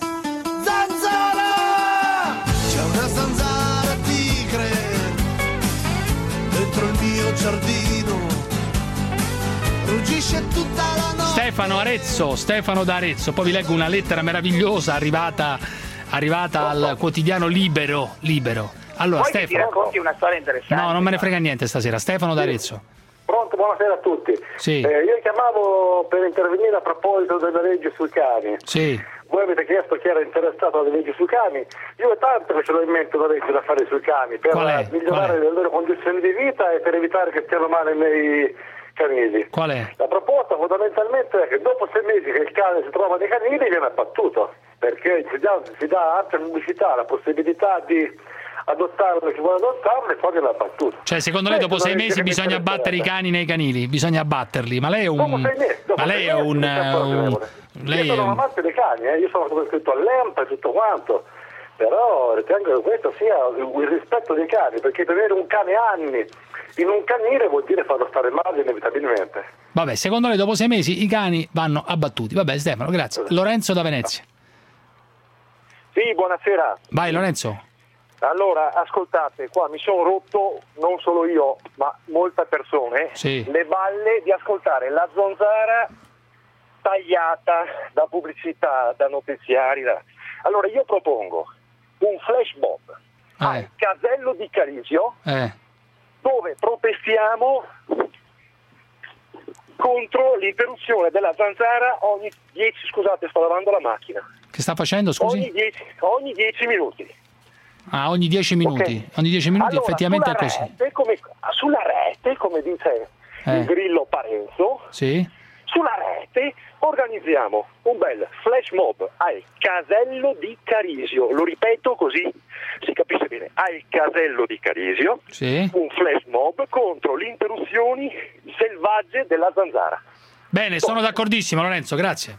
[SPEAKER 2] C'è una zanzara tigre dentro il mio giardino, ruggisce tutta la notte.
[SPEAKER 4] Stefano Arezzo, Stefano da Arezzo, poi vi leggo una lettera meravigliosa arrivata, arrivata al quotidiano Libero, Libero. Allora,
[SPEAKER 6] Vuoi che ti
[SPEAKER 4] Stefano...
[SPEAKER 6] racconti una storia interessante?
[SPEAKER 4] No, non me ne frega niente stasera, Stefano da Arezzo.
[SPEAKER 10] Pronto, buonasera a tutti.
[SPEAKER 4] Sì.
[SPEAKER 10] Eh, io chiamavo per intervenire a proposito della legge sui cani.
[SPEAKER 4] Sì.
[SPEAKER 10] Voi avete chiesto chi era interessato alle leggi sui cani. Io ho tanto che ce l'ho in mente una legge da fare sui cani per
[SPEAKER 4] Qual è?
[SPEAKER 10] migliorare
[SPEAKER 4] Qual è?
[SPEAKER 10] le loro condizioni di vita e per evitare che stiano male nei canili.
[SPEAKER 4] Qual è?
[SPEAKER 10] La proposta fondamentalmente è che dopo sei mesi che il cane si trova nei canili viene abbattuto, perché si dà, si dà ampia pubblicità, la possibilità di adottarlo, chi vuole adottarlo e poi viene abbattuto.
[SPEAKER 4] Cioè, secondo lei dopo
[SPEAKER 10] Questa
[SPEAKER 4] sei
[SPEAKER 10] è una legge
[SPEAKER 4] mesi
[SPEAKER 10] che mi
[SPEAKER 4] bisogna abbattere i
[SPEAKER 10] interessa.
[SPEAKER 4] cani nei canili? Bisogna abbatterli, ma lei è
[SPEAKER 10] Dopo
[SPEAKER 4] un...
[SPEAKER 10] sei mesi, dopo
[SPEAKER 4] Ma lei
[SPEAKER 10] sei
[SPEAKER 4] è
[SPEAKER 10] mesi
[SPEAKER 4] un...
[SPEAKER 10] mi sembra
[SPEAKER 4] un...
[SPEAKER 10] ragionevole.
[SPEAKER 4] Lei
[SPEAKER 10] Io
[SPEAKER 4] è
[SPEAKER 10] sono un
[SPEAKER 4] un...
[SPEAKER 10] amante dei cani, eh? Io sono stato iscritto all'E M P e tutto quanto, però ritengo che questo sia il rispetto dei cani, perché tenere un cane anni in un canile vuol dire farlo stare male inevitabilmente.
[SPEAKER 4] Vabbè, secondo lei dopo sei mesi i cani vanno abbattuti. Vabbè, Stefano, grazie. Lorenzo da Venezia.
[SPEAKER 12] Sì, buonasera.
[SPEAKER 4] Vai, Lorenzo.
[SPEAKER 12] Allora, ascoltate, qua mi sono rotto, non solo io, ma molte persone,
[SPEAKER 4] Sì.
[SPEAKER 12] le balle di ascoltare la zanzara tagliata da pubblicità, da notiziari. Da... Allora, io propongo un flash mob al casello di Carisio,
[SPEAKER 4] Eh.
[SPEAKER 12] dove protestiamo contro l'interruzione della zanzara ogni dieci, scusate, sto lavando la macchina,
[SPEAKER 4] Che sta facendo, scusi?
[SPEAKER 12] ogni dieci, ogni dieci minuti.
[SPEAKER 4] Ah, ogni dieci minuti.
[SPEAKER 12] Ok.
[SPEAKER 4] Ogni dieci minuti
[SPEAKER 12] Allora,
[SPEAKER 4] effettivamente è
[SPEAKER 12] sulla
[SPEAKER 4] così.
[SPEAKER 12] Rete, come, sulla rete, come dice
[SPEAKER 4] Eh.
[SPEAKER 12] il Grillo Parenzo,
[SPEAKER 4] Sì?
[SPEAKER 12] sulla rete organizziamo un bel flash mob al casello di Carisio, lo ripeto così si capisce bene, al casello di Carisio,
[SPEAKER 4] Sì.
[SPEAKER 12] un flash mob contro le interruzioni selvagge della zanzara.
[SPEAKER 4] Bene, sono d'accordissimo, Lorenzo, grazie.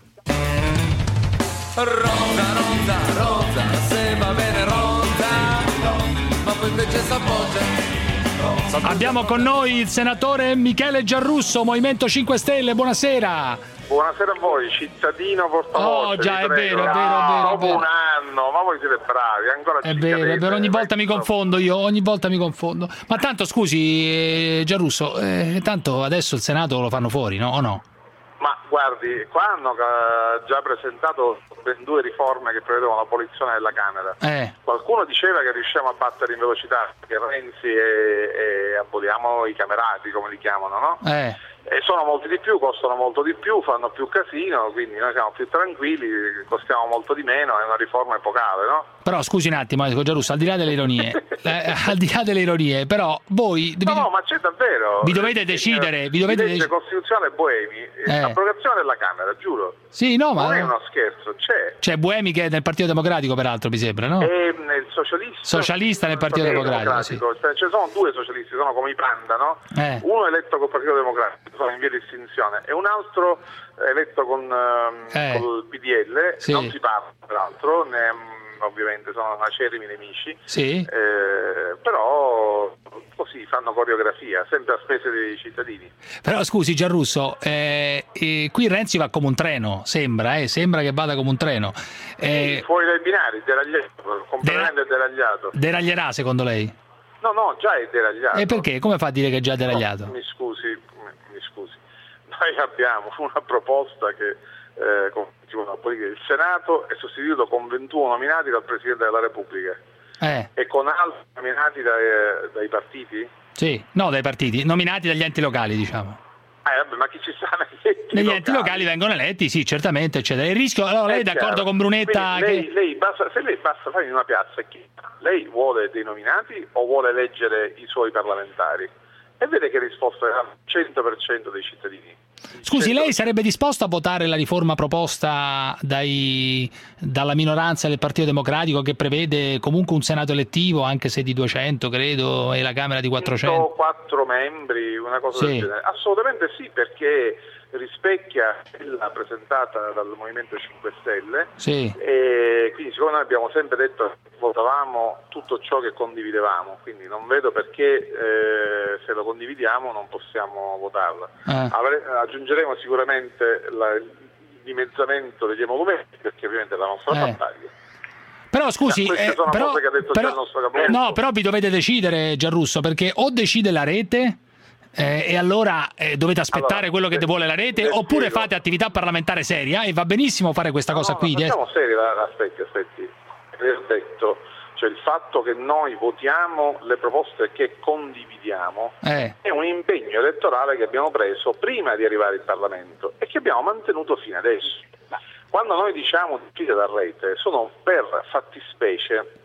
[SPEAKER 2] Rosa, rosa, rosa, se va bene rosa, ma poi invece s'appoggia.
[SPEAKER 4] Abbiamo con noi il senatore Michele Giarrusso, Movimento cinque Stelle, buonasera.
[SPEAKER 13] Buonasera a voi, cittadino portavoce.
[SPEAKER 4] Oh, già,
[SPEAKER 13] vi
[SPEAKER 4] è
[SPEAKER 13] prego.
[SPEAKER 4] vero, è vero, è vero, è
[SPEAKER 13] Dopo
[SPEAKER 4] vero.
[SPEAKER 13] un anno, ma voi siete bravi, ancora
[SPEAKER 4] È
[SPEAKER 13] ci
[SPEAKER 4] vero, è
[SPEAKER 13] cadete.
[SPEAKER 4] vero, ogni volta mi confondo io, ogni volta mi confondo. Ma tanto, scusi, eh, Giarrusso, eh, tanto adesso il Senato lo fanno fuori, no? O no?
[SPEAKER 13] Ma guardi, qua hanno eh, già presentato ben due riforme che prevedono l'abolizione della Camera.
[SPEAKER 4] Eh.
[SPEAKER 13] Qualcuno diceva che riusciamo a battere in velocità, che Renzi e, e aboliamo i camerati, come li chiamano, no?
[SPEAKER 4] Eh.
[SPEAKER 13] E sono molti di più, costano molto di più, fanno più casino, quindi noi siamo più tranquilli, costiamo molto di meno, è una riforma epocale, no?
[SPEAKER 4] Però scusi un attimo, eh, Giarrusso, al di là delle ironie, eh, al di là delle ironie, però voi
[SPEAKER 13] No, no, ma c'è davvero.
[SPEAKER 4] vi dovete decidere, vi dovete
[SPEAKER 13] legge
[SPEAKER 4] dec-
[SPEAKER 13] costituzionale Buemi,
[SPEAKER 4] Eh.
[SPEAKER 13] abrogazione della Camera, giuro.
[SPEAKER 4] Sì, no,
[SPEAKER 13] Non è
[SPEAKER 4] ma
[SPEAKER 13] uno scherzo, c'è.
[SPEAKER 4] c'è Buemi che è nel Partito Democratico, peraltro, mi sembra, no?
[SPEAKER 13] E il socialista,
[SPEAKER 4] Socialista nel Partito Democratico, sì.
[SPEAKER 13] Cioè, ci sono due socialisti, sono come i panda, no?
[SPEAKER 4] Eh.
[SPEAKER 13] Uno eletto col Partito Democratico, sono in via di estinzione, e un altro eletto con ehm,
[SPEAKER 4] Eh.
[SPEAKER 13] col P D L,
[SPEAKER 4] Sì.
[SPEAKER 13] non si parla peraltro, ne, mh, ovviamente sono acerrimi nemici,
[SPEAKER 4] Sì.
[SPEAKER 13] eh, però così fanno coreografia, sempre a spese dei cittadini.
[SPEAKER 4] Però scusi Giarrusso, eh, eh, qui Renzi va come un treno, sembra, eh, sembra che vada come un treno. Eh,
[SPEAKER 13] Fuori dai binari, deragliato, completamente deragliato.
[SPEAKER 4] deraglierà secondo lei?
[SPEAKER 13] No, no, già è deragliato.
[SPEAKER 4] E perché? Come fa a dire che è già deragliato?
[SPEAKER 13] No, mi scusi, mi scusi. Noi abbiamo una proposta che eh, con la politica del Senato è sostituito con ventuno nominati dal Presidente della Repubblica
[SPEAKER 4] Eh,
[SPEAKER 13] e con altri nominati dai, dai partiti.
[SPEAKER 4] sì, no, dai partiti, nominati dagli enti locali, diciamo.
[SPEAKER 13] Eh, vabbè, ma chi ci sta negli enti
[SPEAKER 4] Negli
[SPEAKER 13] locali?
[SPEAKER 4] enti locali vengono eletti, sì, certamente, eccetera. Il rischio, allora lei è
[SPEAKER 13] È
[SPEAKER 4] d'accordo
[SPEAKER 13] chiaro.
[SPEAKER 4] con Brunetta?
[SPEAKER 13] Quindi lei,
[SPEAKER 4] che...
[SPEAKER 13] lei basta, se lei basta fare in una piazza e chieda, lei vuole dei nominati o vuole eleggere i suoi parlamentari? E vede che risposta è al cento per cento dei cittadini.
[SPEAKER 4] Scusi, lei sarebbe disposto a votare la riforma proposta dai, dalla minoranza del Partito Democratico, che prevede comunque un Senato elettivo, anche se di duecento, credo, e la Camera di quattrocento?
[SPEAKER 13] quattro membri, una cosa
[SPEAKER 4] Sì.
[SPEAKER 13] del genere. Assolutamente sì, perché rispecchia quella presentata dal Movimento cinque Stelle,
[SPEAKER 4] Sì.
[SPEAKER 13] e quindi siccome noi abbiamo sempre detto che votavamo tutto ciò che condividevamo, quindi non vedo perché eh, se lo condividiamo non possiamo votarla.
[SPEAKER 4] Eh.
[SPEAKER 13] Avre- aggiungeremo sicuramente la, il dimezzamento degli emolumenti, perché ovviamente è la nostra
[SPEAKER 4] Eh.
[SPEAKER 13] battaglia.
[SPEAKER 4] Però scusi,
[SPEAKER 13] Eh, queste
[SPEAKER 4] eh,
[SPEAKER 13] sono
[SPEAKER 4] però,
[SPEAKER 13] cose che ha detto già
[SPEAKER 4] però-
[SPEAKER 13] il nostro capogruppo.
[SPEAKER 4] no, però vi dovete decidere, Giarrusso, perché o decide la rete eh, e allora eh, dovete aspettare
[SPEAKER 13] Allora,
[SPEAKER 4] quello che
[SPEAKER 13] le-
[SPEAKER 4] vuole la rete,
[SPEAKER 13] le
[SPEAKER 4] oppure
[SPEAKER 13] spiego.
[SPEAKER 4] fate attività parlamentare seria, e va benissimo fare questa cosa
[SPEAKER 13] No,
[SPEAKER 4] qui.
[SPEAKER 13] no,
[SPEAKER 4] eh.
[SPEAKER 13] facciamo seri, aspetti, aspetti. Le ho detto, cioè il fatto che noi votiamo le proposte che condividiamo
[SPEAKER 4] Eh.
[SPEAKER 13] è un impegno elettorale che abbiamo preso prima di arrivare in Parlamento e che abbiamo mantenuto fino adesso. Quando noi diciamo di uscire da rete sono per fattispecie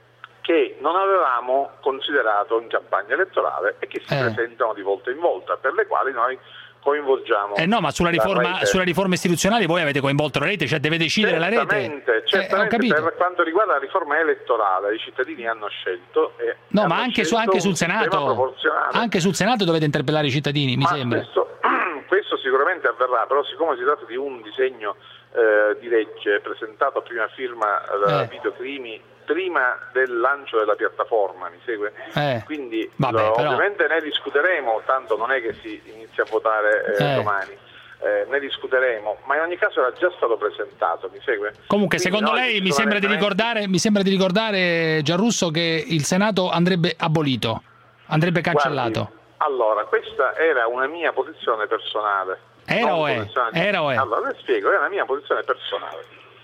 [SPEAKER 13] che non avevamo considerato in campagna elettorale e che si
[SPEAKER 4] Eh.
[SPEAKER 13] presentano di volta in volta, per le quali noi coinvolgiamo.
[SPEAKER 4] Eh no, ma sulla
[SPEAKER 13] la
[SPEAKER 4] riforma,
[SPEAKER 13] rete.
[SPEAKER 4] sulla riforma istituzionale voi avete coinvolto la rete, cioè deve decidere la rete.
[SPEAKER 13] Certamente,
[SPEAKER 4] Eh, ho
[SPEAKER 13] certamente
[SPEAKER 4] capito.
[SPEAKER 13] per quanto riguarda la riforma elettorale i cittadini hanno scelto e
[SPEAKER 4] No,
[SPEAKER 13] hanno
[SPEAKER 4] ma anche, su-
[SPEAKER 13] scelto
[SPEAKER 4] anche
[SPEAKER 13] un
[SPEAKER 4] sul
[SPEAKER 13] sistema
[SPEAKER 4] Senato,
[SPEAKER 13] proporzionale.
[SPEAKER 4] anche sul Senato dovete interpellare i cittadini, mi
[SPEAKER 13] Ma
[SPEAKER 4] sembra.
[SPEAKER 13] Questo, questo sicuramente avverrà, però siccome si tratta di un disegno eh, di legge presentato a prima firma da
[SPEAKER 4] Eh.
[SPEAKER 13] Vito Crimi prima del lancio della piattaforma, mi segue?
[SPEAKER 4] Eh.
[SPEAKER 13] Quindi
[SPEAKER 4] Vabbè,
[SPEAKER 13] lo-
[SPEAKER 4] però-
[SPEAKER 13] ovviamente ne discuteremo, tanto non è che si inizia a votare eh,
[SPEAKER 4] Eh.
[SPEAKER 13] domani. Eh, ne discuteremo, ma in ogni caso era già stato presentato, mi segue?
[SPEAKER 4] Comunque,
[SPEAKER 13] Quindi
[SPEAKER 4] secondo
[SPEAKER 13] noi
[SPEAKER 4] lei mi
[SPEAKER 13] sono
[SPEAKER 4] sembra, di
[SPEAKER 13] emendamenti-
[SPEAKER 4] ricordare, mi sembra di ricordare, Giarrusso, che il Senato andrebbe abolito, andrebbe cancellato.
[SPEAKER 13] Guardi, allora, questa era una mia posizione personale.
[SPEAKER 4] Era
[SPEAKER 13] Non
[SPEAKER 4] o è?
[SPEAKER 13] posizione di-
[SPEAKER 4] Era o è?
[SPEAKER 13] Allora, le spiego, è una mia posizione personale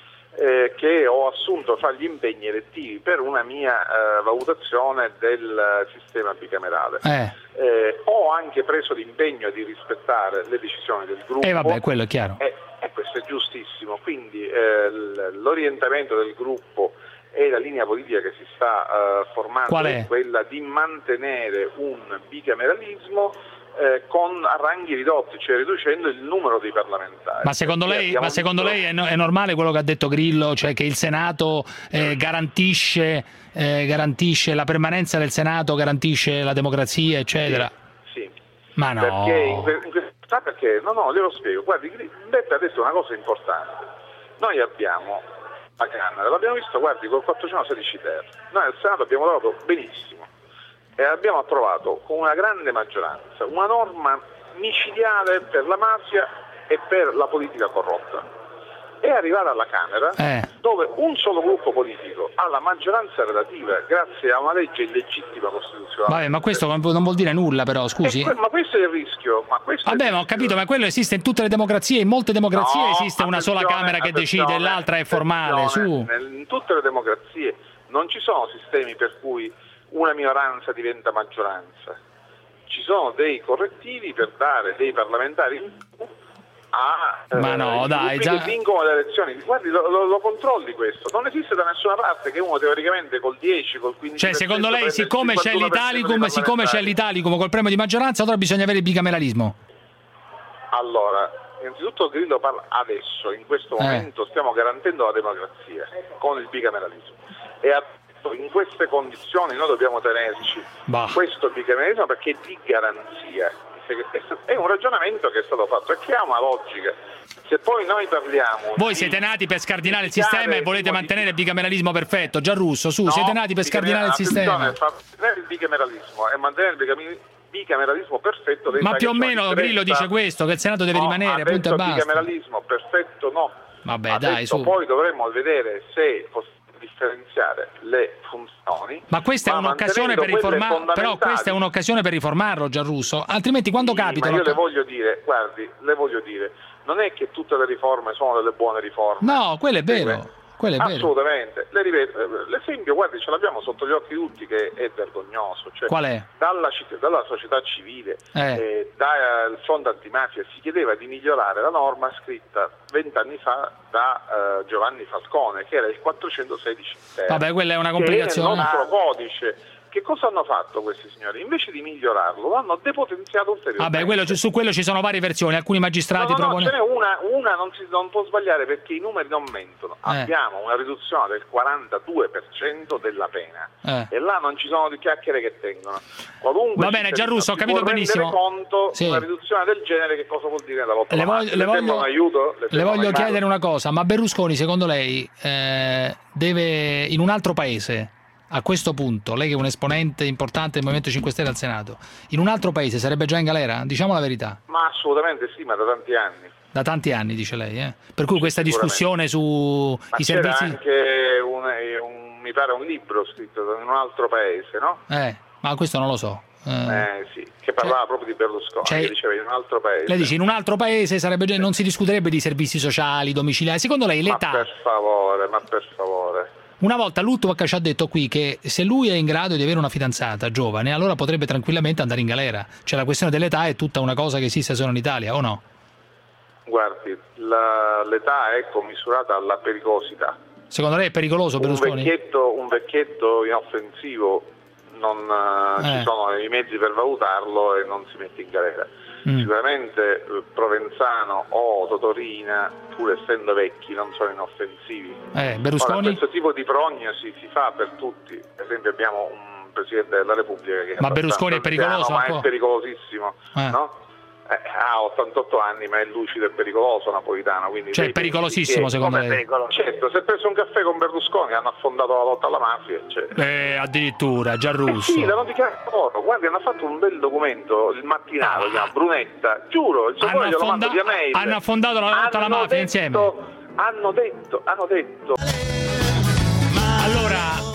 [SPEAKER 13] eh, che ho assunto fra gli impegni elettivi per una mia eh, valutazione del sistema bicamerale.
[SPEAKER 4] Eh.
[SPEAKER 13] Eh, ho anche preso l'impegno di rispettare le decisioni del gruppo.
[SPEAKER 4] E vabbè, quello è chiaro.
[SPEAKER 13] E, e questo è giustissimo, quindi eh, l- l'orientamento del gruppo e la linea politica che si sta eh, formando
[SPEAKER 4] Qual è?
[SPEAKER 13] quella di mantenere un bicameralismo eh, con a ranghi ridotti, cioè riducendo il numero dei parlamentari.
[SPEAKER 4] Ma secondo
[SPEAKER 13] Perché
[SPEAKER 4] lei,
[SPEAKER 13] abbiamo
[SPEAKER 4] ma secondo
[SPEAKER 13] visto-
[SPEAKER 4] lei è, no- è normale quello che ha detto Grillo, cioè che il Senato eh, garantisce, eh, garantisce la permanenza del Senato, garantisce la democrazia, eccetera?
[SPEAKER 13] Sì.
[SPEAKER 4] Ma no.
[SPEAKER 13] Perché, in que- in que- sa perché? No, no, glielo spiego. Guardi, Gri- Beppe ha detto una cosa importante. Noi abbiamo la Camera, l'abbiamo visto, guardi, col quattrocentosedici ter. Noi al Senato abbiamo lavorato benissimo e abbiamo approvato con una grande maggioranza una norma micidiale per la mafia e per la politica corrotta. È arrivata alla Camera
[SPEAKER 4] Eh.
[SPEAKER 13] dove un solo gruppo politico ha la maggioranza relativa grazie a una legge illegittima costituzionale.
[SPEAKER 4] Vabbè, ma questo non non vuol dire nulla, però, scusi.
[SPEAKER 13] E que- ma questo è il rischio. Ma questo è il
[SPEAKER 4] Vabbè, ma ho
[SPEAKER 13] rischio.
[SPEAKER 4] capito, ma quello esiste in tutte le democrazie, in molte democrazie
[SPEAKER 13] No,
[SPEAKER 4] esiste una sola
[SPEAKER 13] attenzione,
[SPEAKER 4] Camera che
[SPEAKER 13] attenzione,
[SPEAKER 4] decide e l'altra è formale, su.
[SPEAKER 13] attenzione. Nel- in tutte le democrazie non ci sono sistemi per cui una minoranza diventa maggioranza. Ci sono dei correttivi per dare dei parlamentari in più a
[SPEAKER 4] Ma no,
[SPEAKER 13] i
[SPEAKER 4] dai,
[SPEAKER 13] gruppi
[SPEAKER 4] già-
[SPEAKER 13] che vincono le elezioni. Guardi, lo, lo- lo controlli questo. Non esiste da nessuna parte che uno teoricamente col dieci, col quindici
[SPEAKER 4] Cioè, secondo lei,
[SPEAKER 13] prende il
[SPEAKER 4] siccome c'è
[SPEAKER 13] cinquantuno per cento dei
[SPEAKER 4] l'Italicum, siccome c'è
[SPEAKER 13] parlamentari.
[SPEAKER 4] l'Italicum col premio di maggioranza, allora bisogna avere il bicameralismo.
[SPEAKER 13] Allora, innanzitutto Grillo parla adesso, in questo
[SPEAKER 4] Eh.
[SPEAKER 13] momento stiamo garantendo la democrazia con il bicameralismo e ha detto, in queste condizioni noi dobbiamo tenerci
[SPEAKER 4] Bah.
[SPEAKER 13] questo bicameralismo perché è di garanzia. È un ragionamento che è stato fatto e che ha una logica. Se poi noi parliamo
[SPEAKER 4] Voi
[SPEAKER 13] di-
[SPEAKER 4] siete nati per scardinare il
[SPEAKER 13] di
[SPEAKER 4] sistema e volete
[SPEAKER 13] di-
[SPEAKER 4] mantenere il bicameralismo perfetto. Giarrusso, su,
[SPEAKER 13] No,
[SPEAKER 4] siete nati per scardinare il sistema.
[SPEAKER 13] attenzione, fa- mantenere il bicameralismo e mantenere il bicamera- bicameralismo perfetto. lei
[SPEAKER 4] Ma
[SPEAKER 13] sa
[SPEAKER 4] più o
[SPEAKER 13] che c'è una
[SPEAKER 4] meno Grillo
[SPEAKER 13] differenza.
[SPEAKER 4] dice questo, che il Senato deve
[SPEAKER 13] No,
[SPEAKER 4] rimanere,
[SPEAKER 13] ha
[SPEAKER 4] punto e
[SPEAKER 13] detto
[SPEAKER 4] basta.
[SPEAKER 13] bicameralismo perfetto no.
[SPEAKER 4] Vabbè,
[SPEAKER 13] Ha
[SPEAKER 4] dai,
[SPEAKER 13] detto
[SPEAKER 4] su.
[SPEAKER 13] poi dovremmo vedere se possiamo differenziare le funzioni.
[SPEAKER 4] Ma questa è
[SPEAKER 13] ma
[SPEAKER 4] un'occasione per
[SPEAKER 13] mantenendo quelle
[SPEAKER 4] riformarlo, però
[SPEAKER 13] fondamentali.
[SPEAKER 4] questa è un'occasione per riformarlo, Giarrusso, altrimenti quando
[SPEAKER 13] Sì,
[SPEAKER 4] capitano...
[SPEAKER 13] ma io le voglio dire, guardi, le voglio dire, non è che tutte le riforme sono delle buone riforme.
[SPEAKER 4] No, quello è vero, Quello è vero.
[SPEAKER 13] Assolutamente. Le ripeto, l'esempio, guardi, ce l'abbiamo sotto gli occhi tutti che è vergognoso. Cioè,
[SPEAKER 4] qual è?
[SPEAKER 13] Dalla, dalla società civile,
[SPEAKER 4] eh.
[SPEAKER 13] eh, dal fondo antimafia si chiedeva di migliorare la norma scritta vent'anni fa da uh, Giovanni Falcone, che era il quattrocentosedici ter.
[SPEAKER 4] Vabbè, quella è una complicazione.
[SPEAKER 13] Che è nel nostro codice. Che cosa hanno fatto questi signori? Invece di migliorarlo, lo hanno depotenziato ulteriormente.
[SPEAKER 4] Vabbè, quello, su quello ci sono varie versioni, alcuni magistrati
[SPEAKER 13] no, no,
[SPEAKER 4] propongono...
[SPEAKER 13] No, ce n'è una, una non, si, non può sbagliare perché i numeri non mentono.
[SPEAKER 4] Eh.
[SPEAKER 13] Abbiamo una riduzione del quarantadue per cento della pena
[SPEAKER 4] eh.
[SPEAKER 13] e là non ci sono di chiacchiere che tengono. Qualunque
[SPEAKER 4] Va bene, Gianrusso, ho capito benissimo.
[SPEAKER 13] Conto
[SPEAKER 4] sì.
[SPEAKER 13] Una riduzione del genere che cosa vuol dire nella lotta
[SPEAKER 4] le
[SPEAKER 13] alla
[SPEAKER 4] voglio,
[SPEAKER 13] mafia?
[SPEAKER 4] le
[SPEAKER 13] Le
[SPEAKER 4] voglio,
[SPEAKER 13] un aiuto? Le,
[SPEAKER 4] le voglio
[SPEAKER 13] un
[SPEAKER 4] chiedere una cosa, ma Berlusconi secondo lei eh, deve in un altro paese... A questo punto, lei che è un esponente importante del Movimento cinque Stelle al Senato, in un altro paese sarebbe già in galera? Diciamo la verità.
[SPEAKER 13] Ma assolutamente sì, ma da tanti anni.
[SPEAKER 4] Da tanti anni, dice lei. Eh? Per cui questa discussione sui servizi...
[SPEAKER 13] anche un, un, mi pare un libro scritto in un altro paese, no?
[SPEAKER 4] Eh, ma questo non lo so.
[SPEAKER 13] Eh, eh sì, che parlava cioè, proprio di Berlusconi, cioè, che diceva in un altro paese.
[SPEAKER 4] Lei dice in un altro paese sarebbe già, non si discuterebbe di servizi sociali, domiciliari. Secondo lei l'età...
[SPEAKER 13] Ma per favore, ma per favore...
[SPEAKER 4] Una volta Lutwak ci ha detto qui che se lui è in grado di avere una fidanzata giovane, allora potrebbe tranquillamente andare in galera. Cioè la questione dell'età è tutta una cosa che esiste solo in Italia, o no?
[SPEAKER 13] Guardi, la, l'età è commisurata alla pericolosità.
[SPEAKER 4] Secondo lei è pericoloso Berlusconi?
[SPEAKER 13] Un vecchietto, un vecchietto inoffensivo, non eh. ci sono i mezzi per valutarlo e non si mette in galera. Mm. Sicuramente Provenzano o Totorina, pur essendo vecchi, non sono inoffensivi.
[SPEAKER 4] Eh, Berlusconi?
[SPEAKER 13] Ora, questo tipo di prognosi si fa per tutti. Per esempio abbiamo un Presidente della Repubblica che
[SPEAKER 4] ma Berlusconi è pericoloso?
[SPEAKER 13] Anziano, ma è pericolosissimo, eh. no? Eh, ha ottantotto anni ma è lucido e pericoloso Napolitano, quindi
[SPEAKER 4] cioè è pericolosissimo secondo lei?
[SPEAKER 13] Certo, si è preso un caffè con Berlusconi, hanno affondato la lotta alla mafia, cioè.
[SPEAKER 4] Eh, addirittura Gianrusso.
[SPEAKER 13] Eh sì, l'hanno dichiarato loro. Guardi, hanno fatto un bel documento il mattinato, si chiama Brunetta, giuro, il
[SPEAKER 4] hanno,
[SPEAKER 13] glielo
[SPEAKER 4] affonda-
[SPEAKER 13] mando via mail.
[SPEAKER 4] hanno affondato la lotta alla mafia
[SPEAKER 13] detto,
[SPEAKER 4] insieme.
[SPEAKER 13] Hanno detto, hanno detto.
[SPEAKER 4] Allora,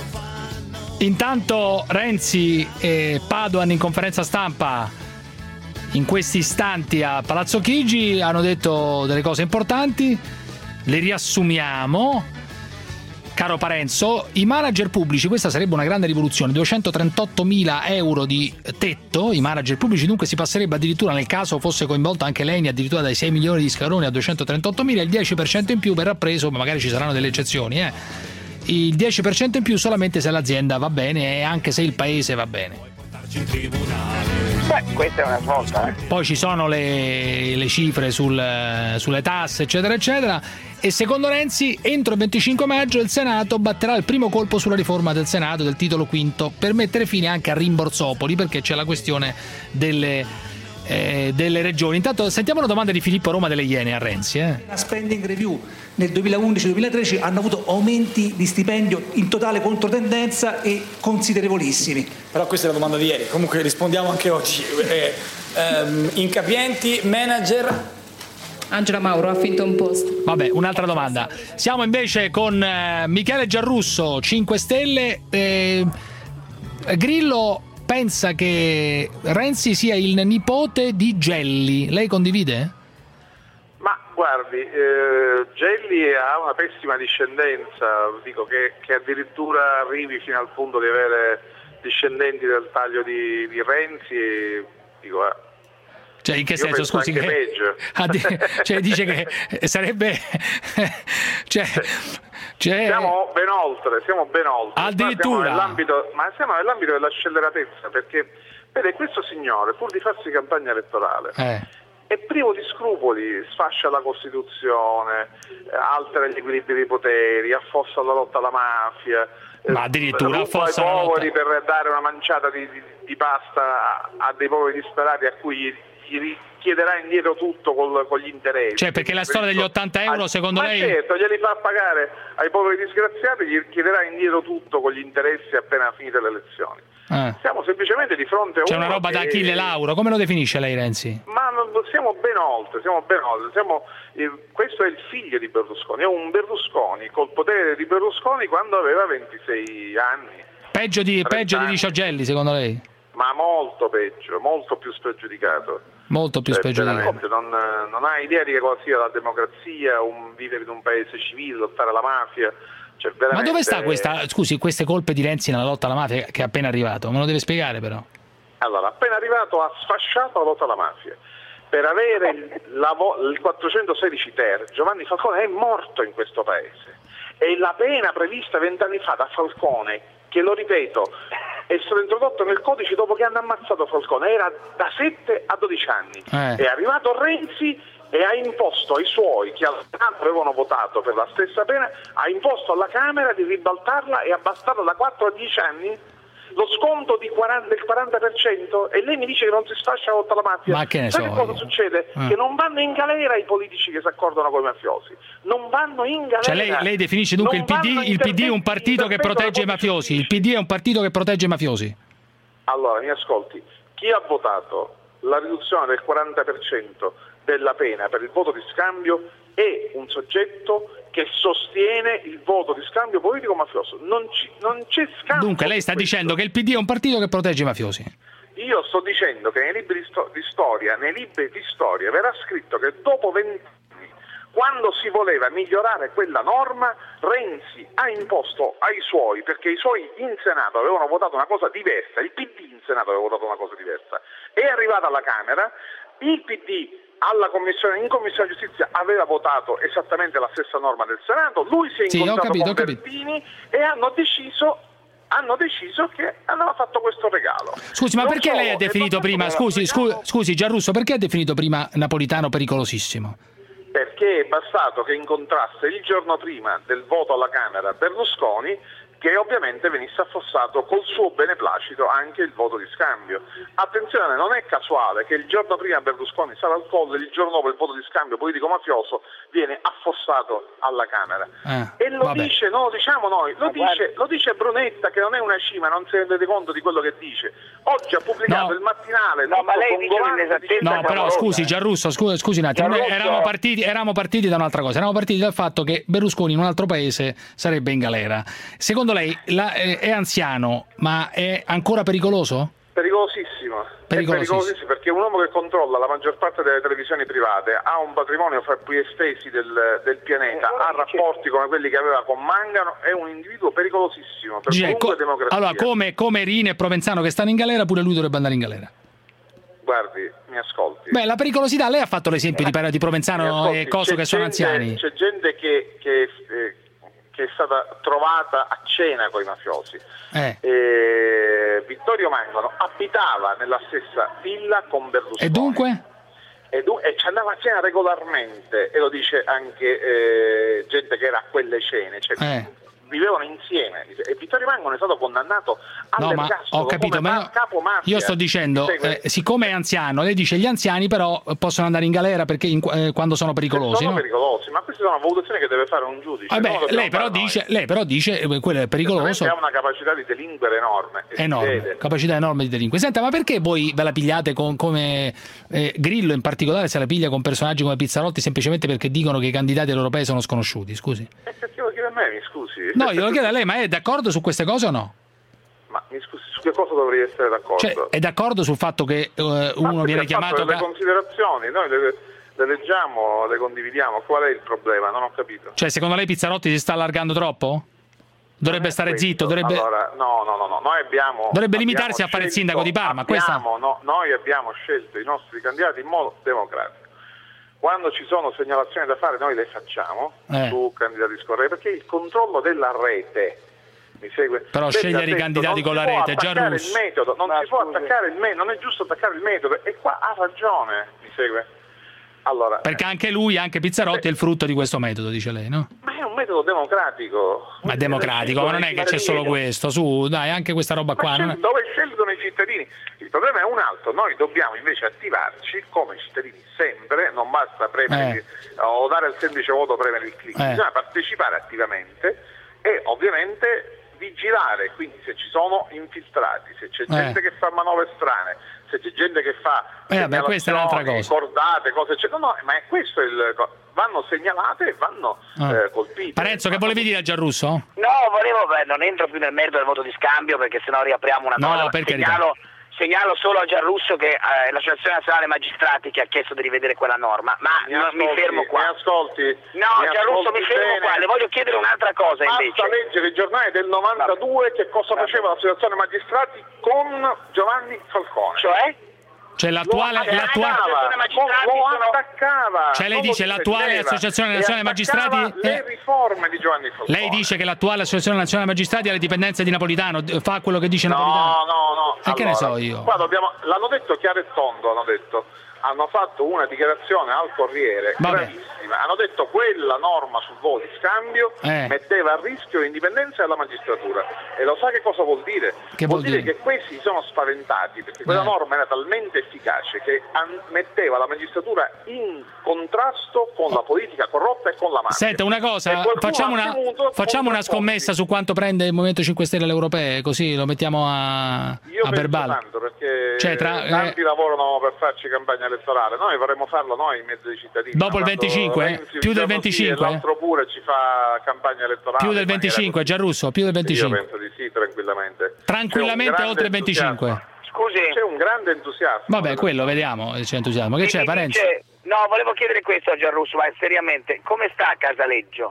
[SPEAKER 4] intanto Renzi e Padoan in conferenza stampa in questi istanti a Palazzo Chigi hanno detto delle cose importanti, le riassumiamo. Caro Parenzo, i manager pubblici, questa sarebbe una grande rivoluzione, duecentotrentottomila euro di tetto, i manager pubblici, dunque si passerebbe addirittura, nel caso fosse coinvolto anche l'Eni, addirittura dai sei milioni di scaloni a duecentotrentottomila, il dieci per cento in più verrà preso, ma magari ci saranno delle eccezioni, eh. il dieci per cento in più solamente se l'azienda va bene e anche se il paese va bene.
[SPEAKER 6] Beh, questa è una svolta. Eh.
[SPEAKER 4] Poi ci sono le, le cifre sul, sulle tasse, eccetera, eccetera. E secondo Renzi, entro il venticinque maggio il Senato batterà il primo colpo sulla riforma del Senato del titolo quinto per mettere fine anche a rimborsopoli, perché c'è la questione delle, eh, delle regioni. Intanto sentiamo una domanda di Filippo Roma delle Iene a Renzi. Eh.
[SPEAKER 14] La spending review nel duemilaundici duemilatredici hanno avuto aumenti di stipendio in totale controtendenza e considerevolissimi.
[SPEAKER 15] Però questa è la domanda di ieri, comunque rispondiamo anche oggi. Eh, ehm, incapienti, manager...
[SPEAKER 16] Angela Mauro, Huffington Post.
[SPEAKER 4] Vabbè, un'altra domanda. Siamo invece con eh, Michele Giarrusso, cinque Stelle. Eh, Grillo pensa che Renzi sia il nipote di Gelli. Lei condivide?
[SPEAKER 13] Ma guardi, eh, Gelli ha una pessima discendenza, dico che, che addirittura arrivi fino al punto di avere discendenti del taglio di, di Renzi, e, dico, eh,
[SPEAKER 4] cioè in che
[SPEAKER 13] io
[SPEAKER 4] senso, scusi,
[SPEAKER 13] anche
[SPEAKER 4] che
[SPEAKER 13] peggio.
[SPEAKER 4] Cioè dice che sarebbe cioè, cioè...
[SPEAKER 13] siamo ben oltre, siamo ben oltre.
[SPEAKER 4] Addirittura.
[SPEAKER 13] Ma siamo nell'ambito, ma siamo nell'ambito della scelleratezza, perché vede, questo signore, pur di farsi campagna elettorale,
[SPEAKER 4] eh.
[SPEAKER 13] è privo di scrupoli, sfascia la Costituzione, altera gli equilibri dei poteri, affossa la lotta alla mafia,
[SPEAKER 4] ma addirittura affossa
[SPEAKER 13] ai
[SPEAKER 4] la
[SPEAKER 13] poveri
[SPEAKER 4] lotta...
[SPEAKER 13] per dare una manciata di, di, di pasta a, a dei poveri disperati a cui gli, gli chiederà indietro tutto col, con gli interessi.
[SPEAKER 4] Cioè perché la storia degli ottanta euro secondo
[SPEAKER 13] ma
[SPEAKER 4] lei...
[SPEAKER 13] certo, glieli fa pagare ai poveri disgraziati, gli chiederà indietro tutto con gli interessi appena finite le elezioni.
[SPEAKER 4] Eh.
[SPEAKER 13] Siamo semplicemente di fronte a
[SPEAKER 4] C'è
[SPEAKER 13] uno
[SPEAKER 4] una roba
[SPEAKER 13] che...
[SPEAKER 4] da Achille Lauro, come lo definisce lei Renzi?
[SPEAKER 13] Ma siamo ben oltre, siamo ben oltre. Siamo, eh, questo è il figlio di Berlusconi, è un Berlusconi col potere di Berlusconi quando aveva ventisei anni.
[SPEAKER 4] Peggio di, peggio di Licio Gelli secondo lei?
[SPEAKER 13] Ma molto peggio, molto più spregiudicato.
[SPEAKER 4] Molto più
[SPEAKER 13] cioè,
[SPEAKER 4] spregiudicato.
[SPEAKER 13] Non, non ha idea di che cosa sia la democrazia, un, vivere in un paese civile, lottare alla mafia. Cioè, veramente...
[SPEAKER 4] Ma dove sta questa, scusi, queste colpe di Renzi nella lotta alla mafia che è appena arrivato? Me lo deve spiegare però.
[SPEAKER 13] Allora, appena arrivato ha sfasciato la lotta alla mafia. Per avere il, la, il quattrocentosedici ter, Giovanni Falcone è morto in questo paese. E la pena prevista vent'anni fa da Falcone, che lo ripeto, è stato introdotto nel codice dopo che hanno ammazzato Falcone, era da sette a dodici anni. Eh. È arrivato Renzi e ha imposto ai suoi, che al Senato avevano votato per la stessa pena, ha imposto alla Camera di ribaltarla e abbassarla da quattro a dieci anni. Lo sconto di quaranta, del quaranta per cento, e lei mi dice che non si sfascia la lotta alla mafia.
[SPEAKER 4] Ma che ne
[SPEAKER 13] Sai
[SPEAKER 4] so,
[SPEAKER 13] che cosa
[SPEAKER 4] io.
[SPEAKER 13] succede?
[SPEAKER 4] Eh.
[SPEAKER 13] Che non vanno in galera i politici che si accordano con i mafiosi. Non vanno in galera.
[SPEAKER 4] Cioè lei, lei definisce dunque il P D, il P D è un partito che protegge i mafiosi. Il P D è un partito che protegge i mafiosi.
[SPEAKER 13] Allora, mi ascolti. Chi ha votato la riduzione del quaranta per cento della pena per il voto di scambio è un soggetto che sostiene il voto di scambio politico mafioso. Non, ci, non c'è scambio.
[SPEAKER 4] Dunque lei sta dicendo che il P D è un partito che protegge i mafiosi.
[SPEAKER 13] Io sto dicendo che nei libri di, sto- di storia, nei libri di storia verrà scritto che dopo vent'anni, quando si voleva migliorare quella norma, Renzi ha imposto ai suoi, perché i suoi in Senato avevano votato una cosa diversa, il P D in Senato aveva votato una cosa diversa, è arrivata alla Camera, il P D alla commissione, in commissione giustizia aveva votato esattamente la stessa norma del Senato, lui si è
[SPEAKER 4] sì,
[SPEAKER 13] incontrato
[SPEAKER 4] capito,
[SPEAKER 13] con Bertini e hanno deciso hanno deciso che aveva fatto questo regalo.
[SPEAKER 4] Scusi, ma
[SPEAKER 13] non
[SPEAKER 4] perché
[SPEAKER 13] so,
[SPEAKER 4] lei ha definito prima, scusi, scusi, scusi Giarrusso, perché ha definito prima Napolitano pericolosissimo?
[SPEAKER 13] Perché è bastato che incontrasse il giorno prima del voto alla Camera Berlusconi, che ovviamente venisse affossato col suo beneplacito anche il voto di scambio. Attenzione, non è casuale che il giorno prima Berlusconi sarà al colle, il giorno dopo il voto di scambio politico-mafioso viene affossato alla Camera.
[SPEAKER 4] Eh,
[SPEAKER 13] e lo
[SPEAKER 4] vabbè.
[SPEAKER 13] dice, non lo diciamo noi, lo dice, lo dice Brunetta, che non è una cima, non si rende conto di quello che dice. Oggi ha pubblicato
[SPEAKER 4] No.
[SPEAKER 13] il mattinale.
[SPEAKER 19] No, ma lei dice un'inesattezza.
[SPEAKER 4] No, però scusi Giarrusso, scusi, scusi un attimo, noi
[SPEAKER 19] Giarrusso.
[SPEAKER 4] eravamo partiti, eravamo partiti da un'altra cosa, eravamo partiti dal fatto che Berlusconi in un altro paese sarebbe in galera. Secondo lei la, eh, è anziano, ma è ancora pericoloso?
[SPEAKER 13] Pericolosissimo.
[SPEAKER 4] Pericolosissimo.
[SPEAKER 13] È pericolosissimo perché un uomo che controlla la maggior parte delle televisioni private, ha un patrimonio fra i più estesi del, del pianeta, ha rapporti come quelli che aveva con Mangano, è un individuo pericolosissimo per
[SPEAKER 4] Dice,
[SPEAKER 13] qualunque
[SPEAKER 4] co-
[SPEAKER 13] democrazia.
[SPEAKER 4] allora, come, come Rini e Provenzano che stanno in galera, pure lui dovrebbe andare in galera.
[SPEAKER 13] Guardi, mi ascolti.
[SPEAKER 4] Beh, la pericolosità, lei ha fatto l'esempio di, di
[SPEAKER 13] Mi
[SPEAKER 4] Provenzano
[SPEAKER 13] ascolti,
[SPEAKER 4] e Coso
[SPEAKER 13] c'è
[SPEAKER 4] che sono
[SPEAKER 13] gente-
[SPEAKER 4] anziani.
[SPEAKER 13] C'è gente che, che, eh, che è stata trovata a cena con i mafiosi.
[SPEAKER 4] Eh.
[SPEAKER 13] Eh, Vittorio Mangano abitava nella stessa villa con Berlusconi.
[SPEAKER 4] E dunque?
[SPEAKER 13] E, du- e ci andava a cena regolarmente, e lo dice anche eh, gente che era a quelle cene, cioè,
[SPEAKER 4] Eh.
[SPEAKER 13] vivevano insieme. E Vittorio Mangano è stato condannato
[SPEAKER 4] No, ma
[SPEAKER 13] all'ergastolo
[SPEAKER 4] ho capito,
[SPEAKER 13] come
[SPEAKER 4] ma
[SPEAKER 13] ma-
[SPEAKER 4] io,
[SPEAKER 13] capo mafia.
[SPEAKER 4] io sto dicendo,
[SPEAKER 13] Mi segue?
[SPEAKER 4] eh, siccome è anziano, lei dice gli anziani però possono andare in galera perché in- eh, quando sono pericolosi,
[SPEAKER 13] sono
[SPEAKER 4] no?
[SPEAKER 13] pericolosi, ma queste sono valutazioni che deve fare un giudice. non lo
[SPEAKER 4] Vabbè,
[SPEAKER 13] dobbiamo
[SPEAKER 4] lei però
[SPEAKER 13] fare noi.
[SPEAKER 4] dice, lei però dice eh, quello è pericoloso.
[SPEAKER 13] Ha una capacità di delinquere enorme. e si
[SPEAKER 4] Enorme,
[SPEAKER 13] vede.
[SPEAKER 4] capacità enorme di delinquere. Senta, ma perché voi ve la pigliate con, come eh, Grillo in particolare se la piglia con personaggi come Pizzarotti semplicemente perché dicono che i candidati europei sono sconosciuti, scusi?
[SPEAKER 13] E perché lo chiede a me, mi scusi?
[SPEAKER 4] No, io lo chiedo a lei, ma è d'accordo su queste cose o no?
[SPEAKER 13] Ma mi scusi, su che cosa dovrei essere d'accordo?
[SPEAKER 4] Cioè, è d'accordo sul fatto che eh, uno
[SPEAKER 13] Ah,
[SPEAKER 4] viene
[SPEAKER 13] perché ha
[SPEAKER 4] chiamato...
[SPEAKER 13] fatto delle
[SPEAKER 4] ca-
[SPEAKER 13] considerazioni, noi le, le leggiamo, le condividiamo. Qual è il problema? Non ho capito.
[SPEAKER 4] Cioè, secondo lei Pizzarotti si sta allargando troppo? Dovrebbe stare
[SPEAKER 13] Questo.
[SPEAKER 4] zitto, dovrebbe...
[SPEAKER 13] Allora, no, no, no, no, noi abbiamo...
[SPEAKER 4] Dovrebbe
[SPEAKER 13] abbiamo
[SPEAKER 4] limitarsi a fare il
[SPEAKER 13] scelto-
[SPEAKER 4] sindaco di Parma, questa-
[SPEAKER 13] abbiamo, no, noi abbiamo scelto i nostri candidati in modo democratico. Quando ci sono segnalazioni da fare noi le facciamo
[SPEAKER 4] Eh.
[SPEAKER 13] su candidati scorretti, perché il controllo della rete... Mi segue?
[SPEAKER 4] Però
[SPEAKER 13] Lei
[SPEAKER 4] scegliere
[SPEAKER 13] ha
[SPEAKER 4] i
[SPEAKER 13] detto,
[SPEAKER 4] candidati
[SPEAKER 13] non
[SPEAKER 4] con
[SPEAKER 13] si
[SPEAKER 4] la
[SPEAKER 13] può
[SPEAKER 4] rete, già
[SPEAKER 13] attaccare
[SPEAKER 4] russo.
[SPEAKER 13] il metodo, non
[SPEAKER 19] Ma
[SPEAKER 13] si può
[SPEAKER 19] scusi.
[SPEAKER 13] attaccare il metodo, non è giusto attaccare il metodo, e qua ha ragione, mi segue? Allora,
[SPEAKER 4] Perché anche lui, anche Pizzarotti, è il frutto di questo metodo, dice lei, no?
[SPEAKER 13] ma è un metodo democratico.
[SPEAKER 4] Ma è democratico, ma non è che c'è solo questo, su, dai, anche questa roba
[SPEAKER 13] Ma
[SPEAKER 4] qua.
[SPEAKER 13] scel-
[SPEAKER 4] non è-
[SPEAKER 13] dove scelgono i cittadini? Il problema è un altro, noi dobbiamo invece attivarci come cittadini sempre, non basta premere
[SPEAKER 4] Eh.
[SPEAKER 13] o dare il semplice voto, premere il clic,
[SPEAKER 4] Eh.
[SPEAKER 13] bisogna partecipare attivamente e ovviamente vigilare, quindi se ci sono infiltrati, se c'è gente che fa manovre strane, se c'è gente che fa
[SPEAKER 4] Eh, vabbè, questa è un'altra cosa.
[SPEAKER 13] cordate, cose eccetera, no, ma è questo il vanno segnalate e vanno
[SPEAKER 4] Eh.
[SPEAKER 13] eh, colpite.
[SPEAKER 4] Parenzo, che volevi dire a Giarrusso?
[SPEAKER 6] No, volevo, beh, non entro più nel merito del voto di scambio perché sennò riapriamo una
[SPEAKER 4] No,
[SPEAKER 6] cosa.
[SPEAKER 4] per
[SPEAKER 6] segnalo, segnalo solo a Gianrusso che eh, l'Associazione Nazionale Magistrati che ha chiesto di rivedere quella norma, ma
[SPEAKER 13] mi,
[SPEAKER 6] no,
[SPEAKER 13] ascolti,
[SPEAKER 6] mi fermo qua.
[SPEAKER 13] Mi ascolti?
[SPEAKER 6] No,
[SPEAKER 13] mi
[SPEAKER 6] Gianrusso,
[SPEAKER 13] ascolti
[SPEAKER 6] mi fermo
[SPEAKER 13] bene.
[SPEAKER 6] qua, le voglio chiedere un'altra cosa
[SPEAKER 13] Basta
[SPEAKER 6] invece.
[SPEAKER 13] Basta leggere il giornale del novantadue che cosa
[SPEAKER 6] Vabbè.
[SPEAKER 13] faceva l'Associazione Magistrati con Giovanni Falcone.
[SPEAKER 6] Cioè?
[SPEAKER 4] Cioè l'attuale,
[SPEAKER 13] lo
[SPEAKER 4] l'attuale...
[SPEAKER 13] lo attaccava.
[SPEAKER 4] Cioè lei
[SPEAKER 13] non
[SPEAKER 4] dice
[SPEAKER 13] lo
[SPEAKER 4] l'attuale
[SPEAKER 13] difendeva,
[SPEAKER 4] Associazione
[SPEAKER 13] e
[SPEAKER 4] Nazionale Magistrati...
[SPEAKER 13] attaccava le riforme di Giovanni Falcone.
[SPEAKER 4] Lei dice che l'attuale Associazione Nazionale Magistrati ha le dipendenze di Napolitano, fa quello che dice
[SPEAKER 13] no,
[SPEAKER 4] Napolitano?
[SPEAKER 13] No, no,
[SPEAKER 4] E che ne so io?
[SPEAKER 13] Qua dobbiamo, l'hanno detto chiaro e tondo, hanno detto. Hanno fatto una dichiarazione al Corriere
[SPEAKER 4] Vabbè.
[SPEAKER 13] gravissima, hanno detto quella norma sul voto di scambio
[SPEAKER 4] Eh.
[SPEAKER 13] metteva a rischio l'indipendenza della magistratura e lo sa che cosa vuol dire?
[SPEAKER 4] Che
[SPEAKER 13] vuol
[SPEAKER 4] vuol
[SPEAKER 13] dire,
[SPEAKER 4] dire?
[SPEAKER 13] che questi si sono spaventati perché quella
[SPEAKER 4] Eh.
[SPEAKER 13] norma era talmente efficace che an- metteva la magistratura in contrasto con la politica corrotta e con la mafia.
[SPEAKER 4] Senta, una
[SPEAKER 13] E
[SPEAKER 4] cosa,
[SPEAKER 13] qualcuno
[SPEAKER 4] facciamo
[SPEAKER 13] ha
[SPEAKER 4] una,
[SPEAKER 13] temuto
[SPEAKER 4] facciamo una scommessa su quanto prende il Movimento cinque Stelle alle europee, così lo mettiamo a,
[SPEAKER 13] Io
[SPEAKER 4] a
[SPEAKER 13] penso
[SPEAKER 4] verbale.
[SPEAKER 13] tanto perché
[SPEAKER 4] Cioè, tra-
[SPEAKER 13] tanti
[SPEAKER 4] eh.
[SPEAKER 13] lavorano per farci campagna elettorale, noi vorremmo farlo noi in mezzo ai cittadini.
[SPEAKER 4] Dopo il
[SPEAKER 13] Quando
[SPEAKER 4] venticinque?
[SPEAKER 13] Renzi
[SPEAKER 4] Più del
[SPEAKER 13] diciamo
[SPEAKER 4] venticinque?
[SPEAKER 13] Sì, e l'altro pure ci fa campagna elettorale.
[SPEAKER 4] Più del
[SPEAKER 13] in maniera
[SPEAKER 4] venticinque,
[SPEAKER 13] così.
[SPEAKER 4] Gianrusso, più del
[SPEAKER 13] Io
[SPEAKER 4] venticinque.
[SPEAKER 13] penso di sì, tranquillamente.
[SPEAKER 4] Tranquillamente
[SPEAKER 13] C'è un
[SPEAKER 4] oltre il
[SPEAKER 13] grande
[SPEAKER 4] venticinque.
[SPEAKER 13] entusiasmo. Scusi, c'è un grande entusiasmo.
[SPEAKER 4] Vabbè, quello vediamo, c'è entusiasmo. Che
[SPEAKER 6] Mi
[SPEAKER 4] c'è, Parenzo?
[SPEAKER 6] dice- No, volevo chiedere questo a Gianrusso, ma seriamente, come sta a Casaleggio?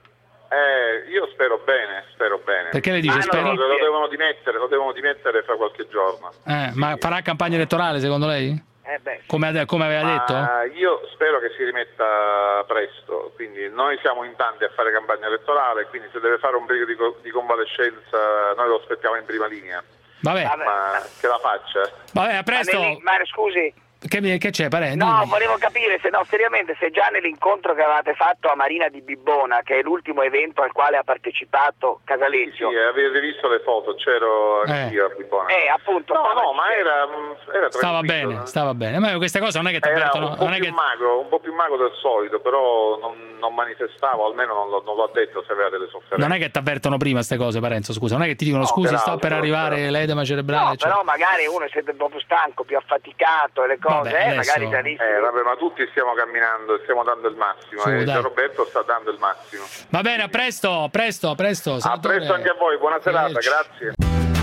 [SPEAKER 13] Eh, io spero bene, spero bene.
[SPEAKER 4] Perché le dice
[SPEAKER 13] Ma
[SPEAKER 4] spero?
[SPEAKER 13] Lo, lo devono dimettere, lo devono dimettere fra qualche giorno.
[SPEAKER 4] Eh, ma farà campagna elettorale secondo lei?
[SPEAKER 6] Eh beh.
[SPEAKER 4] Come, ade- come aveva detto?
[SPEAKER 13] Ma io spero che si rimetta presto, quindi noi siamo in tanti a fare campagna elettorale, quindi se deve fare un periodo di, co- di convalescenza noi lo aspettiamo in prima linea.
[SPEAKER 4] Vabbè.
[SPEAKER 13] Ma che la faccia.
[SPEAKER 4] Vabbè, a presto.
[SPEAKER 6] Ma, nel- ma scusi,
[SPEAKER 4] Che, mi- che c'è, Parenzo?
[SPEAKER 6] no, volevo capire se no, seriamente, se già nell'incontro che avevate fatto a Marina di Bibbona, che è l'ultimo evento al quale ha partecipato Casaleggio.
[SPEAKER 13] Sì, avete visto le foto, c'ero
[SPEAKER 4] Eh.
[SPEAKER 13] anch'io a Bibbona.
[SPEAKER 6] Eh, appunto.
[SPEAKER 13] No,
[SPEAKER 6] stava-
[SPEAKER 13] no, ma era, era
[SPEAKER 4] Stava
[SPEAKER 13] tranquillo,
[SPEAKER 4] bene,
[SPEAKER 13] eh.
[SPEAKER 4] stava bene. Ma queste cose non è che ti
[SPEAKER 13] Era
[SPEAKER 4] avvertono.
[SPEAKER 13] un po'
[SPEAKER 4] Non è
[SPEAKER 13] più
[SPEAKER 4] che...
[SPEAKER 13] mago, un po' più mago del solito, però non, non manifestavo, almeno non lo, non l'ho detto se aveva delle sofferenze.
[SPEAKER 4] Non è che ti avvertono prima queste cose, Parenzo, scusa. Non è che ti dicono
[SPEAKER 13] No,
[SPEAKER 4] scusi,
[SPEAKER 13] peraltro,
[SPEAKER 4] sto per arrivare
[SPEAKER 13] però.
[SPEAKER 4] l'edema cerebrale.
[SPEAKER 6] No,
[SPEAKER 4] cioè.
[SPEAKER 6] però magari uno si sente proprio stanco, più affaticato e le cose,
[SPEAKER 4] Vabbè,
[SPEAKER 6] eh,
[SPEAKER 4] adesso-
[SPEAKER 6] magari da lì.
[SPEAKER 13] Eh, vabbè, ma tutti stiamo camminando, stiamo dando il massimo,
[SPEAKER 4] Su,
[SPEAKER 13] e
[SPEAKER 4] dai.
[SPEAKER 13] Roberto sta dando il massimo.
[SPEAKER 4] Va bene, a presto, a presto, a presto.
[SPEAKER 13] A
[SPEAKER 4] senatore.
[SPEAKER 13] presto anche a voi, buona serata,
[SPEAKER 4] Arrivederci.
[SPEAKER 13] grazie.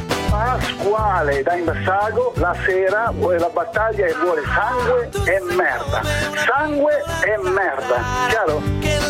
[SPEAKER 10] Pasquale da Imbassago la sera vuole la battaglia e vuole sangue e merda. Sangue e merda, chiaro?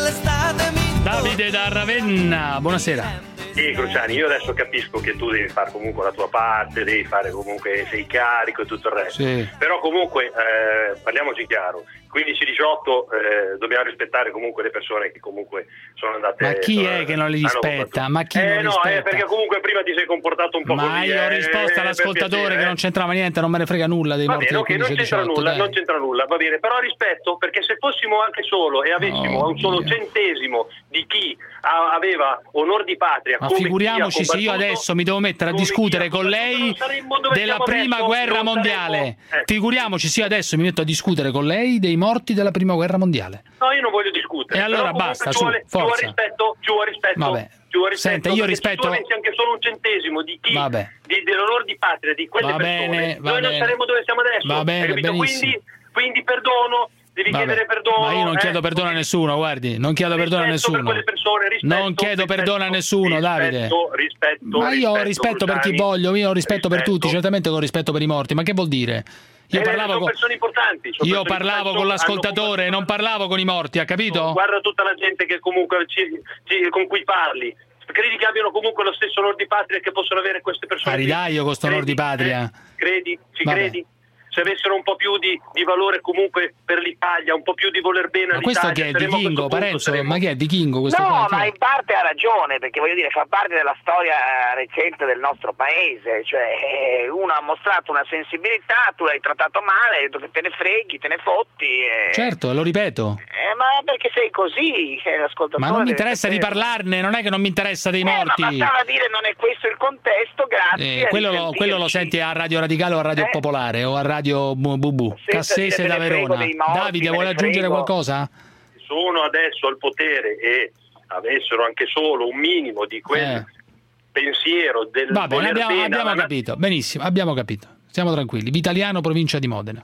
[SPEAKER 4] Davide da Ravenna, buonasera.
[SPEAKER 3] Sì, Cruciani, io adesso capisco che tu devi fare comunque la tua parte, devi fare comunque, sei carico e tutto il resto.
[SPEAKER 4] Sì.
[SPEAKER 3] Però comunque, eh, parliamoci chiaro, quindici diciotto eh, dobbiamo rispettare comunque le persone che comunque sono andate...
[SPEAKER 4] Ma chi
[SPEAKER 3] sono-
[SPEAKER 4] è che non li
[SPEAKER 3] hanno
[SPEAKER 4] rispetta?
[SPEAKER 3] combattuto.
[SPEAKER 4] Ma chi
[SPEAKER 3] eh,
[SPEAKER 4] non
[SPEAKER 3] no,
[SPEAKER 4] rispetta?
[SPEAKER 3] eh, perché comunque prima ti sei comportato un po'
[SPEAKER 4] Ma
[SPEAKER 3] così.
[SPEAKER 4] io ho
[SPEAKER 3] eh,
[SPEAKER 4] risposto
[SPEAKER 3] per
[SPEAKER 4] all'ascoltatore
[SPEAKER 3] piacere,
[SPEAKER 4] che
[SPEAKER 3] eh.
[SPEAKER 4] non c'entrava niente, non me ne frega nulla dei
[SPEAKER 3] Va
[SPEAKER 4] morti
[SPEAKER 3] bene,
[SPEAKER 4] del
[SPEAKER 3] ok, non
[SPEAKER 4] quindici
[SPEAKER 3] c'entra
[SPEAKER 4] diciotto,
[SPEAKER 3] nulla,
[SPEAKER 4] dai.
[SPEAKER 3] non c'entra nulla, va bene, però rispetto, perché se fossimo anche solo e avessimo
[SPEAKER 4] Oh,
[SPEAKER 3] un solo
[SPEAKER 4] Dio.
[SPEAKER 3] centesimo di chi a- aveva onor di patria,
[SPEAKER 4] Ma
[SPEAKER 3] come
[SPEAKER 4] figuriamoci
[SPEAKER 3] chi ha
[SPEAKER 4] se io
[SPEAKER 3] combattuto,
[SPEAKER 4] adesso mi devo mettere a
[SPEAKER 3] come
[SPEAKER 4] discutere
[SPEAKER 3] chi ha
[SPEAKER 4] con
[SPEAKER 3] combattuto,
[SPEAKER 4] lei
[SPEAKER 3] non saremmo dove
[SPEAKER 4] della
[SPEAKER 3] siamo
[SPEAKER 4] prima
[SPEAKER 3] adesso,
[SPEAKER 4] guerra
[SPEAKER 3] non
[SPEAKER 4] mondiale.
[SPEAKER 3] saremmo- eh.
[SPEAKER 4] Figuriamoci se io adesso mi metto a discutere con lei dei morti della prima guerra mondiale.
[SPEAKER 3] No, io non voglio discutere.
[SPEAKER 4] E allora
[SPEAKER 3] però comunque
[SPEAKER 4] basta,
[SPEAKER 3] ci
[SPEAKER 4] su,
[SPEAKER 3] vuole, ci vuole
[SPEAKER 4] forza.
[SPEAKER 3] rispetto, ci vuole rispetto.
[SPEAKER 4] Vabbè.
[SPEAKER 3] Ci vuole rispetto,
[SPEAKER 4] Senta, io
[SPEAKER 3] perché
[SPEAKER 4] rispetto-
[SPEAKER 3] se tu avessi anche solo un centesimo di chi,
[SPEAKER 4] Vabbè.
[SPEAKER 3] di, dell'onore di patria di quelle
[SPEAKER 4] Va
[SPEAKER 3] persone,
[SPEAKER 4] bene, va
[SPEAKER 3] noi non
[SPEAKER 4] bene.
[SPEAKER 3] saremmo dove siamo adesso.
[SPEAKER 4] Va bene,
[SPEAKER 3] hai capito?
[SPEAKER 4] benissimo.
[SPEAKER 3] Quindi, quindi perdono, devi
[SPEAKER 4] Vabbè.
[SPEAKER 3] chiedere perdono.
[SPEAKER 4] Ma io non
[SPEAKER 3] eh,
[SPEAKER 4] chiedo perdono a nessuno, guardi, non chiedo perdono a
[SPEAKER 3] rispetto per
[SPEAKER 4] nessuno.
[SPEAKER 3] quelle persone, rispetto,
[SPEAKER 4] Non chiedo
[SPEAKER 3] rispetto,
[SPEAKER 4] perdono a nessuno, Davide.
[SPEAKER 3] rispetto, Rispetto,
[SPEAKER 4] Ma io ho
[SPEAKER 3] rispetto,
[SPEAKER 4] rispetto per chi
[SPEAKER 3] Cruciani.
[SPEAKER 4] voglio, io ho rispetto per
[SPEAKER 3] Rispetto.
[SPEAKER 4] tutti, certamente che ho rispetto per i morti, ma che vuol dire? Io
[SPEAKER 3] Eh,
[SPEAKER 4] parlavo
[SPEAKER 3] sono
[SPEAKER 4] con,
[SPEAKER 3] persone importanti. sono
[SPEAKER 4] io
[SPEAKER 3] persone
[SPEAKER 4] parlavo
[SPEAKER 3] importanti,
[SPEAKER 4] con
[SPEAKER 3] hanno
[SPEAKER 4] l'ascoltatore, non parlavo con i morti, ha capito?
[SPEAKER 3] Guarda tutta la gente che comunque ci- ci- con cui parli. Credi che abbiano comunque lo stesso onor di patria che possono avere queste persone?
[SPEAKER 4] Aridaio con sto onor di
[SPEAKER 3] Credi?
[SPEAKER 4] patria.
[SPEAKER 3] Eh? Credi? Ci
[SPEAKER 4] Vabbè.
[SPEAKER 3] credi? Se avessero un po' più di, di valore comunque per l'Italia, un po' più di voler bene
[SPEAKER 4] Ma questo
[SPEAKER 3] all'Italia,
[SPEAKER 4] che è
[SPEAKER 3] saremmo a questo
[SPEAKER 4] vichingo,
[SPEAKER 3] punto,
[SPEAKER 4] Parenzo?
[SPEAKER 3] saremmo-
[SPEAKER 4] Ma che è vichingo questo
[SPEAKER 6] No,
[SPEAKER 4] qua?
[SPEAKER 6] ma
[SPEAKER 4] Chi è?
[SPEAKER 6] in parte ha ragione, perché voglio dire, fa parte della storia recente del nostro paese, cioè eh, uno ha mostrato una sensibilità, tu l'hai trattato male, hai detto che te ne freghi, te ne fotti. eh.
[SPEAKER 4] Certo, lo ripeto.
[SPEAKER 6] Eh, ma perché sei così? Eh, l'ascoltatore
[SPEAKER 4] Ma non mi
[SPEAKER 6] deve
[SPEAKER 4] interessa di
[SPEAKER 6] sapere.
[SPEAKER 4] parlarne, non è che non mi interessa dei
[SPEAKER 6] Eh, ma
[SPEAKER 4] morti.
[SPEAKER 6] bastava dire non è questo il contesto, grazie.
[SPEAKER 4] Eh, quello, lo,
[SPEAKER 6] arrivederci.
[SPEAKER 4] quello lo senti a Radio Radicale o a Radio
[SPEAKER 6] Eh.
[SPEAKER 4] Popolare o a Radio Bu- Bubu. Cassese
[SPEAKER 6] dire
[SPEAKER 4] da
[SPEAKER 6] me ne frego
[SPEAKER 4] Verona.
[SPEAKER 6] dei morti,
[SPEAKER 4] Davide,
[SPEAKER 6] me
[SPEAKER 4] vuole
[SPEAKER 6] ne
[SPEAKER 4] aggiungere
[SPEAKER 6] frego.
[SPEAKER 4] qualcosa?
[SPEAKER 3] sono adesso al potere e avessero anche solo un minimo di quel
[SPEAKER 4] Eh.
[SPEAKER 3] pensiero del
[SPEAKER 4] Va bene,
[SPEAKER 3] voler
[SPEAKER 4] abbiamo,
[SPEAKER 3] bene
[SPEAKER 4] abbiamo
[SPEAKER 3] alla-
[SPEAKER 4] capito. Benissimo, abbiamo capito. Siamo tranquilli. Vitaliano, provincia di Modena.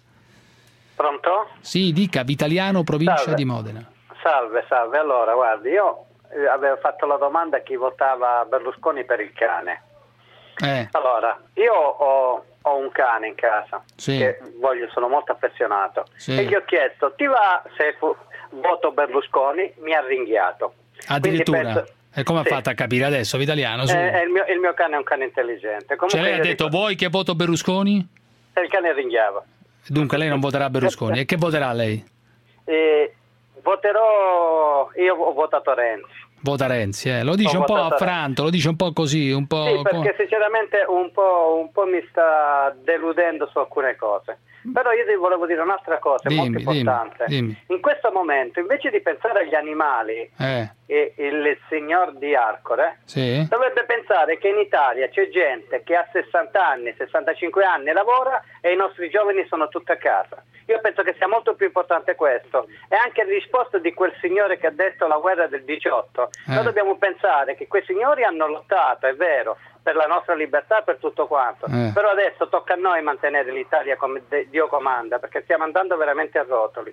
[SPEAKER 17] Pronto?
[SPEAKER 4] Sì, dica Vitaliano, provincia
[SPEAKER 17] Salve.
[SPEAKER 4] di Modena.
[SPEAKER 17] Salve, salve. Allora, guardi, io eh, avevo fatto la domanda a chi votava Berlusconi per il cane.
[SPEAKER 4] Eh.
[SPEAKER 17] Allora, io ho ho un cane in casa
[SPEAKER 4] Sì.
[SPEAKER 17] che voglio, sono molto affezionato,
[SPEAKER 4] Sì.
[SPEAKER 17] e gli ho chiesto: ti va se fu- voto Berlusconi? Mi ha ringhiato.
[SPEAKER 4] Addirittura?
[SPEAKER 17] Quindi penso-
[SPEAKER 4] E come
[SPEAKER 17] sì.
[SPEAKER 4] ha fatto a capire adesso, Vitaliano? Su.
[SPEAKER 17] Eh, eh, il, mio, il mio cane è un cane intelligente. Comunque
[SPEAKER 4] Cioè lei ha
[SPEAKER 17] io
[SPEAKER 4] detto,
[SPEAKER 17] dico-
[SPEAKER 4] vuoi che voto Berlusconi?
[SPEAKER 17] e il cane ringhiava.
[SPEAKER 4] Dunque lei non voterà Berlusconi. E che voterà lei?
[SPEAKER 17] E voterò, io ho votato Renzi.
[SPEAKER 4] Vota Renzi, eh. Lo dice
[SPEAKER 17] Ho
[SPEAKER 4] un po'
[SPEAKER 17] votato
[SPEAKER 4] affranto, lo dice un po' così, un po'...
[SPEAKER 17] Sì, perché sinceramente un po', un po' mi sta deludendo su alcune cose. Però io ti volevo dire un'altra cosa
[SPEAKER 4] Dimmi,
[SPEAKER 17] molto importante.
[SPEAKER 4] dimmi, dimmi.
[SPEAKER 17] In questo momento, invece di pensare agli animali,
[SPEAKER 4] Eh,
[SPEAKER 17] e il signor di Arcore
[SPEAKER 4] sì?
[SPEAKER 17] dovrebbe pensare che in Italia c'è gente che ha sessanta anni, sessantacinque anni e lavora, e i nostri giovani sono tutti a casa. Io penso che sia molto più importante questo. E anche il risposto di quel signore che ha detto la guerra del diciotto.
[SPEAKER 4] Eh.
[SPEAKER 17] Noi dobbiamo pensare che quei signori hanno lottato, è vero, per la nostra libertà, per tutto quanto.
[SPEAKER 4] Eh.
[SPEAKER 17] Però adesso tocca a noi mantenere l'Italia come de- Dio comanda, perché stiamo andando veramente a rotoli.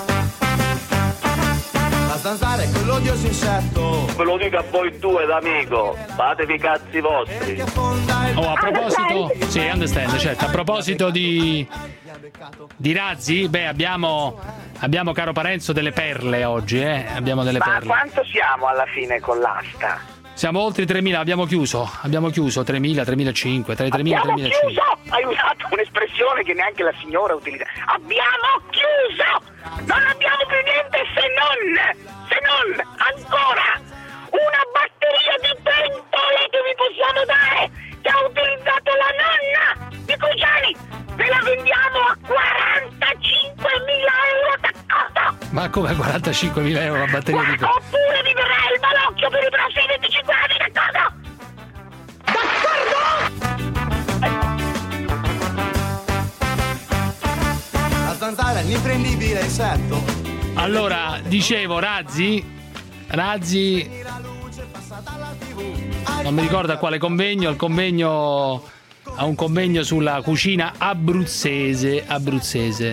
[SPEAKER 2] La zanzara è quell'odioso insetto.
[SPEAKER 23] Ve lo dico a voi due d'amico, fatevi i cazzi vostri.
[SPEAKER 4] Oh, a proposito, sì, understand, certo. A proposito di di razzi, beh, abbiamo abbiamo, caro Parenzo, delle perle oggi, eh? Abbiamo delle
[SPEAKER 6] Ma
[SPEAKER 4] perle.
[SPEAKER 6] quanto siamo alla fine con l'asta?
[SPEAKER 4] Siamo oltre i tremila, abbiamo chiuso. Abbiamo chiuso tremila, tremilacinquecento, tra i tremila e i
[SPEAKER 6] Abbiamo
[SPEAKER 4] tremilacinquecento.
[SPEAKER 6] chiuso! Hai usato un'espressione che neanche la signora utilizza. Abbiamo chiuso! Non abbiamo più niente se non, se non ancora una batteria di pentole che vi possiamo dare, che ha utilizzato la nonna di Cruciani. Ve la vendiamo a quarantacinquemila euro d'accordo!
[SPEAKER 4] Ma come quarantacinquemila euro la batteria di...
[SPEAKER 6] Oppure vi verrà il malocchio per i prossimi venticinque anni, d'accordo? D'accordo?
[SPEAKER 2] La zanzara è l'imprendibile insetto.
[SPEAKER 4] Allora, dicevo, Razzi, Razzi, non mi ricordo a quale convegno, al convegno, a un convegno sulla cucina abruzzese, abruzzese.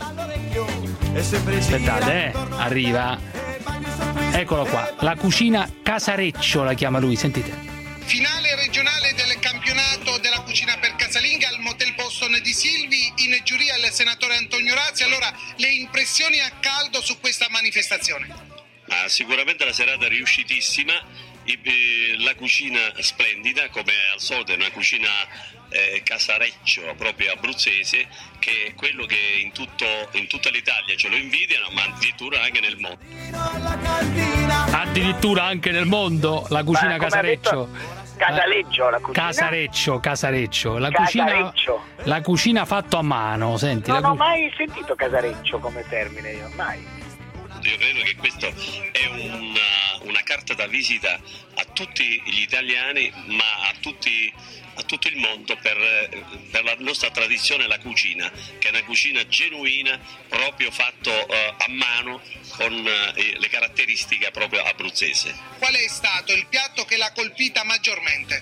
[SPEAKER 4] Aspettate, eh, arriva. Eccolo qua, la cucina Casareccio la chiama lui, sentite.
[SPEAKER 1] Finale regionale del campionato della cucina per casalinga al Motel Boston di Silvi, in giuria il senatore Antonio Razzi. Allora, le impressioni a caldo su questa manifestazione?
[SPEAKER 18] Ah, sicuramente la serata riuscitissima, la cucina splendida, come al solito è una cucina eh, casareccio, proprio abruzzese, che è quello che in, tutto, in tutta l'Italia ce lo invidiano, ma addirittura anche nel mondo.
[SPEAKER 4] Addirittura anche nel mondo, la cucina
[SPEAKER 6] Beh, come
[SPEAKER 4] Casareccio.
[SPEAKER 6] ha detto, Casaleccio, la cucina.
[SPEAKER 4] Casareccio, Casareccio, la
[SPEAKER 6] Casareccio.
[SPEAKER 4] cucina, la cucina fatto a mano, senti.
[SPEAKER 6] Non
[SPEAKER 4] la
[SPEAKER 6] ho
[SPEAKER 4] cu-
[SPEAKER 6] mai sentito Casareccio come termine, io mai.
[SPEAKER 18] Io credo che questo è una, una carta da visita a tutti gli italiani, ma a, tutti, a tutto il mondo per, per la nostra tradizione, la cucina, che è una cucina genuina, proprio fatto uh, a mano, con uh, le caratteristiche proprio abruzzese.
[SPEAKER 1] Qual è stato il piatto che l'ha colpita maggiormente?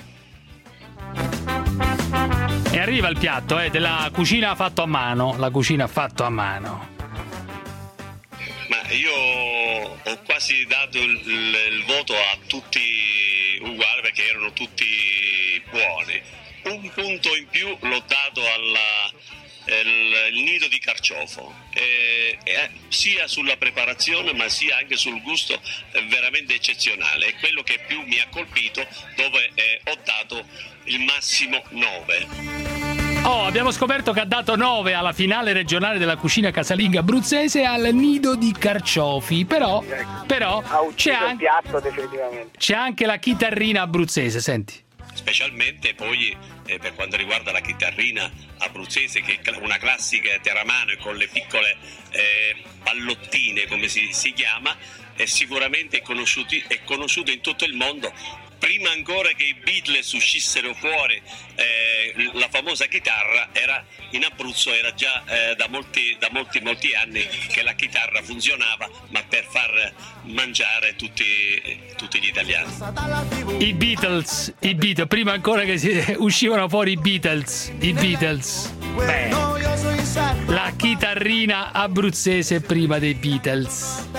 [SPEAKER 4] E arriva il piatto eh, della cucina fatto a mano, la cucina fatto a mano.
[SPEAKER 18] Ma io ho quasi dato il, il, il voto a tutti uguali, perché erano tutti buoni. Un punto in più l'ho dato al nido di carciofo, eh, eh, sia sulla preparazione ma sia anche sul gusto, eh, veramente eccezionale. È quello che più mi ha colpito, dove eh, ho dato il massimo nove.
[SPEAKER 4] Oh, abbiamo scoperto che ha dato nove alla finale regionale della cucina casalinga abruzzese al nido di carciofi. Però, però c'è,
[SPEAKER 6] il
[SPEAKER 4] anche,
[SPEAKER 6] piatto definitivamente.
[SPEAKER 4] c'è anche la chitarrina abruzzese, senti.
[SPEAKER 18] Specialmente poi eh, per quanto riguarda la chitarrina abruzzese, che è una classica terramano e con le piccole eh, pallottine, come si, si chiama, è sicuramente conosciuto, è conosciuto in tutto il mondo. Prima ancora che i Beatles uscissero fuori, eh, la famosa chitarra era in Abruzzo, era già eh, da molti da molti molti anni che la chitarra funzionava, ma per far mangiare tutti, tutti gli italiani.
[SPEAKER 4] I Beatles, i Beatles, prima ancora che si, uscivano fuori i Beatles, i Beatles. Beh, la chitarrina abruzzese prima dei Beatles.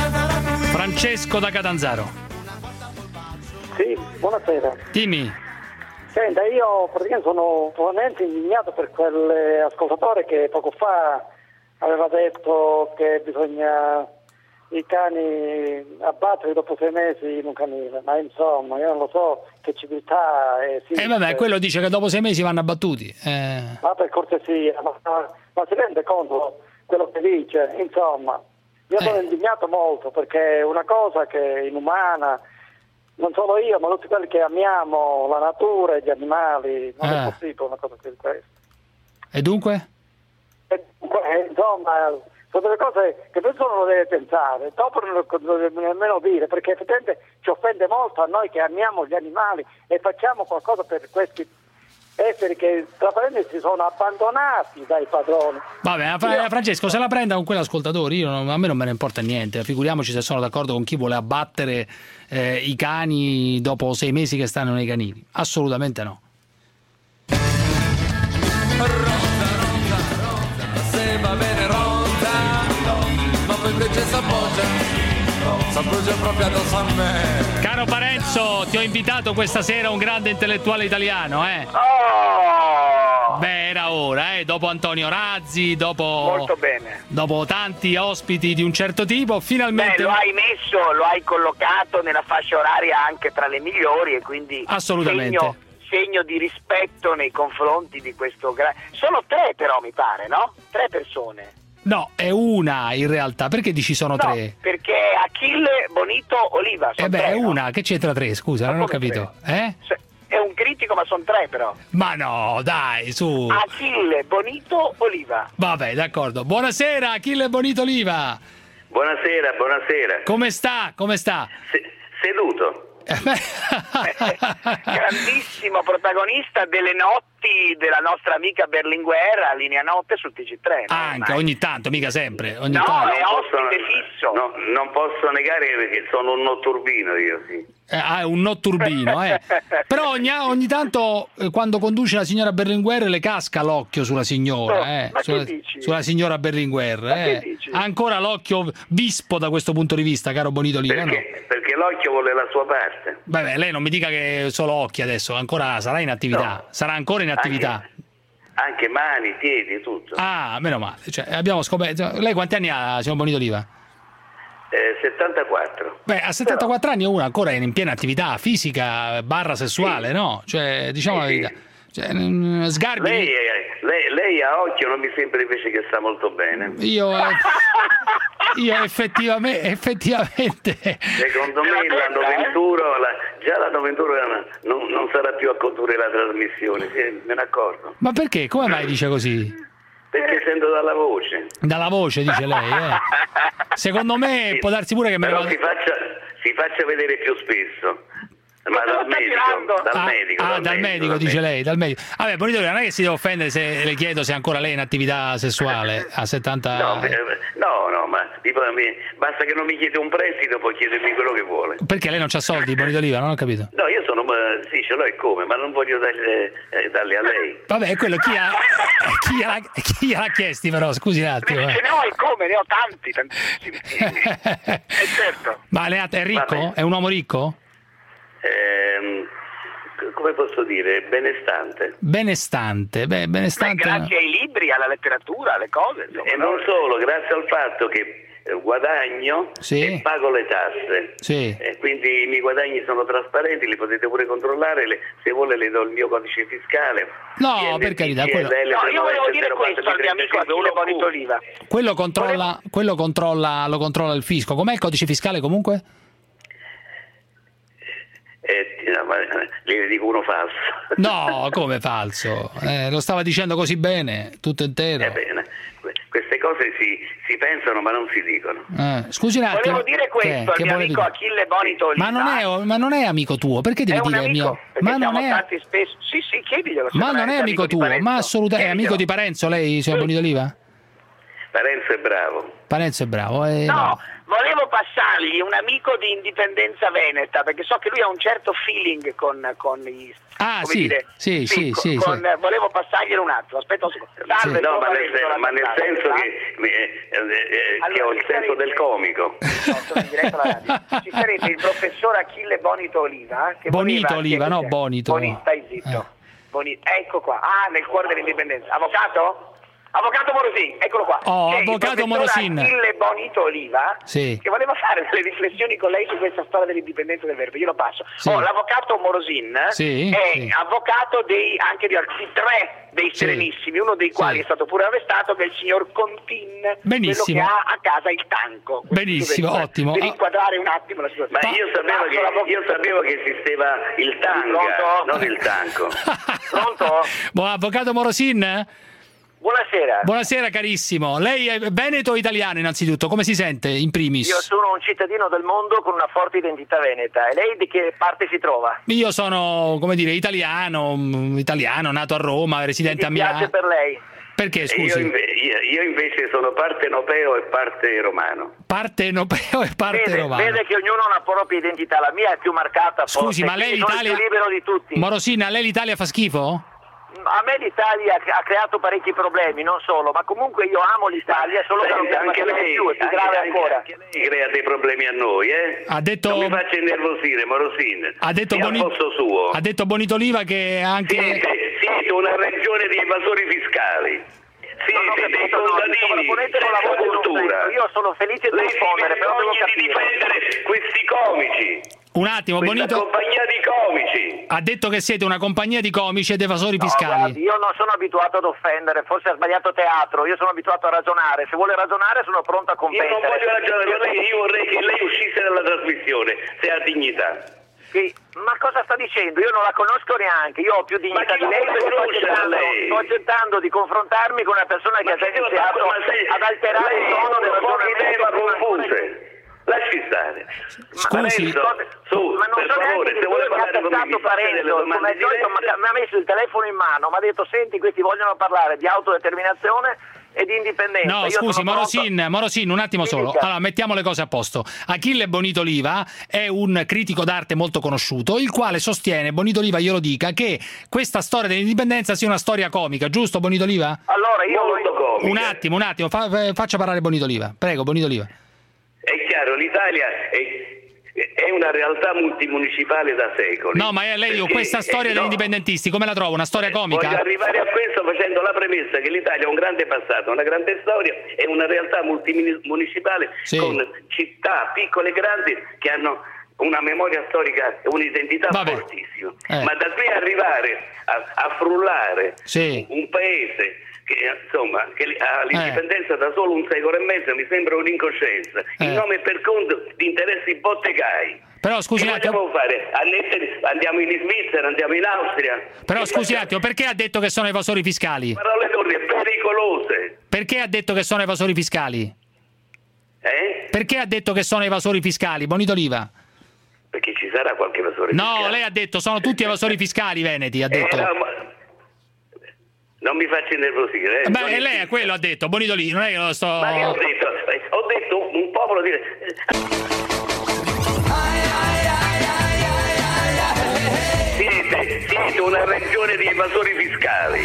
[SPEAKER 4] Francesco da Catanzaro.
[SPEAKER 12] Sì, buonasera.
[SPEAKER 4] Dimmi.
[SPEAKER 19] Senta, io praticamente sono totalmente indignato per quell'ascoltatore che poco fa aveva detto che bisogna i cani abbattere dopo sei mesi in un canile, ma insomma io non lo so che civiltà esiste.
[SPEAKER 4] E eh vabbè, quello dice che dopo sei mesi vanno abbattuti. Eh.
[SPEAKER 19] Ma per cortesia, ma, ma si rende conto quello che dice? Insomma, io sono eh. indignato molto perché è una cosa che è inumana, non solo io, ma tutti quelli che amiamo la natura e gli animali, non eh. è possibile una cosa più di questa.
[SPEAKER 4] E dunque?
[SPEAKER 19] E dunque, insomma, sono delle cose che nessuno lo deve pensare, dopo non lo deve nemmeno dire, perché effettivamente ci offende molto a noi che amiamo gli animali e facciamo qualcosa per questi esseri che tra parentesi si sono abbandonati dai padroni.
[SPEAKER 4] Vabbè, Io... Francesco, se la prenda con quell'ascoltatore, io non, a me non me ne importa niente, figuriamoci se sono d'accordo con chi vuole abbattere eh, i cani dopo sei mesi che stanno nei canili, assolutamente no.
[SPEAKER 2] Se va bene ronda, ma poi invece s'appoggia, s'appoggia proprio addosso a me.
[SPEAKER 4] Caro Parenzo, ti ho invitato questa sera un grande intellettuale italiano, eh?
[SPEAKER 6] Oh!
[SPEAKER 4] Beh, era ora, eh? Dopo Antonio Razzi, dopo...
[SPEAKER 6] Molto bene.
[SPEAKER 4] Dopo tanti ospiti di un certo tipo, finalmente...
[SPEAKER 6] Beh, lo hai messo, lo hai collocato nella fascia oraria anche tra le migliori e quindi...
[SPEAKER 4] Assolutamente.
[SPEAKER 6] Segno... segno di rispetto nei confronti di questo gra... sono tre però mi pare, no? Tre persone.
[SPEAKER 4] No, è una in realtà, perché dici sono
[SPEAKER 6] no,
[SPEAKER 4] tre?
[SPEAKER 6] Perché Achille, Bonito, Oliva sono
[SPEAKER 4] Eh beh,
[SPEAKER 6] tre,
[SPEAKER 4] è
[SPEAKER 6] no?
[SPEAKER 4] una, che c'entra tre, scusa,
[SPEAKER 6] Ma
[SPEAKER 4] non ho
[SPEAKER 6] come
[SPEAKER 4] capito. Eh?
[SPEAKER 6] È un critico ma sono tre però.
[SPEAKER 4] Ma no, dai, su.
[SPEAKER 6] Achille, Bonito, Oliva.
[SPEAKER 4] Vabbè, d'accordo. Buonasera, Achille Bonito Oliva.
[SPEAKER 7] Buonasera, buonasera.
[SPEAKER 4] Come sta? Come sta?
[SPEAKER 7] Se- seduto.
[SPEAKER 6] Grandissimo protagonista delle notti della nostra amica Berlinguer a Linea Notte sul T G tre.
[SPEAKER 4] Anche, ogni tanto, mica sempre. Ogni
[SPEAKER 6] no,
[SPEAKER 4] tanto.
[SPEAKER 6] è ospite fisso.
[SPEAKER 7] No, non posso negare che sono un notturbino io, sì.
[SPEAKER 4] Eh, ah, è un notturbino, eh. Però ogni, ogni tanto eh, quando conduce la signora Berlinguer le casca l'occhio sulla signora, eh.
[SPEAKER 6] Ma
[SPEAKER 4] sulla,
[SPEAKER 6] che dici?
[SPEAKER 4] sulla signora Berlinguer.
[SPEAKER 6] Ma che
[SPEAKER 4] Eh.
[SPEAKER 6] dici?
[SPEAKER 4] Ha ancora l'occhio vispo da questo punto di vista, caro Bonito Oliva, no?
[SPEAKER 7] Perché, perché l'occhio vuole la sua parte.
[SPEAKER 4] Vabbè, lei non mi dica che solo occhi adesso, ancora sarà in attività,
[SPEAKER 7] No.
[SPEAKER 4] sarà ancora in attività.
[SPEAKER 7] Anche, anche mani, piedi, tutto.
[SPEAKER 4] Ah, meno male. Cioè, abbiamo scoperto. Lei quanti anni ha, signor Bonito Oliva?
[SPEAKER 7] Eh, settantaquattro.
[SPEAKER 4] Beh, a settantaquattro anni uno ancora è in piena attività fisica barra sessuale,
[SPEAKER 7] sì.
[SPEAKER 4] no? Cioè, diciamo
[SPEAKER 7] sì,
[SPEAKER 4] la verità.
[SPEAKER 7] sì.
[SPEAKER 4] Cioè, mm, sgarbi.
[SPEAKER 7] Lei, lei, lei a occhio non mi sembra invece che sta molto bene.
[SPEAKER 4] Io, eh, io effettivamente, effettivamente.
[SPEAKER 7] Secondo me l'anno venturo, la, già l'anno venturo non, non sarà più a condurre la trasmissione, sì, me ne accorgo.
[SPEAKER 4] Ma perché? Come mai dice così?
[SPEAKER 7] Perché sento dalla voce.
[SPEAKER 4] Dalla voce, dice lei, eh. Secondo me
[SPEAKER 7] sì.
[SPEAKER 4] può darsi pure che me
[SPEAKER 7] Però
[SPEAKER 4] lo...
[SPEAKER 7] si faccia, si faccia vedere più spesso. Ma dal medico, dal
[SPEAKER 4] ah,
[SPEAKER 7] medico,
[SPEAKER 4] ah,
[SPEAKER 7] dal,
[SPEAKER 4] dal medico, medico dice lei, dal medico. Vabbè, Bonito Oliva, non è che si deve offendere se le chiedo se ancora lei è in attività sessuale a settanta.
[SPEAKER 7] No, no, no, ma tipo, basta che non mi chiede un prestito, poi chiedermi quello che vuole.
[SPEAKER 4] Perché lei non c'ha soldi, Bonito Oliva? Non ho capito.
[SPEAKER 7] No, io sono, sì, ce l'ho e come, ma non voglio darli, eh, darli a lei.
[SPEAKER 4] Vabbè, quello chi ha, chi ha, chi ha chiesti però, scusi un attimo.
[SPEAKER 6] Ce
[SPEAKER 4] Eh.
[SPEAKER 6] ne ho e come, ne ho tanti, tantissimi. eh, certo.
[SPEAKER 4] Ma le ha- è ricco?
[SPEAKER 7] Vabbè.
[SPEAKER 4] È un uomo ricco?
[SPEAKER 7] Ehm, come posso dire, benestante.
[SPEAKER 4] Benestante, beh, benestante.
[SPEAKER 6] Beh, grazie ai libri, alla letteratura, alle cose. Insomma,
[SPEAKER 7] E non solo, grazie al fatto che guadagno
[SPEAKER 4] sì.
[SPEAKER 7] e pago le tasse.
[SPEAKER 4] Sì.
[SPEAKER 7] E quindi i miei guadagni sono trasparenti, li potete pure controllare, le, se vuole le do il mio codice fiscale.
[SPEAKER 4] No, per carità, quello...
[SPEAKER 6] No, io volevo dire questo al mio amico Achille Bonito Oliva.
[SPEAKER 4] Quello controlla, quello controlla, lo controlla il fisco. Com'è il codice fiscale comunque?
[SPEAKER 7] Eh, no, ma le dico uno falso.
[SPEAKER 4] No, come falso? Eh, lo stava dicendo così bene, tutto intero.
[SPEAKER 7] Eh bene, queste cose si, si pensano ma non si dicono.
[SPEAKER 4] Eh, scusi un attimo.
[SPEAKER 6] Volevo dire questo
[SPEAKER 4] che,
[SPEAKER 6] al mio amico
[SPEAKER 4] dire?
[SPEAKER 6] Achille Bonito Oliva.
[SPEAKER 4] Ma non, è, ma non è amico tuo, perché devi
[SPEAKER 6] è un
[SPEAKER 4] dire
[SPEAKER 6] amico,
[SPEAKER 4] mio?
[SPEAKER 6] Ma
[SPEAKER 4] non
[SPEAKER 6] siamo
[SPEAKER 4] è...
[SPEAKER 6] stati spesso. Sì, sì, chiediglielo.
[SPEAKER 4] Ma non è amico tuo, ma assolutamente. È amico di Parenzo lei, signor Bonito Oliva?
[SPEAKER 7] Parenzo è bravo.
[SPEAKER 4] Parenzo è bravo. Eh,
[SPEAKER 6] no,
[SPEAKER 4] no,
[SPEAKER 6] volevo passargli un amico di Indipendenza Veneta, perché so che lui ha un certo feeling con, con i...
[SPEAKER 4] Ah,
[SPEAKER 6] come
[SPEAKER 4] sì,
[SPEAKER 6] dire,
[SPEAKER 4] sì, sì,
[SPEAKER 6] con,
[SPEAKER 4] sì,
[SPEAKER 6] con,
[SPEAKER 4] sì.
[SPEAKER 6] Volevo passarglielo un attimo, aspetta un secondo. Salve,
[SPEAKER 7] Sì. No, ma nel,
[SPEAKER 6] Lorenzo,
[SPEAKER 7] sen- ma nel
[SPEAKER 6] la
[SPEAKER 7] senso
[SPEAKER 6] verità.
[SPEAKER 7] che, eh, eh,
[SPEAKER 6] Allora,
[SPEAKER 7] che ho il
[SPEAKER 6] ci
[SPEAKER 7] senso
[SPEAKER 6] sarebbe-
[SPEAKER 7] del comico.
[SPEAKER 6] No, sono in diretta alla radio. Ci sarebbe il professor Achille Bonito Oliva. Che
[SPEAKER 4] Bonito
[SPEAKER 6] voleva-
[SPEAKER 4] Oliva,
[SPEAKER 6] che-
[SPEAKER 4] no Bonito.
[SPEAKER 6] Bonito, stai zitto. Bonito. Ecco qua. Ah, nel cuore dell'indipendenza. Avvocato? Avvocato Morosin, eccolo qua.
[SPEAKER 4] Oh,
[SPEAKER 6] C'è il
[SPEAKER 4] avvocato
[SPEAKER 6] professor
[SPEAKER 4] Morosin.
[SPEAKER 6] Achille Bonito Oliva,
[SPEAKER 4] Sì.
[SPEAKER 6] che voleva fare delle riflessioni con lei su questa storia dell'indipendenza del Verbo. Io lo passo.
[SPEAKER 4] Sì.
[SPEAKER 6] Oh, l'avvocato Morosin
[SPEAKER 4] Sì,
[SPEAKER 6] è
[SPEAKER 4] sì.
[SPEAKER 6] avvocato dei, anche di altri tre dei
[SPEAKER 4] Sì.
[SPEAKER 6] Serenissimi, uno dei quali
[SPEAKER 4] Sì.
[SPEAKER 6] è stato pure arrestato, che è il signor Contin,
[SPEAKER 4] Benissimo.
[SPEAKER 6] quello che ha a casa il tanco.
[SPEAKER 4] Benissimo,
[SPEAKER 6] Per-
[SPEAKER 4] ottimo.
[SPEAKER 6] Per
[SPEAKER 4] Ah.
[SPEAKER 6] inquadrare un attimo la situazione.
[SPEAKER 7] Ma io sapevo,
[SPEAKER 6] Passo la vo-
[SPEAKER 7] che, io sapevo che esisteva il tanga,
[SPEAKER 6] Pronto?
[SPEAKER 7] non il tanco.
[SPEAKER 6] Pronto?
[SPEAKER 4] Buon avvocato Morosin?
[SPEAKER 6] Buonasera.
[SPEAKER 4] Buonasera carissimo. Lei è veneto o italiano innanzitutto? Come si sente in primis?
[SPEAKER 6] Io sono un cittadino del mondo con una forte identità veneta. E lei di che parte si trova?
[SPEAKER 4] Io sono, come dire, italiano, mm, italiano, nato a Roma, residente a
[SPEAKER 6] Mi piace
[SPEAKER 4] Milano.
[SPEAKER 6] per lei.
[SPEAKER 4] Perché,
[SPEAKER 7] E
[SPEAKER 4] scusi?
[SPEAKER 7] Io, inve- io- io invece sono parte europeo e parte romano.
[SPEAKER 4] Parte europeo e parte
[SPEAKER 6] Vede,
[SPEAKER 4] romano.
[SPEAKER 6] vede che ognuno ha una propria identità, la mia è più marcata.
[SPEAKER 4] Scusi,
[SPEAKER 6] forse,
[SPEAKER 4] ma lei
[SPEAKER 6] quindi sono
[SPEAKER 4] l'Italia...
[SPEAKER 6] più libero di tutti.
[SPEAKER 4] Morosina, a lei l'Italia fa schifo?
[SPEAKER 6] A me l'Italia ha creato parecchi problemi, non solo, ma comunque io amo l'Italia, solo che non
[SPEAKER 7] Senta,
[SPEAKER 6] mi
[SPEAKER 7] anche
[SPEAKER 6] piace
[SPEAKER 7] lei,
[SPEAKER 6] più, è più
[SPEAKER 7] anche-
[SPEAKER 6] grave
[SPEAKER 7] anche-
[SPEAKER 6] ancora.
[SPEAKER 7] anche lei crea dei problemi a noi, eh?
[SPEAKER 4] Ha detto-
[SPEAKER 7] Non mi faccia innervosire, Morosin.
[SPEAKER 4] Ha detto,
[SPEAKER 7] Sia
[SPEAKER 4] Boni-
[SPEAKER 7] a posto suo.
[SPEAKER 4] ha detto Bonito Oliva che anche...
[SPEAKER 7] Siete, siete una regione di evasori fiscali. Siete dei contadini senza cultura.
[SPEAKER 6] Io sono felice di
[SPEAKER 7] Lei
[SPEAKER 6] rispondere,
[SPEAKER 7] si
[SPEAKER 6] però devo
[SPEAKER 7] vergogna di
[SPEAKER 6] capire.
[SPEAKER 7] difendere questi comici.
[SPEAKER 4] Un attimo,
[SPEAKER 7] Questa
[SPEAKER 4] Bonito
[SPEAKER 7] compagnia di comici.
[SPEAKER 4] ha detto che siete una compagnia di comici ed evasori
[SPEAKER 6] No,
[SPEAKER 4] fiscali.
[SPEAKER 6] guardi, io non sono abituato ad offendere, forse ha sbagliato teatro, io sono abituato a ragionare, se vuole ragionare sono pronto a
[SPEAKER 7] Io
[SPEAKER 6] competere.
[SPEAKER 7] non voglio ragionare con lei, io vorrei che lei uscisse dalla trasmissione, se ha dignità.
[SPEAKER 6] Sì, ma cosa sta dicendo? Io non la conosco neanche, io ho più dignità
[SPEAKER 7] chi
[SPEAKER 6] di
[SPEAKER 7] la
[SPEAKER 6] lei
[SPEAKER 7] vuole
[SPEAKER 6] perché sto
[SPEAKER 7] conoscere
[SPEAKER 6] accettando,
[SPEAKER 7] lei?
[SPEAKER 6] sto accettando di confrontarmi con una persona che
[SPEAKER 7] Ma
[SPEAKER 6] ha già
[SPEAKER 7] che devo
[SPEAKER 6] iniziato
[SPEAKER 7] fare? Ma se-
[SPEAKER 6] ad alterare il
[SPEAKER 7] lei
[SPEAKER 6] tono del
[SPEAKER 7] usa poche idee ma
[SPEAKER 6] ragionamento.
[SPEAKER 7] confuse. Lasci stare.
[SPEAKER 4] Scusi.
[SPEAKER 7] Lorenzo, su,
[SPEAKER 6] Ma non
[SPEAKER 7] per
[SPEAKER 6] so
[SPEAKER 7] favore,
[SPEAKER 6] neanche
[SPEAKER 7] se
[SPEAKER 6] che
[SPEAKER 7] vuole
[SPEAKER 6] quello mi ha
[SPEAKER 7] parlare con me,
[SPEAKER 6] attaccato
[SPEAKER 7] mi faccia delle
[SPEAKER 6] Parenzo, come
[SPEAKER 7] domande
[SPEAKER 6] al solito
[SPEAKER 7] dirette.
[SPEAKER 6] mi ha messo il telefono in mano, mi ha detto senti questi vogliono parlare di autodeterminazione e di indipendenza.
[SPEAKER 4] No,
[SPEAKER 6] Io
[SPEAKER 4] scusi,
[SPEAKER 6] sono pronto.
[SPEAKER 4] Morosin, Morosin, un attimo
[SPEAKER 6] Mi
[SPEAKER 4] solo.
[SPEAKER 6] dica.
[SPEAKER 4] Allora, mettiamo le cose a posto. Achille Bonito Oliva è un critico d'arte molto conosciuto, il quale sostiene, Bonito Oliva glielo dica, che questa storia dell'indipendenza sia una storia comica, giusto Bonito Oliva?
[SPEAKER 6] Allora io
[SPEAKER 7] Molto comica.
[SPEAKER 4] Un attimo, un attimo, fa- faccia parlare Bonito Oliva. Prego, Bonito Oliva.
[SPEAKER 7] È chiaro, l'Italia è, è una realtà multimunicipale da secoli.
[SPEAKER 4] No, ma è lei
[SPEAKER 7] Perché-
[SPEAKER 4] questa storia
[SPEAKER 7] eh,
[SPEAKER 4] degli
[SPEAKER 7] no,
[SPEAKER 4] indipendentisti, come la trova? Una storia comica?
[SPEAKER 7] Voglio arrivare a questo facendo la premessa che l'Italia ha un grande passato, una grande storia, è una realtà multimunicipale
[SPEAKER 4] Sì.
[SPEAKER 7] con città piccole e grandi che hanno una memoria storica e un'identità
[SPEAKER 4] Vabbè.
[SPEAKER 7] fortissima.
[SPEAKER 4] Eh.
[SPEAKER 7] Ma da qui arrivare a, a frullare
[SPEAKER 4] Sì.
[SPEAKER 7] un paese che, insomma, che ha
[SPEAKER 4] Eh.
[SPEAKER 7] l'indipendenza da solo un secolo e mezzo mi sembra un'incoscienza, in
[SPEAKER 4] Eh.
[SPEAKER 7] nome e per conto di interessi ipotecarii.
[SPEAKER 4] Però scusi un
[SPEAKER 7] Che
[SPEAKER 4] attimo,
[SPEAKER 7] vogliamo fare? Annettere- Andiamo in Svizzera, andiamo in Austria.
[SPEAKER 4] però
[SPEAKER 7] Che
[SPEAKER 4] scusi un
[SPEAKER 7] facciamo?
[SPEAKER 4] attimo, perché ha detto che sono evasori fiscali?
[SPEAKER 7] Parole torri pericolose.
[SPEAKER 4] Perché ha detto che sono evasori fiscali?
[SPEAKER 7] Eh?
[SPEAKER 4] Perché ha detto che sono evasori fiscali, Bonito Oliva?
[SPEAKER 7] Perché ci sarà qualche evasore
[SPEAKER 4] No,
[SPEAKER 7] fiscale.
[SPEAKER 4] lei ha detto sono tutti evasori fiscali veneti, ha
[SPEAKER 7] Eh,
[SPEAKER 4] detto.
[SPEAKER 7] no, ma- Non mi faccia innervosire. Eh.
[SPEAKER 4] Beh,
[SPEAKER 7] Non
[SPEAKER 4] e lei è quello ha detto, Bonito Oliva, non è che lo sto...
[SPEAKER 7] Ma che ho detto? Eh, Ho detto un popolo di... Siete, siete una regione di evasori fiscali.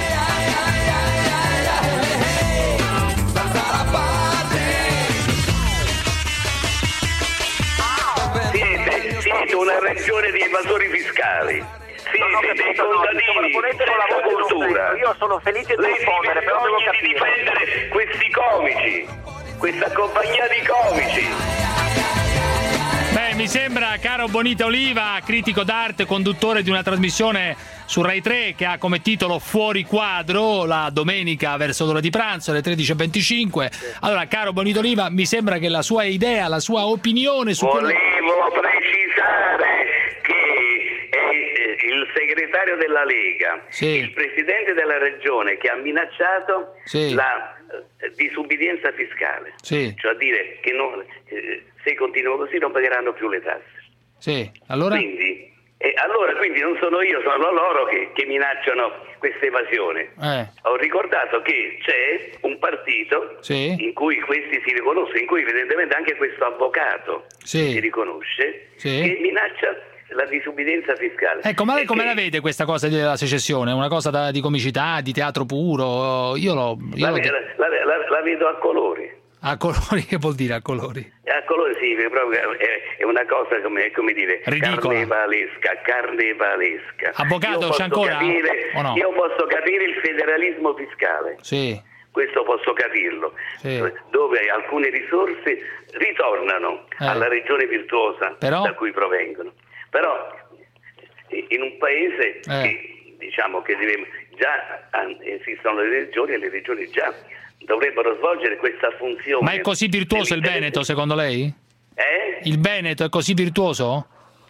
[SPEAKER 7] Siete, siete una regione di evasori fiscali. Siete dei contadini senza cultura.
[SPEAKER 6] Io sono felice di
[SPEAKER 7] Lei si
[SPEAKER 6] rispondere, però devo
[SPEAKER 7] vergogna di
[SPEAKER 6] capire.
[SPEAKER 7] difendere questi comici, questa compagnia di comici.
[SPEAKER 4] Beh, mi sembra, caro Bonito Oliva, critico d'arte, conduttore di una trasmissione su Rai tre che ha come titolo Fuori Quadro, la domenica verso l'ora di pranzo alle tredici e venticinque. Allora, caro Bonito Oliva, mi sembra che la sua idea, la sua opinione su quello...
[SPEAKER 7] Volevo precisare che è il segretario della Lega,
[SPEAKER 4] Sì.
[SPEAKER 7] il presidente della regione che ha minacciato
[SPEAKER 4] Sì.
[SPEAKER 7] la eh, disubbidienza fiscale,
[SPEAKER 4] Sì,
[SPEAKER 7] cioè a dire che non, eh, se continuano così non pagheranno più le tasse.
[SPEAKER 4] sì. Allora?
[SPEAKER 7] Quindi E allora quindi non sono io, sono loro che, che minacciano questa evasione.
[SPEAKER 4] Eh.
[SPEAKER 7] Ho ricordato che c'è un partito
[SPEAKER 4] sì.
[SPEAKER 7] in cui questi si riconoscono, in cui evidentemente anche questo avvocato
[SPEAKER 4] sì.
[SPEAKER 7] si riconosce,
[SPEAKER 4] sì.
[SPEAKER 7] che minaccia la disubbidienza fiscale.
[SPEAKER 4] Ecco, ma lei come
[SPEAKER 7] Perché
[SPEAKER 4] la vede questa cosa della secessione? Una cosa da, di comicità, di teatro puro? Io lo... Io
[SPEAKER 7] la,
[SPEAKER 4] lo...
[SPEAKER 7] la, la, la vedo a colori.
[SPEAKER 4] A colori? Che vuol dire a colori?
[SPEAKER 7] A colori sì, proprio è, è una cosa come, come dire
[SPEAKER 4] ridicola,
[SPEAKER 7] carnevalesca, carnevalesca.
[SPEAKER 4] Avvocato, c'è ancora?
[SPEAKER 7] Capire,
[SPEAKER 4] o no?
[SPEAKER 7] Io posso capire il federalismo fiscale.
[SPEAKER 4] Sì.
[SPEAKER 7] Questo posso capirlo,
[SPEAKER 4] sì.
[SPEAKER 7] dove alcune risorse ritornano
[SPEAKER 4] eh.
[SPEAKER 7] alla regione virtuosa
[SPEAKER 4] Però?
[SPEAKER 7] da cui provengono. Però in un paese
[SPEAKER 4] eh.
[SPEAKER 7] che diciamo che deve, già esistono le regioni e le regioni già dovrebbero svolgere questa funzione.
[SPEAKER 4] Ma è così virtuoso il Veneto, secondo lei?
[SPEAKER 7] Eh?
[SPEAKER 4] Il Veneto è così virtuoso?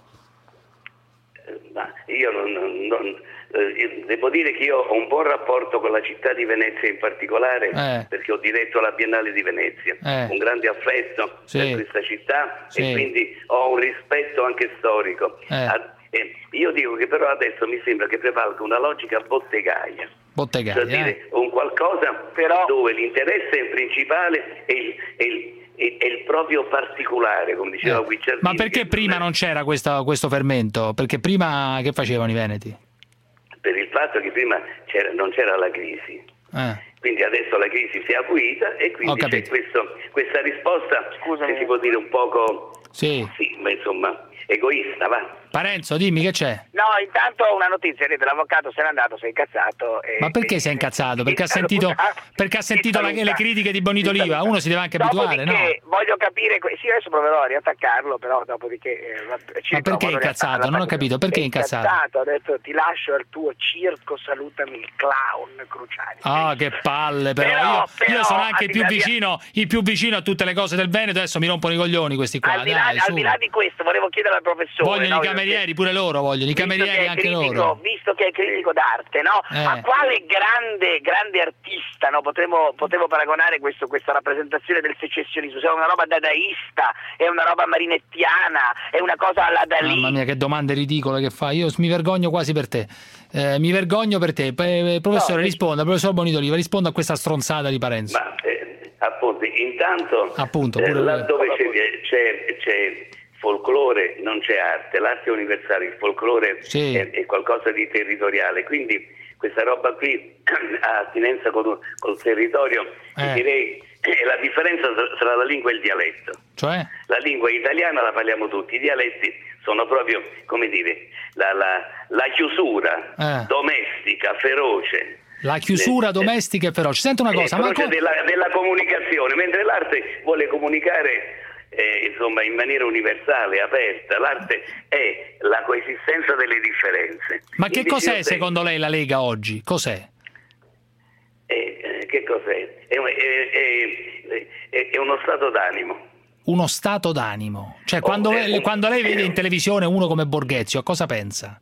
[SPEAKER 7] Ma io non, non, non eh, devo dire che io ho un buon rapporto con la città di Venezia in particolare,
[SPEAKER 4] eh.
[SPEAKER 7] perché ho diretto la Biennale di Venezia,
[SPEAKER 4] eh.
[SPEAKER 7] un grande affetto
[SPEAKER 4] sì.
[SPEAKER 7] per questa città
[SPEAKER 4] sì.
[SPEAKER 7] e quindi ho un rispetto anche storico.
[SPEAKER 4] Eh.
[SPEAKER 7] A, eh, io dico che però adesso mi sembra che prevalga una logica bottegaia.
[SPEAKER 4] Bottegaia,
[SPEAKER 7] Cioè dire
[SPEAKER 4] eh.
[SPEAKER 7] un qualcosa però dove l'interesse principale è il, è il è il proprio particolare, come diceva
[SPEAKER 4] eh.
[SPEAKER 7] Guicciardini.
[SPEAKER 4] Ma perché prima non c'era questa, questo fermento? Perché prima che facevano i veneti?
[SPEAKER 7] Per il fatto che prima c'era, non c'era la crisi.
[SPEAKER 4] Eh.
[SPEAKER 7] Quindi adesso la crisi si è acuita e quindi c'è questo, questa risposta, Scusami. che si può dire un poco,
[SPEAKER 4] sì,
[SPEAKER 7] sì ma insomma, egoista, va.
[SPEAKER 4] Parenzo, dimmi che c'è.
[SPEAKER 6] No, intanto una notizia, l'avvocato se n'è andato, si è incazzato. E
[SPEAKER 4] Ma perché si è incazzato? Perché ha sentito, perché ha sentito la, le critiche di Bonitoliva? Uno si deve anche abituare, no?
[SPEAKER 6] Voglio capire, sì, adesso proverò a riattaccarlo, però dopodiché... Eh,
[SPEAKER 4] Ma perché è incazzato? Non ho capito, perché è incazzato?
[SPEAKER 6] incazzato? Ha detto ti lascio al tuo circo, salutami il clown Cruciani.
[SPEAKER 4] Ah, che palle, però, però, io,
[SPEAKER 6] però
[SPEAKER 4] io sono anche il più, vicino, il più vicino a tutte le cose del Veneto, adesso mi rompono i coglioni questi qua.
[SPEAKER 6] Al di là,
[SPEAKER 4] dai,
[SPEAKER 6] al di là di questo, volevo chiedere al professore...
[SPEAKER 4] Vogliono
[SPEAKER 6] no,
[SPEAKER 4] i camerieri, pure loro vogliono, i camerieri anche
[SPEAKER 6] critico,
[SPEAKER 4] loro.
[SPEAKER 6] Visto che è critico d'arte, no?
[SPEAKER 4] Eh.
[SPEAKER 6] A quale grande, grande artista, no? Potremmo, potremmo paragonare questo, questa rappresentazione del secessionismo? Se è una roba dadaista, è una roba marinettiana, è una cosa alla Dalì.
[SPEAKER 4] Mamma mia, che domande ridicole che fai, io mi vergogno quasi per te. Eh, mi vergogno per te. Eh, professore, no, risponda, professor Bonitoliva, risponda a questa stronzata di Parenzo.
[SPEAKER 7] Ma eh, appunto, intanto,
[SPEAKER 4] appunto,
[SPEAKER 7] eh,
[SPEAKER 4] pure
[SPEAKER 7] laddove c'è, c'è, c'è folklore non c'è arte, l'arte è universale, il folklore
[SPEAKER 4] sì.
[SPEAKER 7] è, è qualcosa di territoriale, quindi questa roba qui ha attinenza col, col territorio,
[SPEAKER 4] eh.
[SPEAKER 7] direi è la differenza tra la lingua e il dialetto.
[SPEAKER 4] Cioè?
[SPEAKER 7] La lingua italiana la parliamo tutti, i dialetti sono proprio, come dire, la, la, la chiusura
[SPEAKER 4] eh.
[SPEAKER 7] domestica, feroce.
[SPEAKER 4] La chiusura
[SPEAKER 7] eh,
[SPEAKER 4] domestica e feroce. Senti una cosa,
[SPEAKER 7] eh,
[SPEAKER 4] ma
[SPEAKER 7] co- della, della comunicazione, mentre l'arte vuole comunicare eh, insomma in maniera universale, aperta. L'arte è la coesistenza delle differenze.
[SPEAKER 4] Ma che
[SPEAKER 7] Invece
[SPEAKER 4] cos'è
[SPEAKER 7] te...
[SPEAKER 4] secondo lei la Lega oggi? Cos'è?
[SPEAKER 7] Eh, eh, che cos'è? È, è, è, è, è uno stato d'animo.
[SPEAKER 4] Uno stato d'animo. Cioè,
[SPEAKER 7] oh,
[SPEAKER 4] quando,
[SPEAKER 7] eh,
[SPEAKER 4] lei, quando lei vede in televisione uno come Borghezio, a cosa pensa?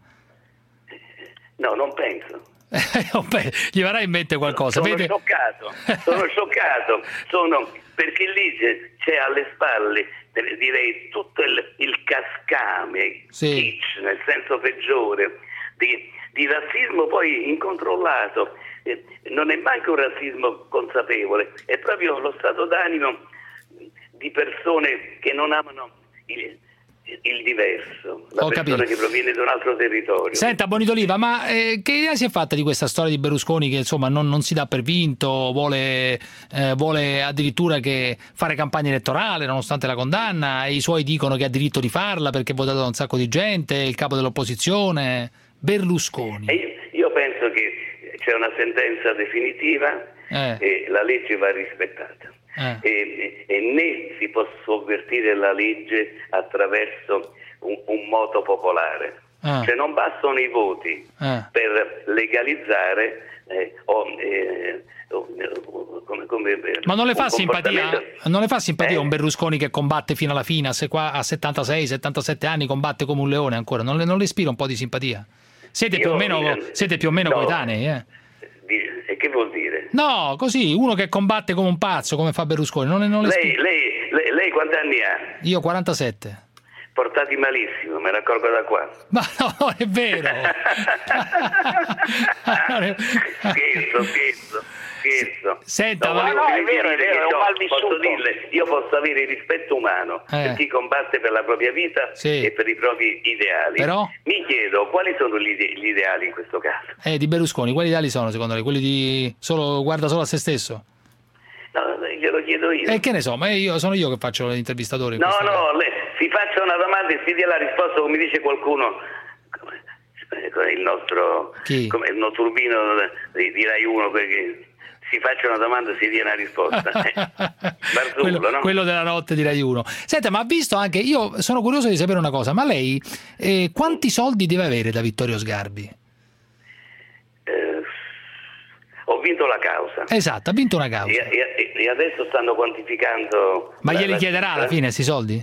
[SPEAKER 7] No, non penso.
[SPEAKER 4] Beh, gli verrà in mente qualcosa.
[SPEAKER 7] Sono
[SPEAKER 4] Vede...
[SPEAKER 7] scioccato, sono scioccato, sono, perché lì c'è alle spalle, direi, tutto il, il cascame,
[SPEAKER 4] sì.
[SPEAKER 7] kitsch, nel senso peggiore, di, di razzismo poi incontrollato. Eh, non è manco un razzismo consapevole, è proprio lo stato d'animo di persone che non amano il, il diverso, la
[SPEAKER 4] Ho
[SPEAKER 7] persona
[SPEAKER 4] capito.
[SPEAKER 7] che proviene da un altro territorio.
[SPEAKER 4] Senta Bonitoliva, ma eh, che idea si è fatta di questa storia di Berlusconi che insomma non, non si dà per vinto, vuole, eh, vuole addirittura che fare campagna elettorale nonostante la condanna, e i suoi dicono che ha diritto di farla perché è votato da un sacco di gente, il capo dell'opposizione, Berlusconi.
[SPEAKER 7] E io, io penso che c'è una sentenza definitiva
[SPEAKER 4] eh.
[SPEAKER 7] e la legge va rispettata.
[SPEAKER 4] Eh.
[SPEAKER 7] E, e né si può sovvertire la legge attraverso un, un moto popolare,
[SPEAKER 4] eh.
[SPEAKER 7] cioè non bastano i voti
[SPEAKER 4] eh.
[SPEAKER 7] per legalizzare eh, o, eh, o, come, come,
[SPEAKER 4] ma non le fa simpatia,
[SPEAKER 7] comportamento...
[SPEAKER 4] non le fa simpatia
[SPEAKER 7] eh.
[SPEAKER 4] un Berlusconi che combatte fino alla fine, se qua a settantasei settantasette anni combatte come un leone ancora, non le, non le ispira un po' di simpatia? Siete
[SPEAKER 7] Io,
[SPEAKER 4] più o meno, siete più o meno
[SPEAKER 7] no.
[SPEAKER 4] coetanei, eh?
[SPEAKER 7] E che vuol dire?
[SPEAKER 4] No, così, uno che combatte come un pazzo, come fa Berlusconi. Non, non
[SPEAKER 7] lei, lei, lei, lei quanti anni ha?
[SPEAKER 4] Io quarantasette.
[SPEAKER 7] portati malissimo, me ne accorgo da qua.
[SPEAKER 4] Ma no, non è vero.
[SPEAKER 7] scherzo, scherzo, scherzo.
[SPEAKER 4] Senta,
[SPEAKER 7] no,
[SPEAKER 4] ma
[SPEAKER 7] no, è vero, è vero,
[SPEAKER 13] è un
[SPEAKER 7] posso dirle, io posso avere rispetto umano
[SPEAKER 4] Eh.
[SPEAKER 7] per chi combatte per la propria vita
[SPEAKER 4] Sì.
[SPEAKER 7] e per i propri ideali.
[SPEAKER 4] Però?
[SPEAKER 7] Mi chiedo quali sono gli, ide- gli ideali in questo caso.
[SPEAKER 4] Eh, di Berlusconi, quali ideali sono secondo lei? Quelli di solo guarda solo a se stesso?
[SPEAKER 7] No, glielo chiedo io.
[SPEAKER 4] E che ne so, ma io sono io che faccio l'intervistatore. in
[SPEAKER 7] No,
[SPEAKER 4] questo
[SPEAKER 7] no, le, si faccia una domanda e si dia la risposta, come dice qualcuno, come, come il nostro
[SPEAKER 4] Chi?
[SPEAKER 7] come il nostro Urbino di, di Rai uno, perché si faccia una domanda e si dia una risposta. Barzullo,
[SPEAKER 4] quello,
[SPEAKER 7] no?
[SPEAKER 4] quello della notte di Rai uno. Senta, ma ha visto anche, io sono curioso di sapere una cosa, ma lei eh, quanti soldi deve avere da Vittorio Sgarbi?
[SPEAKER 7] Eh, ho vinto la causa.
[SPEAKER 4] Esatto, ha vinto una causa.
[SPEAKER 7] E, e- e adesso stanno quantificando.
[SPEAKER 4] Ma
[SPEAKER 7] la-
[SPEAKER 4] glieli
[SPEAKER 7] la
[SPEAKER 4] chiederà
[SPEAKER 7] cifra.
[SPEAKER 4] alla fine questi soldi?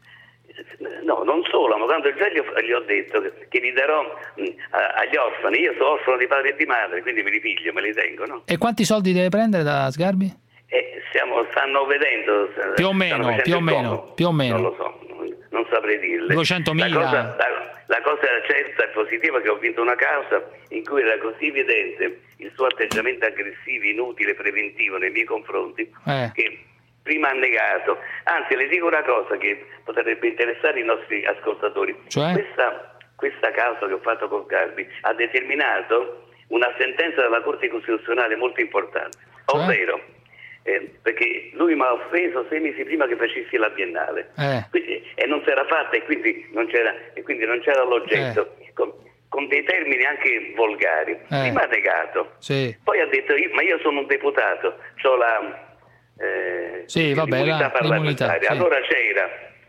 [SPEAKER 7] No, non solo, ma tanto già gli ho, gli ho detto che, che li darò mh, a- agli orfani. Io sono orfano di padre e di madre, quindi me li piglio, me li tengo, no?
[SPEAKER 4] E quanti soldi deve prendere da Sgarbi?
[SPEAKER 7] E stiamo, stanno vedendo.
[SPEAKER 4] Più o
[SPEAKER 7] stanno
[SPEAKER 4] meno,
[SPEAKER 7] facendo
[SPEAKER 4] più o
[SPEAKER 7] il
[SPEAKER 4] meno,
[SPEAKER 7] conto.
[SPEAKER 4] più o meno.
[SPEAKER 7] Non lo so, non, non saprei dirle.
[SPEAKER 4] duecentomila.
[SPEAKER 7] La cosa, la, la cosa certa e positiva è che ho vinto una causa in cui era così evidente il suo atteggiamento aggressivo, inutile, preventivo nei miei confronti,
[SPEAKER 4] Eh.
[SPEAKER 7] che prima ha negato. Anzi, le dico una cosa che potrebbe interessare i nostri ascoltatori.
[SPEAKER 4] Cioè?
[SPEAKER 7] Questa, questa causa che ho fatto con Sgarbi ha determinato una sentenza della Corte Costituzionale molto importante,
[SPEAKER 4] Cioè?
[SPEAKER 7] ovvero eh, perché lui mi ha offeso sei mesi prima che facessi la Biennale
[SPEAKER 4] Eh.
[SPEAKER 7] quindi, e non si era fatta e quindi non c'era, e quindi non c'era l'oggetto, con, con dei termini anche volgari. Prima ha negato,
[SPEAKER 4] Sì.
[SPEAKER 7] poi ha detto io, ma io sono un deputato, ho la eh,
[SPEAKER 4] Sì, vabbè,
[SPEAKER 7] l'immunità
[SPEAKER 4] la-
[SPEAKER 7] parlamentare.
[SPEAKER 4] l'immunità, sì.
[SPEAKER 7] Allora c'era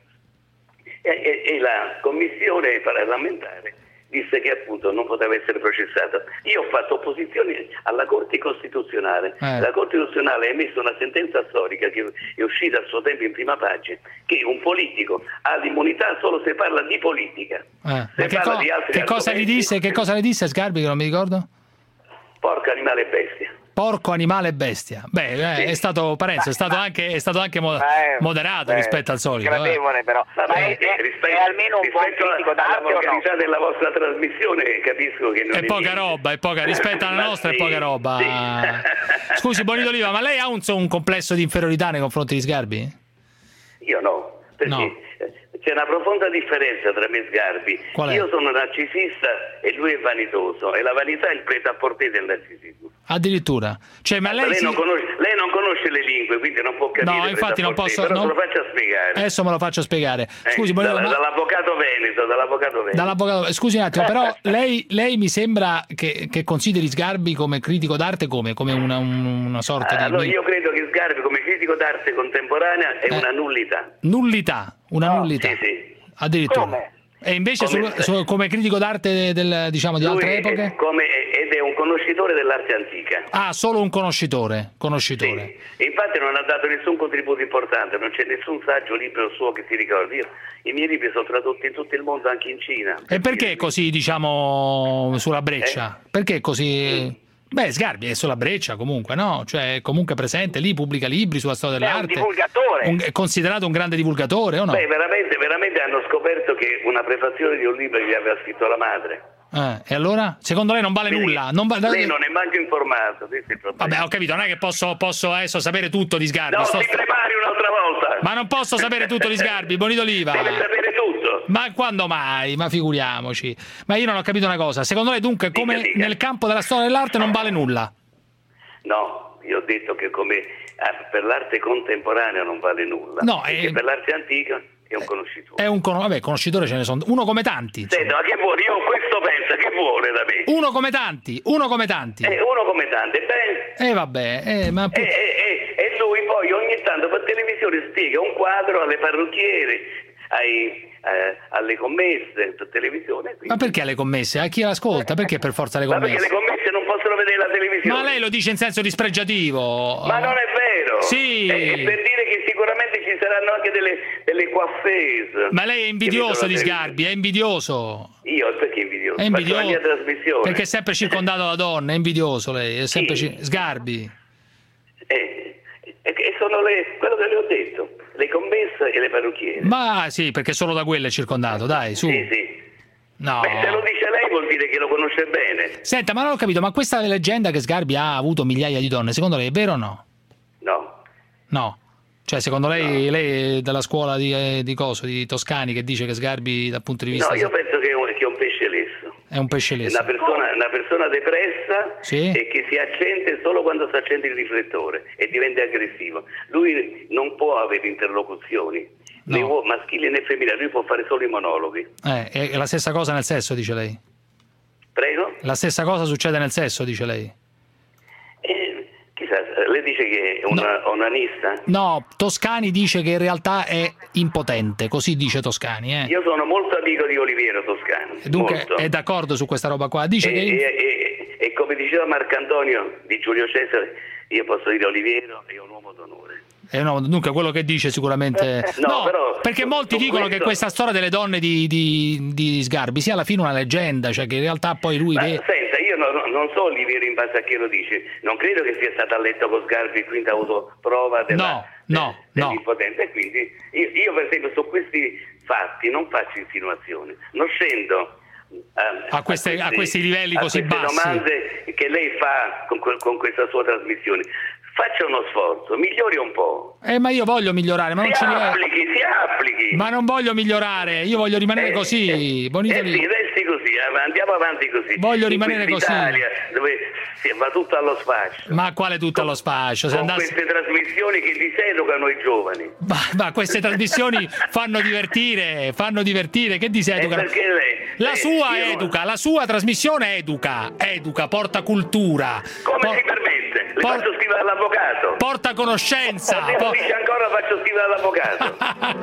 [SPEAKER 7] e, e- e la commissione parlamentare disse che appunto non poteva essere processato. Io ho fatto opposizione alla Corte Costituzionale.
[SPEAKER 4] Eh.
[SPEAKER 7] La Corte Costituzionale ha emesso una sentenza storica che è uscita a suo tempo in prima pagina, che un politico ha l'immunità solo se parla di politica.
[SPEAKER 4] Eh. Ma
[SPEAKER 7] Se
[SPEAKER 4] che,
[SPEAKER 7] parla
[SPEAKER 4] co-
[SPEAKER 7] di altri
[SPEAKER 4] che cosa gli
[SPEAKER 7] argomenti,
[SPEAKER 4] disse? Che cosa le disse Sgarbi che non mi ricordo?
[SPEAKER 7] porco, animale e bestia.
[SPEAKER 4] Porco, animale e bestia. Beh, eh, è stato Parenzo, è stato anche, è stato anche mo-
[SPEAKER 12] Eh,
[SPEAKER 4] moderato
[SPEAKER 12] eh,
[SPEAKER 4] rispetto al solito. eh.
[SPEAKER 12] Gradevole però. Ma è, è- è almeno un buon
[SPEAKER 7] Rispetto
[SPEAKER 12] critico
[SPEAKER 7] alla
[SPEAKER 12] d'arte o no?
[SPEAKER 7] volgarità della vostra trasmissione capisco che non
[SPEAKER 4] È
[SPEAKER 7] è
[SPEAKER 4] poca
[SPEAKER 7] niente.
[SPEAKER 4] roba, è poca, rispetto alla
[SPEAKER 7] Ma
[SPEAKER 4] nostra è
[SPEAKER 7] sì,
[SPEAKER 4] poca roba.
[SPEAKER 7] sì.
[SPEAKER 4] Scusi, Bonito Oliva, ma lei ha un, un complesso di inferiorità nei confronti di Sgarbi?
[SPEAKER 7] Io no, perché
[SPEAKER 4] No.
[SPEAKER 7] c'è una profonda differenza tra me e Sgarbi.
[SPEAKER 4] Qual è?
[SPEAKER 7] Io sono narcisista e lui è vanitoso, e la vanità è il prêt-à-porter del narcisismo.
[SPEAKER 4] Addirittura. Cioè, ma lei,
[SPEAKER 7] lei,
[SPEAKER 4] si-
[SPEAKER 7] non conosce, lei non conosce le lingue, quindi non può capire.
[SPEAKER 4] No,
[SPEAKER 7] il
[SPEAKER 4] infatti non
[SPEAKER 7] prêt-à-porter,
[SPEAKER 4] posso-
[SPEAKER 7] Però
[SPEAKER 4] non-
[SPEAKER 7] te lo faccio spiegare.
[SPEAKER 4] Adesso me lo faccio spiegare. Scusi,
[SPEAKER 7] Eh,
[SPEAKER 4] Bonito,
[SPEAKER 7] dalla-
[SPEAKER 4] ma-
[SPEAKER 7] dall'avvocato Veneto, dall'avvocato Veneto.
[SPEAKER 4] dall'avvocato, scusi un attimo, però lei, lei mi sembra che, che consideri Sgarbi come critico d'arte come, come una, un- una sorta di
[SPEAKER 7] Allora, io credo che Sgarbi come critico d'arte contemporanea è
[SPEAKER 4] Eh.
[SPEAKER 7] una nullità.
[SPEAKER 4] nullità, una nullità.
[SPEAKER 7] Sì, sì.
[SPEAKER 4] Addirittura.
[SPEAKER 7] Come?
[SPEAKER 4] E invece
[SPEAKER 7] Come-
[SPEAKER 4] sul- su- come critico d'arte del, diciamo, di
[SPEAKER 7] Lui
[SPEAKER 4] altre
[SPEAKER 7] è-
[SPEAKER 4] epoche?
[SPEAKER 7] come- ed è un conoscitore dell'arte antica.
[SPEAKER 4] Ah, solo un conoscitore, conoscitore.
[SPEAKER 7] E infatti non ha dato nessun contributo importante, non c'è nessun saggio libro suo che si ricordi. Io, i miei libri sono tradotti in tutto il mondo, anche in Cina.
[SPEAKER 4] E perché così, diciamo, sulla breccia?
[SPEAKER 7] Eh?
[SPEAKER 4] Perché così? Beh, Sgarbi è sulla breccia comunque, no? Cioè, è comunque presente lì, pubblica libri sulla storia
[SPEAKER 7] È un
[SPEAKER 4] dell'arte.
[SPEAKER 7] divulgatore.
[SPEAKER 4] Un- è considerato un grande divulgatore, o no?
[SPEAKER 7] Beh, veramente, veramente hanno scoperto che una prefazione di un libro gli aveva scritto la madre.
[SPEAKER 4] Eh, e allora? Secondo lei non vale
[SPEAKER 7] Quindi
[SPEAKER 4] nulla? Non va-
[SPEAKER 7] Lei non è manco informato, questo è il problema.
[SPEAKER 4] Vabbè, ho capito, non è che posso, posso adesso sapere tutto di Sgarbi.
[SPEAKER 7] No,
[SPEAKER 4] sto-
[SPEAKER 7] si prepari un'altra volta.
[SPEAKER 4] Ma non posso sapere tutto di Sgarbi, Bonito Oliva.
[SPEAKER 7] Deve sapere tutto.
[SPEAKER 4] Ma quando mai? Ma figuriamoci. Ma io non ho capito una cosa. Secondo lei dunque, come
[SPEAKER 7] dica.
[SPEAKER 4] nel campo della storia dell'arte non vale nulla?
[SPEAKER 7] No, io ho detto che come eh, per l'arte contemporanea non vale nulla.
[SPEAKER 4] No,
[SPEAKER 7] perché
[SPEAKER 4] eh,
[SPEAKER 7] per l'arte antica è un conoscitore.
[SPEAKER 4] È un con- vabbè, conoscitore ce ne sono uno come tanti.
[SPEAKER 7] Senta, ma che vuole? Io questo pensa, che vuole da me?
[SPEAKER 4] Uno come tanti, uno come tanti.
[SPEAKER 7] Eh, uno come tanti, beh,
[SPEAKER 4] Eh vabbè, eh, ma
[SPEAKER 7] e, e- e- e lui poi ogni tanto per televisione spiega un quadro alle parrucchiere, ai, eh, alle commesse per televisione.
[SPEAKER 4] ma perché le commesse? A chi l'ascolta? Perché per forza le
[SPEAKER 7] Ma perché
[SPEAKER 4] commesse?
[SPEAKER 7] le commesse non possono vedere la televisione?
[SPEAKER 4] Ma lei lo dice in senso dispregiativo.
[SPEAKER 7] Ma non è vero!
[SPEAKER 4] Sì.
[SPEAKER 7] È, è per dire che sicuramente ci saranno anche delle, delle coiffeuse.
[SPEAKER 4] Ma lei è invidioso
[SPEAKER 7] che
[SPEAKER 4] di
[SPEAKER 7] vedono la
[SPEAKER 4] Sgarbi, è invidioso.
[SPEAKER 7] televisione. Io perché invidioso?
[SPEAKER 4] È
[SPEAKER 7] Faccio
[SPEAKER 4] invidioso.
[SPEAKER 7] la mia trasmissione.
[SPEAKER 4] Perché è sempre circondato da donne, è invidioso lei, è sempre ci- Sgarbi.
[SPEAKER 7] Eh, e e sono le, quello che le ho detto. le commesse e le parrucchiere.
[SPEAKER 4] Ma sì, perché solo da quelle è circondato, dai, su.
[SPEAKER 7] Sì, sì.
[SPEAKER 4] No.
[SPEAKER 7] Beh, se lo dice lei vuol dire che lo conosce bene.
[SPEAKER 4] Senta, ma non ho capito, ma questa leggenda che Sgarbi ha avuto migliaia di donne, secondo lei è vero o no?
[SPEAKER 7] No.
[SPEAKER 4] No. Cioè, secondo lei, no. lei è della scuola di, eh, di coso, di Toscani, che dice che Sgarbi dal punto di vista...
[SPEAKER 7] No, io penso che è un, che è un pesce lesso.
[SPEAKER 4] È un pesce lesso.
[SPEAKER 7] Una persona, una persona depressa
[SPEAKER 4] sì?
[SPEAKER 7] e che si accende solo quando si accende il riflettore e diventa aggressivo. Lui non può avere interlocuzioni, no. né uo- maschili né femminili, lui può fare solo i monologhi.
[SPEAKER 4] Eh, è la stessa cosa nel sesso, dice lei?
[SPEAKER 7] Prego?
[SPEAKER 4] La stessa cosa succede nel sesso, dice lei?
[SPEAKER 7] Eh, chissà, lei dice che è un
[SPEAKER 4] no.
[SPEAKER 7] onanista?
[SPEAKER 4] No, Toscani dice che in realtà è impotente, così dice Toscani. Eh.
[SPEAKER 7] Io sono molto amico di Oliviero Toscani.
[SPEAKER 4] Dunque
[SPEAKER 7] molto.
[SPEAKER 4] È d'accordo su questa roba qua. Dice
[SPEAKER 7] e,
[SPEAKER 4] che...
[SPEAKER 7] e, e, e come diceva Marcantonio di Giulio Cesare, io posso dire Oliviero è un uomo d'onore.
[SPEAKER 4] Eh no, dunque quello che dice sicuramente
[SPEAKER 7] no,
[SPEAKER 4] no,
[SPEAKER 7] però,
[SPEAKER 4] perché molti dicono
[SPEAKER 7] questo...
[SPEAKER 4] che questa storia delle donne di, di, di Sgarbi sia alla fine una leggenda, cioè che in realtà poi lui
[SPEAKER 7] Ma,
[SPEAKER 4] vede...
[SPEAKER 7] senta, io no, no, non so Oliviero in base a chi lo dice, non credo che sia stato a letto con Sgarbi e quindi ha avuto prova della,
[SPEAKER 4] no, no,
[SPEAKER 7] dell'impotenza, e quindi io, io per esempio su questi fatti non faccio insinuazioni, non scendo a,
[SPEAKER 4] a, queste,
[SPEAKER 7] a, questi,
[SPEAKER 4] a questi livelli
[SPEAKER 7] a
[SPEAKER 4] così
[SPEAKER 7] queste
[SPEAKER 4] bassi,
[SPEAKER 7] domande che lei fa con, con questa sua trasmissione. Faccia uno sforzo, migliori un po'.
[SPEAKER 4] Eh, ma io voglio migliorare, ma non
[SPEAKER 7] si
[SPEAKER 4] ci
[SPEAKER 7] applichi, si applichi.
[SPEAKER 4] Ma non voglio migliorare, io voglio rimanere
[SPEAKER 7] eh,
[SPEAKER 4] così. Bonito
[SPEAKER 7] eh
[SPEAKER 4] lì.
[SPEAKER 7] sì, resti così, andiamo avanti così.
[SPEAKER 4] Voglio
[SPEAKER 7] in
[SPEAKER 4] rimanere così.
[SPEAKER 7] Italia, dove si va tutto allo sfascio.
[SPEAKER 4] Ma quale tutto allo sfascio? Se
[SPEAKER 7] con
[SPEAKER 4] andassi...
[SPEAKER 7] queste trasmissioni che diseducano i giovani.
[SPEAKER 4] Ma, ma queste trasmissioni fanno divertire, fanno divertire, che diseducano?
[SPEAKER 7] Eh, perché lei,
[SPEAKER 4] la
[SPEAKER 7] lei,
[SPEAKER 4] sua
[SPEAKER 7] io...
[SPEAKER 4] educa, la sua trasmissione educa, educa, porta cultura.
[SPEAKER 7] Come
[SPEAKER 4] por...
[SPEAKER 7] si permette? Le
[SPEAKER 4] por...
[SPEAKER 7] faccio scrivere all'avvocato.
[SPEAKER 4] Porta conoscenza.
[SPEAKER 7] Se
[SPEAKER 4] por...
[SPEAKER 7] dice ancora faccio scrivere all'avvocato.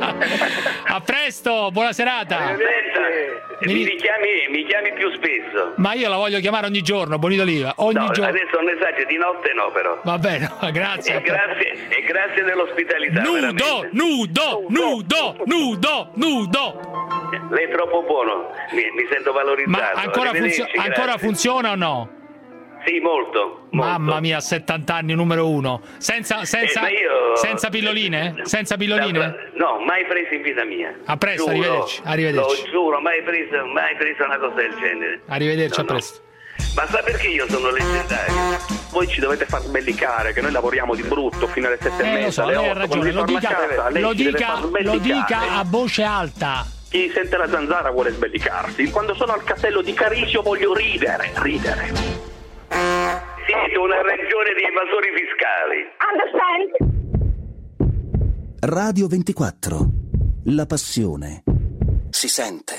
[SPEAKER 4] A presto, buona serata.
[SPEAKER 7] Mi, mi, chiami, mi chiami più spesso.
[SPEAKER 4] Ma io la voglio chiamare ogni giorno, Bonito Oliva, ogni
[SPEAKER 7] no,
[SPEAKER 4] giorno.
[SPEAKER 7] Adesso non esagero, di notte no però.
[SPEAKER 4] Va bene, grazie.
[SPEAKER 7] E grazie, e grazie dell'ospitalità.
[SPEAKER 4] Nudo, nudo, nudo, nudo, nudo.
[SPEAKER 7] Lei è troppo buono, mi, mi sento valorizzato.
[SPEAKER 4] Ma ancora, funzio- ancora funziona o no?
[SPEAKER 7] Sì, molto, molto.
[SPEAKER 4] Mamma mia, settanta anni, numero uno. Senza, senza,
[SPEAKER 7] eh, io...
[SPEAKER 4] senza pilloline? Senza pilloline?
[SPEAKER 7] No, mai preso in vita mia.
[SPEAKER 4] A presto,
[SPEAKER 7] giuro,
[SPEAKER 4] arrivederci. arrivederci.
[SPEAKER 7] Lo giuro, mai preso, mai preso una cosa del genere.
[SPEAKER 4] Arrivederci,
[SPEAKER 7] no,
[SPEAKER 4] a presto.
[SPEAKER 7] No. Ma sa perché io sono leggendario?
[SPEAKER 11] Voi ci dovete far sbellicare, che noi lavoriamo di brutto fino alle sette
[SPEAKER 4] eh,
[SPEAKER 11] e mezza,
[SPEAKER 4] lo so,
[SPEAKER 11] alle
[SPEAKER 4] lei
[SPEAKER 11] otto.
[SPEAKER 4] ha ragione, lo dica,
[SPEAKER 11] casa,
[SPEAKER 4] lo, dica, lo dica a voce alta.
[SPEAKER 11] Chi sente la zanzara vuole sbellicarsi. Quando sono al castello di Carisio voglio ridere, ridere.
[SPEAKER 7] Siete una regione di evasori fiscali.
[SPEAKER 20] Understand? Radio ventiquattro. La passione si sente.